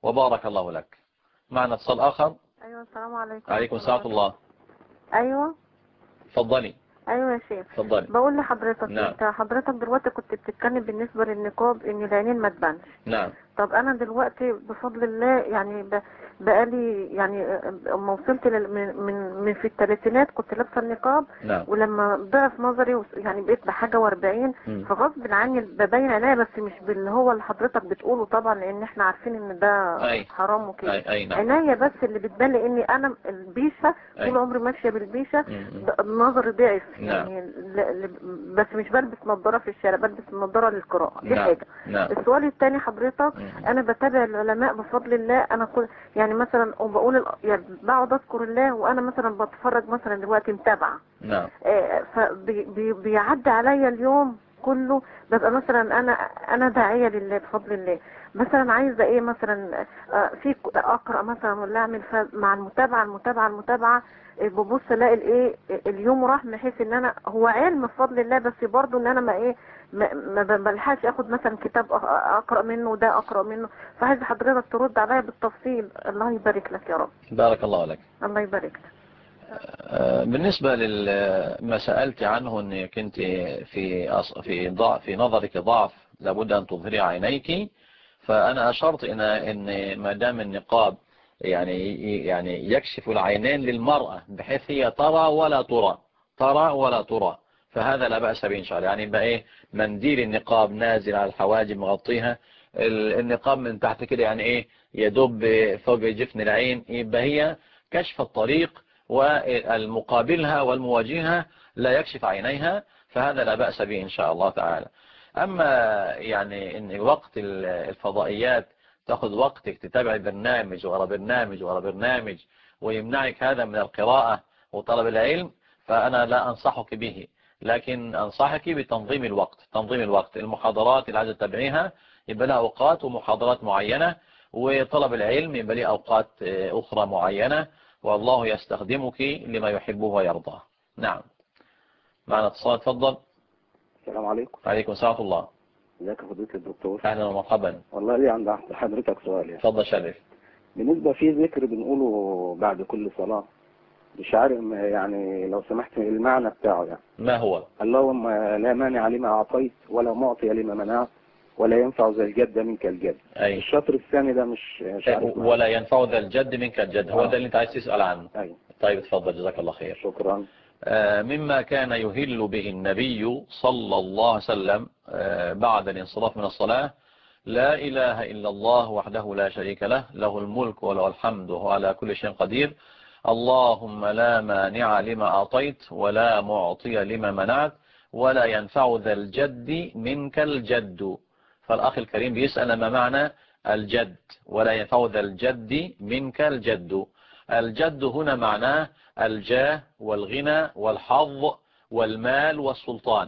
وبارك الله لك. معنا اتصال آخر. ايوه السلام عليكم. عليكم السلام ورحمة الله. ايوه اتفضلي. ايوه يا شيخ. اتفضلي. بقول لحضرتك نعم. انت حضرتك دلوقتي كنت بتتكلم بالنسبه للنقاب ان العينين ما تبانش. نعم. طب انا دلوقتي بفضل الله يعني بقالي يعني اما وصلت من في الثلاثينات كنت لابسه النقاب. نعم. ولما ضعف نظري يعني بقيت بحاجه و40 فغصب عني ببين عينيا بس مش باللي هو اللي حضرتك بتقوله طبعا لان احنا عارفين ان ده حرام وكده. نعم. عينيا بس اللي بتبان لاني انا البيشه طول عمري ماشيه بالبيشه نظري ضعف. نعم. يعني بس مش بلبس نظاره في الشارع بلبس نظاره للقراءه دي نعم. حاجه. نعم. السؤال الثاني حضرتك انا بتابع العلماء بفضل الله. انا كل يعني مثلا وبقول يعني بقعد اذكر الله وانا مثلا بتفرج مثلا دلوقتي متابعه. نعم. فبيعدي عليا اليوم كله ببقى مثلا انا داعيه لله بفضل الله. مثلا عايزه ايه مثلا في اقرا مثلا ولا اعمل مع المتابعه ببص الاقي الايه اليوم راح بحيث ان انا هو علم بفضل الله بس برضو ان انا ما بلحقش اخد مثلا كتاب اقرا منه وده اقرا منه. فعايز حضرتك ترد عليا بالتفصيل. الله يبارك لك يا رب. بارك الله لك. الله يبارك لك. بالنسبة لما سألت عنه انك انت في نظرك ضعف لابد ان تظهري عينيك، فانا اشرت ان ما دام النقاب يعني يكشف العينين للمرأة بحيث هي ترى ولا ترى فهذا لا بأس به ان شاء الله. يعني يبقى ايه منديل النقاب نازل على الحواجب مغطيها، النقاب من تحت كده يعني ايه يدب فوق جفن العين، يبقى هي كشف الطريق والمقابلها والمواجهة لا يكشف عينيها، فهذا لا بأس به إن شاء الله تعالى. أما يعني إن وقت الفضائيات تأخذ وقتك تتابع برنامج ورا برنامج ورا برنامج ويمنعك هذا من القراءة وطلب العلم، فأنا لا أنصحك به، لكن أنصحك بتنظيم الوقت. المحاضرات اللي عايزة تتابعيها يبقى لها أوقات ومحاضرات معينة، وطلب العلم يبقى له أوقات أخرى معينة، والله يستخدمك لما يحبه ويرضاه. نعم. معنا اتصال. تفضل. السلام عليكم. عليكم السلام ورحمة الله. ازيك يا فضيلة الدكتور؟ اهلا ومرحبا. والله لي عند حضرتك سؤال يعني. اتفضل شرف. بالنسبة في ذكر بنقوله بعد كل صلاة مش عارف يعني لو سمحت المعنى بتاعه يعني. ما هو؟ اللهم لا مانع لما أعطيت ولا معطي لما منعت ولا ينفع ذا الجد منك الجد. الشطر الثاني ده مش عارف ولا ينفع ذا الجد منك الجد. هو ده اللي انت عايز تسأل عنه. طيب اتفضل جزاك الله خير. شكرا. مما كان يهل به النبي صلى الله عليه وسلم بعد الانصراف من الصلاة: لا إله إلا الله وحده لا شريك له، له الملك وله الحمد وهو على كل شيء قدير، اللهم لا مانع لما أعطيت ولا معطي لما منعت ولا ينفع ذا الجد منك الجد. فالأخ الكريم بيسأل ما معنى الجد ولا ينفع ذا الجد منك الجد. الجد هنا معناه الجاه والغنى والحظ والمال والسلطان،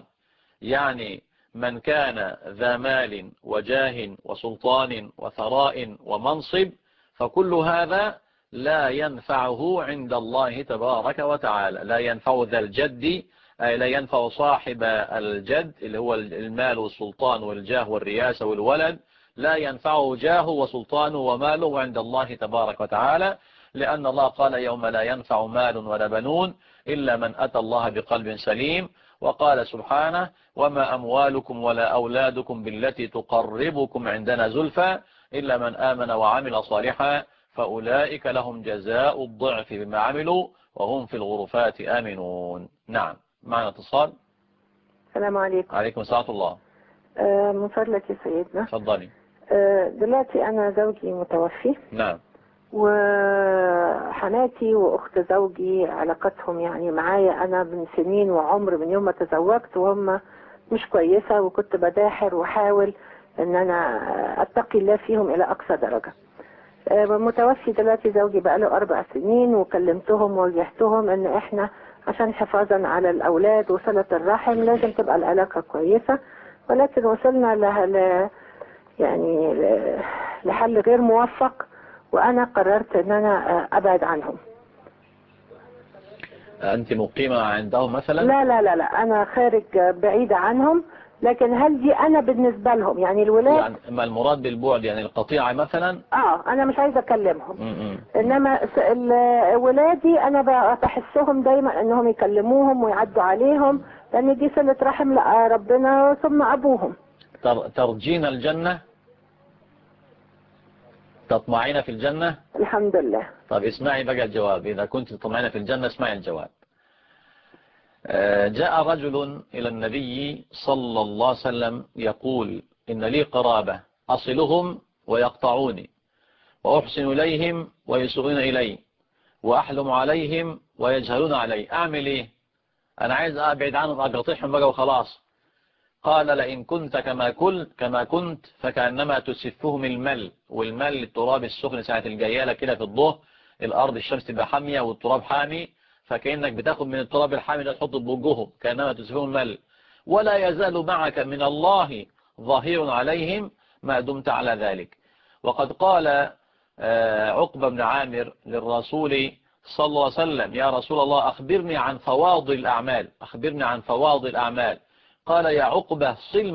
يعني من كان ذا مال وجاه وسلطان وثراء ومنصب فكل هذا لا ينفعه عند الله تبارك وتعالى. لا ينفع ذا الجد أي لا ينفع صاحب الجد اللي هو المال والسلطان والجاه والرياسة والولد، لا ينفعه جاه وسلطانه وماله عند الله تبارك وتعالى، لأن الله قال يوم لا ينفع مال ولا بنون إلا من أتى الله بقلب سليم. وقال سبحانه: وما أموالكم ولا أولادكم بالتي تقربكم عندنا زلفى إلا من آمن وعمل صالحا فأولئك لهم جزاء الضعف بما عملوا وهم في الغرفات آمنون. نعم. معنا اتصال. السلام عليكم. عليكم السلام الله. من فضلك يا سيدنا. تفضلي. دلوقتي أنا زوجي متوفي. نعم. وحماتي وأخت زوجي علاقتهم يعني معايا أنا من سنين وعمر من يوم ما تزوجت وهم مش كويسة، وكنت بداحر وحاول أن أنا أتقي الله فيهم إلى أقصى درجة. متوفي دلوقتي زوجي بقاله 4 سنين، وكلمتهم ووجهتهم أن إحنا عشان حفاظا على الأولاد وصلة الرحم لازم تبقى العلاقة كويسة، ولكن وصلنا يعني لحل غير موفق، وأنا قررت أن أنا أبعد عنهم. أنت مقيمة عندهم مثلا؟ لا لا لا لا، أنا خارج بعيدة عنهم، لكن هل دي انا بالنسبة لهم يعني الولاد يعني ما المراد بالبعد؟ يعني القطيعة مثلا؟ انا مش عايزة اكلمهم. انما ولادي انا بحسهم دايما انهم يكلموهم ويعدوا عليهم، لان دي صلة رحم ربنا ثم ابوهم. ترجين الجنة؟ تطمعين في الجنة؟ الحمد لله. طب اسمعي بقى الجواب، إذا كنت تطمعين في الجنة اسمعي الجواب. جاء رجل إلى النبي صلى الله عليه وسلم يقول إن لي قرابة أصلهم ويقطعوني، وأحسن إليهم ويسوءون إلي، وأحلم عليهم ويجهلون علي، أعمل إيه؟ أنا عايز أبعد عنهم أقطعهم بقى وخلاص. قال لئن كنت كما كنت فكأنما تسفهم المل، والمل التراب السخن ساعة الجيالة كده في الظهر، الأرض الشمس تبقى حامية والتراب حامي، فكأنك بتاخد من التراب الحامي ده تحطه بوجههم كأنما تسفهم المل. ولا يزال معك من الله ظهير عليهم ما دمت على ذلك. وقد قال عقبة بن عامر للرسول صلى الله عليه وسلم يا رسول الله أخبرني عن فواضل الأعمال، أخبرني عن فواضل الأعمال. قال يا عقبة صل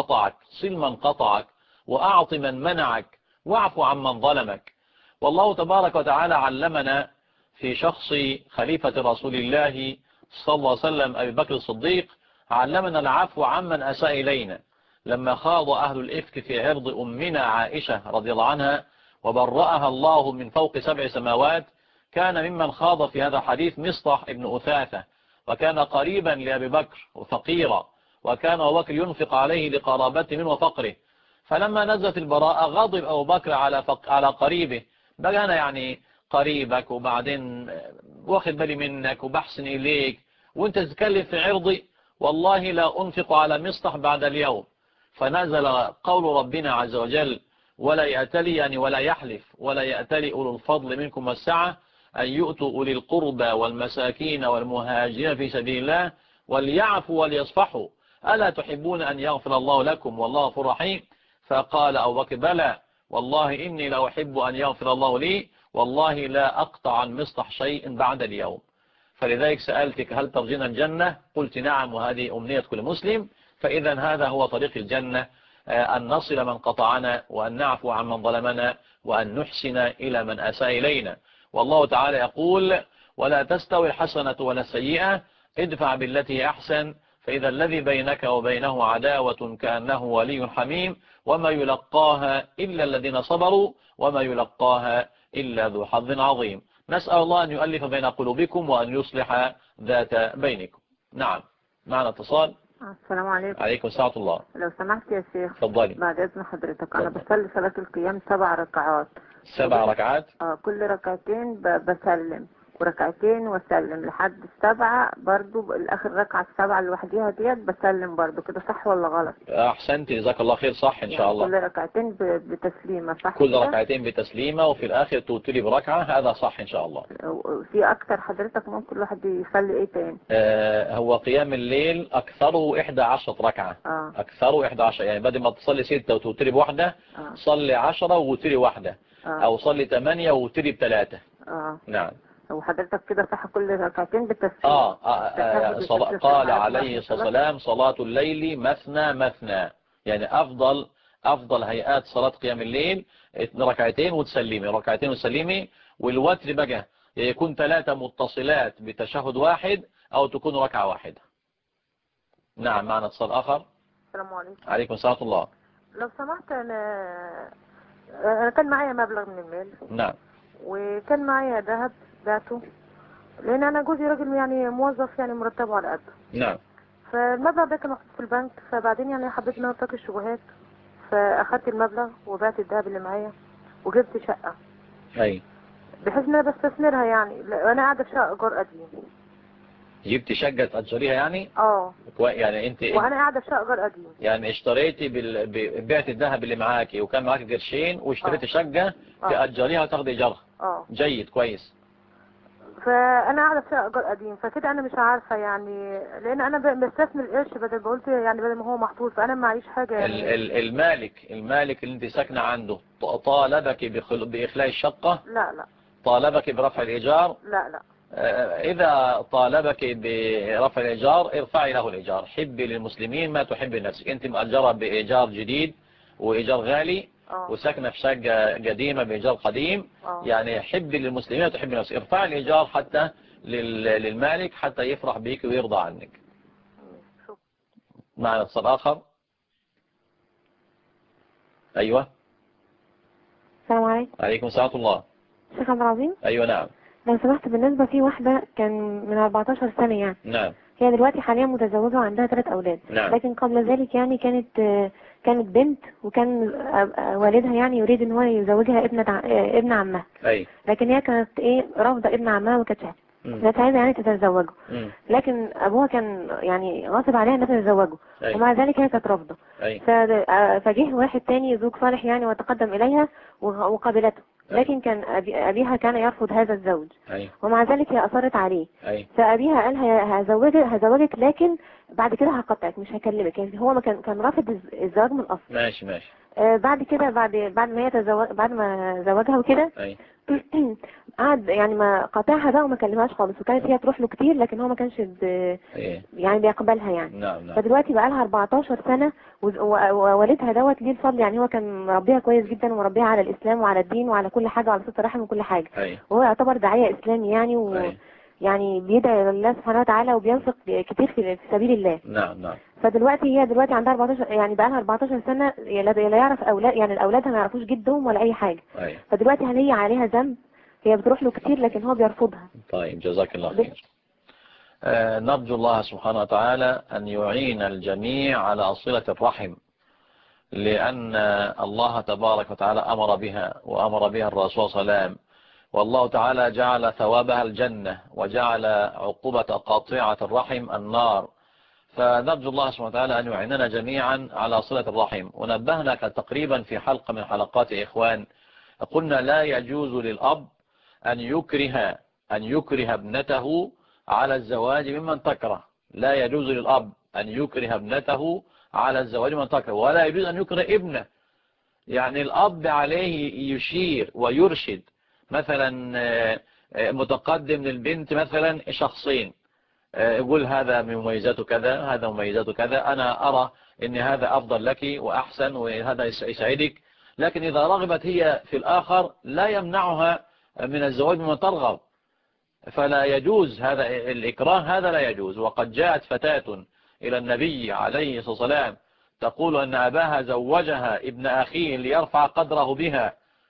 من قطعك وأعط من منعك واعف عمن ظلمك. والله تبارك وتعالى علمنا في شخص خليفة رسول الله صلى الله عليه وسلم أبي بكر الصديق، علمنا العفو عمن أساء إلينا. لما خاض أهل الإفك في عرض أمنا عائشة رضي الله عنها وبرأها الله من فوق 7 سماوات، كان ممن خاض في هذا الحديث مصطح ابن أثاثة، وكان قريبا لأبي بكر وفقيرا، وكان أبو بكر ينفق عليه لقرابته منه وفقره. فلما نزلت البراءة غضب أبو بكر على قريبه، بقى أنا يعني قريبك وبعدين واخد بالي منك وبحسن إليك وانت تتكلم في عرضي، والله لا أنفق على مصطح بعد اليوم. فنزل قول ربنا عز وجل ولا يأتلي يعني ولا يحلف ولا يأتلي أولو الفضل منكم والسعة أن يؤتوا أولي القربى والمساكين والمهاجرين في سبيل الله وليعفوا وليصفحوا ألا تحبون أن يغفر الله لكم والله غفور رحيم. فقال أبو بكر بلى والله إني لا أحب أن يغفر الله لي، والله لا أقطع عن مصطح شيء بعد اليوم. فلذلك سألتك هل ترجين الجنة؟ قلت نعم، وهذه أمنية كل مسلم. فإذا هذا هو طريق الجنة، أن نصل من قطعنا، وأن نعفو عن من ظلمنا، وأن نحسن إلى من أساء إلينا. والله تعالى يقول ولا تستوي الحسنة ولا السيئة ادفع بالتي أحسن فإذا الذي بينك وبينه عداوة كأنه ولي حميم وما يلقاها إلا الذين صبروا وما يلقاها إلا ذو حظ عظيم. نسأل الله أن يؤلف بين قلوبكم وأن يصلح ذات بينكم. نعم، معنا اتصال. السلام عليكم. عليكم السلام الله. لو سمحت يا شيخ تفضلي. بعد إذن حضرتك، أنا بصلي صلاة القيام 7 ركعات. 7 ركعات؟ كل ركعتين بسلم وركعتين وسلم لحد 7، برضو الآخر ركعة 7 لوحديها ديت بسلم برضو، كده صح ولا غلط؟ أحسنت، جزاك الله خير، صح إن شاء الله. كل ركعتين بتسليمة صح؟ كل ركعتين بتسليمة وفي الآخر توتري بركعة، هذا صح إن شاء الله. في أكتر حضرتك ممكن الواحد يصلي إيه تاني؟ هو قيام الليل أكثره 11 ركعة. أكثره 11، يعني بدل ما تصلي 6 وتوتري بواحدة صلي 10 ووتري واحدة، أو صلي 8 ووتري ب3. نعم. وحضرتك كده صح كل ركعتين بالتسليم. قال عليه الصلاة والسلام صلاة الليل مثنى مثنى، يعني أفضل هيئات صلاة قيام الليل ركعتين وتسلمي، ركعتين وتسلمي. والوتر بقى يكون 3 متصلات بتشهد واحد أو تكون ركعة واحدة. نعم، معنا اتصال آخر. السلام عليكم. عليكم السلام الله. لو سمحت، أنا كان معايا مبلغ من المال. نعم. وكان معايا ذهب بعته، لان انا جوزي راجل يعني موظف يعني مرتبه على قده. نعم. فالمبلغ ده كان محطوط في البنك، فبعدين يعني حبيت ان انا اتقي الشبهات، فاخدت المبلغ وبعت الذهب اللي معايا وجبت شقه. اي. بحيث ان انا بستثمرها، يعني انا قاعده في شقه ايجار قديم. جبت شقه تاجريها يعني؟ يعني انت وانا قاعده في شقه ايجار قديم. يعني اشتريتي بعت الذهب اللي معاكي وكان معاكي قرشين واشتريتي شقه تاجريها وتاخدي ايجارها. جيد، كويس. فانا قاعده في شقه ايجار قديم، فكده انا مش عارفه يعني، لان انا بستثمر القرش بدل ما قلت يعني بدل ما هو محطوط، فانا معيش حاجه يعني. المالك اللي انت ساكنه عنده طالبك باخلاء الشقه؟ لا. طالبك برفع الايجار؟ لا. إذا طالبك برفع الإيجار ارفعي له الإيجار. حبي للمسلمين ما تحبي لنفسك. أنت مؤجرة بإيجار جديد وإيجار غالي وساكنة في شقة قديمة بإيجار قديم، يعني حبي للمسلمين ما تحبي لنفسك. ارفعي الإيجار حتى للمالك حتى يفرح بيك ويرضى عنك. معنا اتصال آخر. أيوة. السلام عليكم. عليكم السلام ورحمة الله. شيخ عبد العظيم. أيوة نعم. لو سمحت، بالنسبة في واحدة كان من 14 سنة يعني. نعم. هي دلوقتي حاليا متزوجة وعندها 3 أولاد. نعم. لكن قبل ذلك يعني كانت بنت، وكان والدها يعني يريد ان هو يزوجها ابن عمها. أي. لكن هي كانت رافضة ابن عمها، وكانت عايزة يعني تتزوجه. لكن ابوها كان يعني غاصب عليها انها تتزوجه، ومع ذلك هي كانت رافضة. فجه واحد تاني زوج صالح يعني وتقدم اليها وقابلته. لكن كان أبيها كان يرفض هذا الزوج. ومع ذلك هي أصرت عليه. فأبيها قال هزوجك، لكن بعد كده هقطعك مش هكلمك. يعني هو ما كان رافض الزواج من الأصل. ماشي. بعد كده بعد ما زوجها وكده قعد يعني ما قاطعها بقى وما كلمهاش خالص، وكانت هي تروح له كتير لكن هو ما كانش يعني بيقبلها يعني. نعم. فدلوقتي بقى لها 14 سنة ووالدها دوت ليه الفضل، يعني هو كان مربيها كويس جدا ومربيها على الإسلام وعلى الدين وعلى كل حاجة وعلى صلة الرحم وكل حاجة. وهو يعتبر داعية إسلامي يعني يعني بيدعي لله سبحانه وتعالى وبينفق كتير في سبيل الله. نعم. فدلوقتي هي عندها 14 يعني بقى لها 14 سنة لا يعرف أولاد، يعني الأولادها ما يعرفوش جدهم ولا أي حاجة. فدلوقتي هل هي عليها ذنب؟ هي بتروح له كتير لكن هو بيرفضها. طيب جزاك الله خير. نرجو الله سبحانه وتعالى أن يعين الجميع على صلة الرحم، لأن الله تبارك وتعالى أمر بها وأمر بها الرسول صلى الله عليه وسلم، والله تعالى جعل ثوابها الجنة وجعل عقوبة قاطعة الرحم النار. فنرجو الله سبحانه وتعالى أن يعيننا جميعا على صلة الرحم. ونبهنا تقريبا في حلقة من حلقات إخوان قلنا لا يجوز للأب أن يكره ابنته على الزواج ممن تكره. لا يجوز للأب أن يكره ابنته على الزواج ممن تكره، ولا يجوز أن يكره ابنه. يعني الأب عليه يشير ويرشد، مثلا متقدم للبنت مثلا شخصين، يقول هذا من مميزاته كذا، هذا مميزاته كذا، أنا أرى أن هذا أفضل لك وأحسن وهذا يسعدك. لكن إذا رغبت هي في الآخر لا يمنعها من الزواج ممن ترغب. فلا يجوز هذا الإكراه، هذا لا يجوز. وقد جاءت فتاة إلى النبي عليه الصلاة والسلام تقول أن أباها زوجها ابن أخيه ليرفع قدره بها،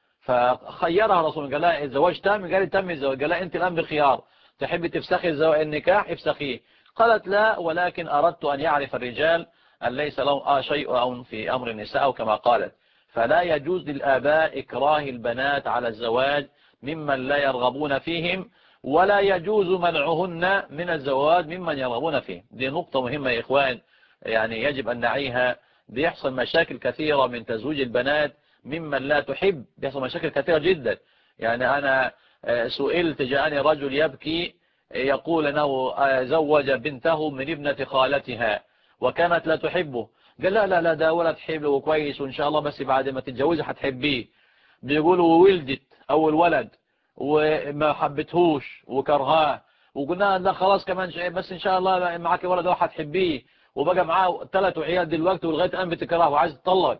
فخيرها رسول قال لها الزواج تام، قال تم الزواج، قال لها أنت الآن بخيار، تحبي تفسخي النكاح افسخيه. قالت لا، ولكن أردت أن يعرف الرجال أن ليس لهم شيء في أمر النساء أو كما قالت. فلا يجوز للآباء إكراه البنات على الزواج ممن لا يرغبون فيهم، ولا يجوز منعهن من الزواج ممن يرغبون فيه. دي نقطة مهمة يا إخوان، يعني يجب أن نعيها. بيحصل مشاكل كثيرة من تزويج البنات ممن لا تحب، بيحصل مشاكل كثيرة جدا. يعني أنا سئلت، جاءني رجل يبكي يقول أنه زوج بنته من ابنة خالتها وكانت لا تحبه. قال لا ده ولد حلو وكويس وإن شاء الله، بس بعد ما تتجوزها هتحبيه. بيقولوا ولدت أول ولد وما حبتهوش وكرهاه، وقلنا لا خلاص كمان شيء، بس إن شاء الله معك ولد واحد تحبيه، وبقى معاه 3 عيال دلوقتي ولغاية الآن بتكرهه وعايز تطلق.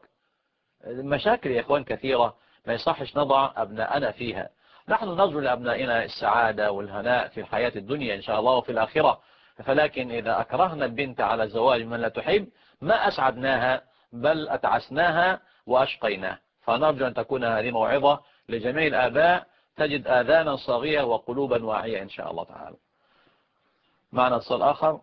مشاكل يا إخوان كثيرة ما يصحش نضع أبناءنا فيها. نحن نرجو لأبنائنا السعادة والهناء في الحياة الدنيا إن شاء الله وفي الآخرة، فلكن إذا أكرهنا البنت على الزواج من لا تحب ما أسعدناها بل أتعسناها وأشقيناها. فنرجو أن تكون هذه موعظة لجميع الآباء، تجد آذانا صاغية وقلوبا واعية إن شاء الله تعالى. معنا اتصال آخر.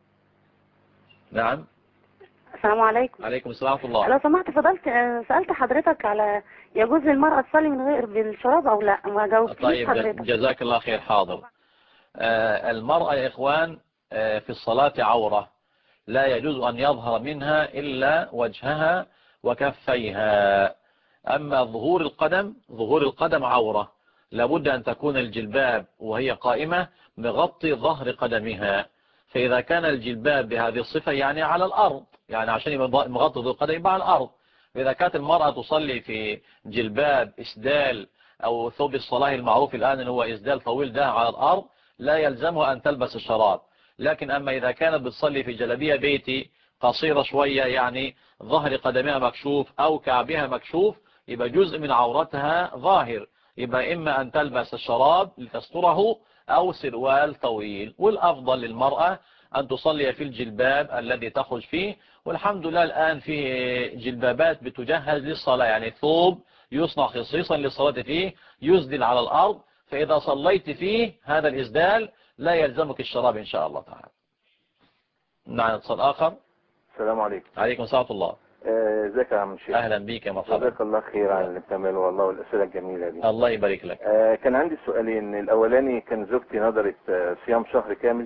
نعم. السلام عليكم. عليكم السلام ورحمة الله. لو سمحت فضلت سألت حضرتك على يجوز للمرأة تصلي من غير بالشراب أو لا، ما جاوبتنيش طيب حضرتك. جزاك الله خير. حاضر. المرأة يا إخوان في الصلاة عورة، لا يجوز أن يظهر منها إلا وجهها وكفيها. أما ظهور القدم عورة، لابد أن تكون الجلباب وهي قائمة مغطي ظهر قدمها. فإذا كان الجلباب بهذه الصفة يعني على الأرض، يعني عشان مغطي ظهر القدم يبقى على الأرض. وإذا كانت المرأة تصلي في جلباب إسدال أو ثوب الصلاة المعروف الآن هو إسدال طويل ده على الأرض، لا يلزمها أن تلبس الشراب. لكن أما إذا كانت بتصلي في جلبية بيتي قصيرة شوية، يعني ظهر قدمها مكشوف أو كعبها مكشوف، يبقى جزء من عورتها ظاهر، يبقى إما أن تلبس الشراب لتستره أو سروال طويل. والأفضل للمرأة أن تصلي في الجلباب الذي تخرج فيه. والحمد لله الآن في جلبابات بتجهز للصلاة، يعني ثوب يصنع خصيصا للصلاة فيه يسدل على الأرض، فإذا صليت فيه هذا الإسدال لا يلزمك الشراب إن شاء الله تعالى. نعم، اتصال آخر. السلام عليكم. عليكم السلام الله. ازيك يا عم الشيخ؟ أهلا بيك يا مرحبا. جزاك الله خير على اللي بتعمله والله، والأسئلة الجميلة دي. الله يبارك لك. كان عندي سؤالين. الأولاني كان زوجتي نظرت صيام شهر كامل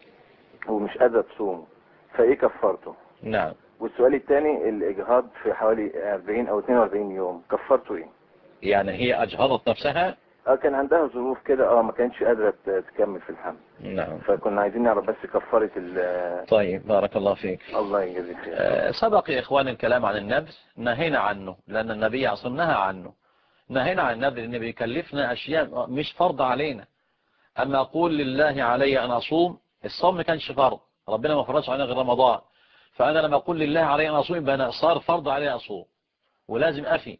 ومش قادرة تصوم، فإيه كفرته؟ نعم. والسؤال الثاني الإجهاض في حوالي 40 أو 42 يوم، كفرته إيه؟ يعني هي أجهضت نفسها؟ كان عندها ظروف كده، ما كانتش قادرة تكمل في الحمل. نعم. فكنا عايزين نعرف بس كفارة طيب بارك الله فيك. الله يجزيك خير. سبق يا إخوان الكلام عن النذر، نهينا عنه لأن النبي أصلا نهى عنه. نهينا عن النذر إنه بيكلفنا أشياء مش فرض علينا. أما أقول لله علي أن أصوم، الصوم ما كانش فرض، ربنا ما فرضش علينا غير رمضان. فأنا لما أقول لله علي أن أصوم يبقى صار فرض علي أصوم ولازم أفي،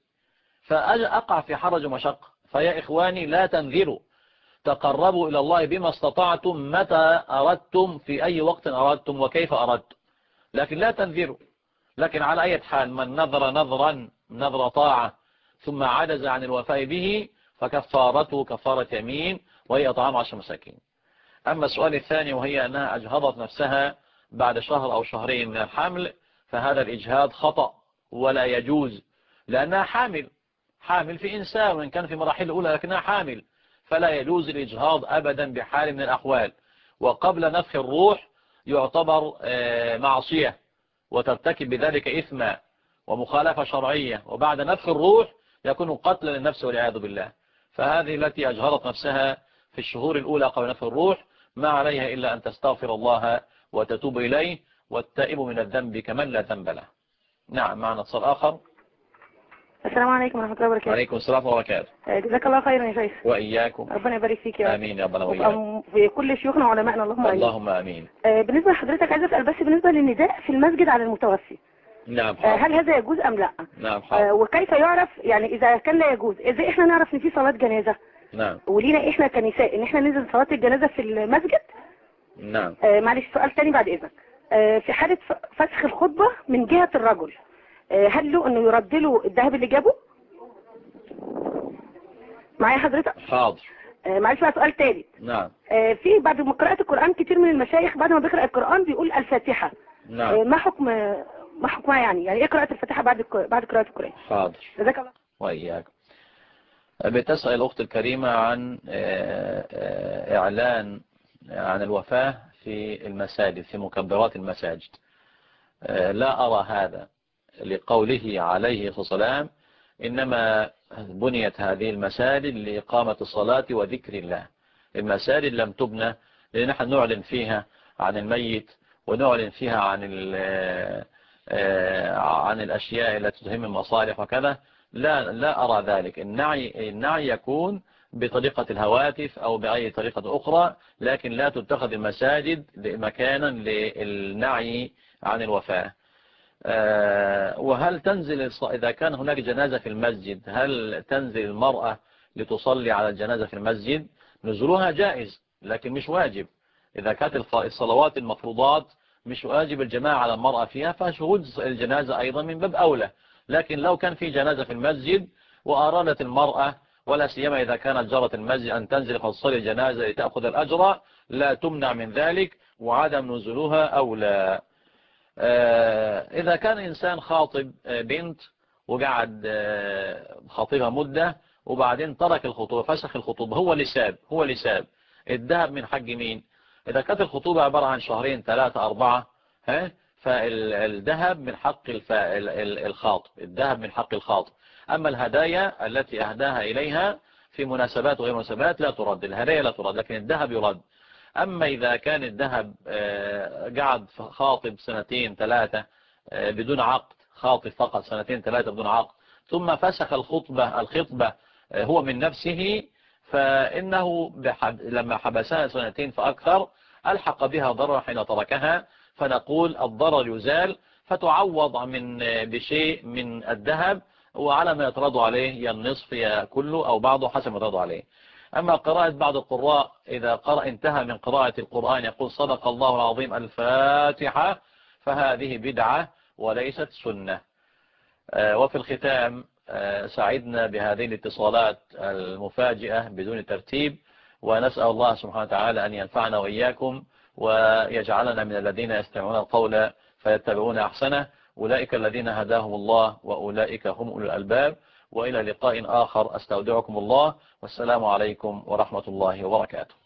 فأقع في حرج ومشقة. فيا إخواني لا تنذروا، تقربوا إلى الله بما استطعتم متى أردتم في أي وقت أردتم وكيف أردتم، لكن لا تنذروا. لكن على أي حال من نذر نذر طاعة ثم عجز عن الوفاء به فكفارته كفارة يمين وهي طعام 10 مساكين. أما السؤال الثاني وهي أنها أجهضت نفسها بعد شهر أو شهرين من الحمل، فهذا الإجهاض خطأ ولا يجوز، لأنها حامل في إنسان، وإن كان في مراحل الأولى لكنها حامل، فلا يجوز الإجهاض أبدا بحال من الأحوال. وقبل نفخ الروح يعتبر معصية وترتكب بذلك إثما ومخالفة شرعية، وبعد نفخ الروح يكون قتلا للنفس والعياذ بالله. فهذه التي أجهضت نفسها في الشهور الأولى قبل نفخ الروح ما عليها إلا أن تستغفر الله وتتوب إليه، والتائب من الذنب كمن لا ذنب له. نعم، معنا اتصال آخر. السلام عليكم ورحمة الله وبركاته. وعليكم السلام ورحمة الله وبركاته. جزاك الله خيرا يا شيخ. وإياكم. ربنا يبارك فيك يا رب. آمين يا ربنا وإياكم. في كل شيوخنا وعلمائنا اللهم آمين. اللهم آمين. بالنسبة لحضرتك عايز أسأل بس بالنسبة للنداء في المسجد على المتوفي. نعم حاضر. هل هذا يجوز أم لا؟ نعم حاضر. وكيف يعرف يعني إذا كان لا يجوز، إزاي إحنا نعرف إن في صلاة جنازة؟ نعم. ولينا إحنا كنساء إن إحنا ننزل صلاة الجنازة في المسجد؟ نعم. معلش سؤال تاني بعد إذنك. في حالة فسخ الخطبة من جهة الرجل، هل له إنه يرد له الذهب اللي جابه؟ معايا حضرتك؟ حاضر. معلش بقى سؤال تاني. نعم. في بعد ما قراءة القرآن كتير من المشايخ بعد ما بيقرأ القرآن بيقول الفاتحة. نعم. ما حكمها يعني ايه قراءة الفاتحة بعد قراءة القرآن؟ حاضر. جزاك الله. وإياك. بتسأل الأخت الكريمة عن إعلان عن الوفاة في المساجد في مكبرات المساجد. لا أرى هذا لقوله عليه الصلاة والسلام إنما بنيت هذه المساجد لإقامة الصلاة وذكر الله. المساجد لم تبنى لنحن نعلن فيها عن الميت ونعلن فيها عن الأشياء التي تهم المصالح وكذا. لا أرى ذلك. النعي يكون بطريقة الهواتف أو بأي طريقة أخرى، لكن لا تتخذ المساجد مكانا للنعي عن الوفاة. وهل تنزل إذا كان هناك جنازة في المسجد هل تنزل المرأة لتصلي على الجنازة في المسجد؟ نزولها جائز لكن مش واجب. إذا كانت الصلوات المفروضات مش واجب الجماعة على المرأة فيها، فشهود الجنازة أيضا من باب أولى. لكن لو كان في جنازة في المسجد وأرادت المرأة ولا سيما إذا كانت جارة المسجد أن تنزل فتصلي الجنازة لتأخذ الأجر لا تمنع من ذلك، وعدم نزولها أولى. إذا كان إنسان خاطب بنت وقعد خاطبها مدة وبعدين ترك الخطوبة فسخ الخطوبة، هو اللي ساب الذهب من حق مين؟ إذا كانت الخطوبة عبارة عن شهرين 3 4 فالذهب من حق الخاطب، الذهب من حق الخاطب. أما الهدايا التي أهداها إليها في مناسبات وغير مناسبات لا ترد، الهدايا لا ترد لكن الذهب يرد. أما إذا كان الذهب قعد خاطب 2 3 بدون عقد، خاطب فقط 2 3 بدون عقد، ثم فسخ الخطبة هو من نفسه، فإنه لما حبسها سنتين فأكثر ألحق بها ضرر حين تركها، فنقول الضرر يزال فتعوض بشيء من الذهب، وعلى ما يترضى عليه يا النصف يا كله أو بعضه حسب ما يترضى عليه. أما قراءة بعض القراء إذا انتهى من قراءة القرآن يقول صدق الله العظيم الفاتحة، فهذه بدعة وليست سنة. وفي الختام سعدنا بهذه الاتصالات المفاجئة بدون ترتيب، ونسأل الله سبحانه وتعالى أن ينفعنا وإياكم ويجعلنا من الذين يستمعون القول فيتبعون أحسنه. أولئك الذين هداهم الله وأولئك هم أولو الألباب. وإلى لقاء آخر أستودعكم الله، والسلام عليكم ورحمة الله وبركاته.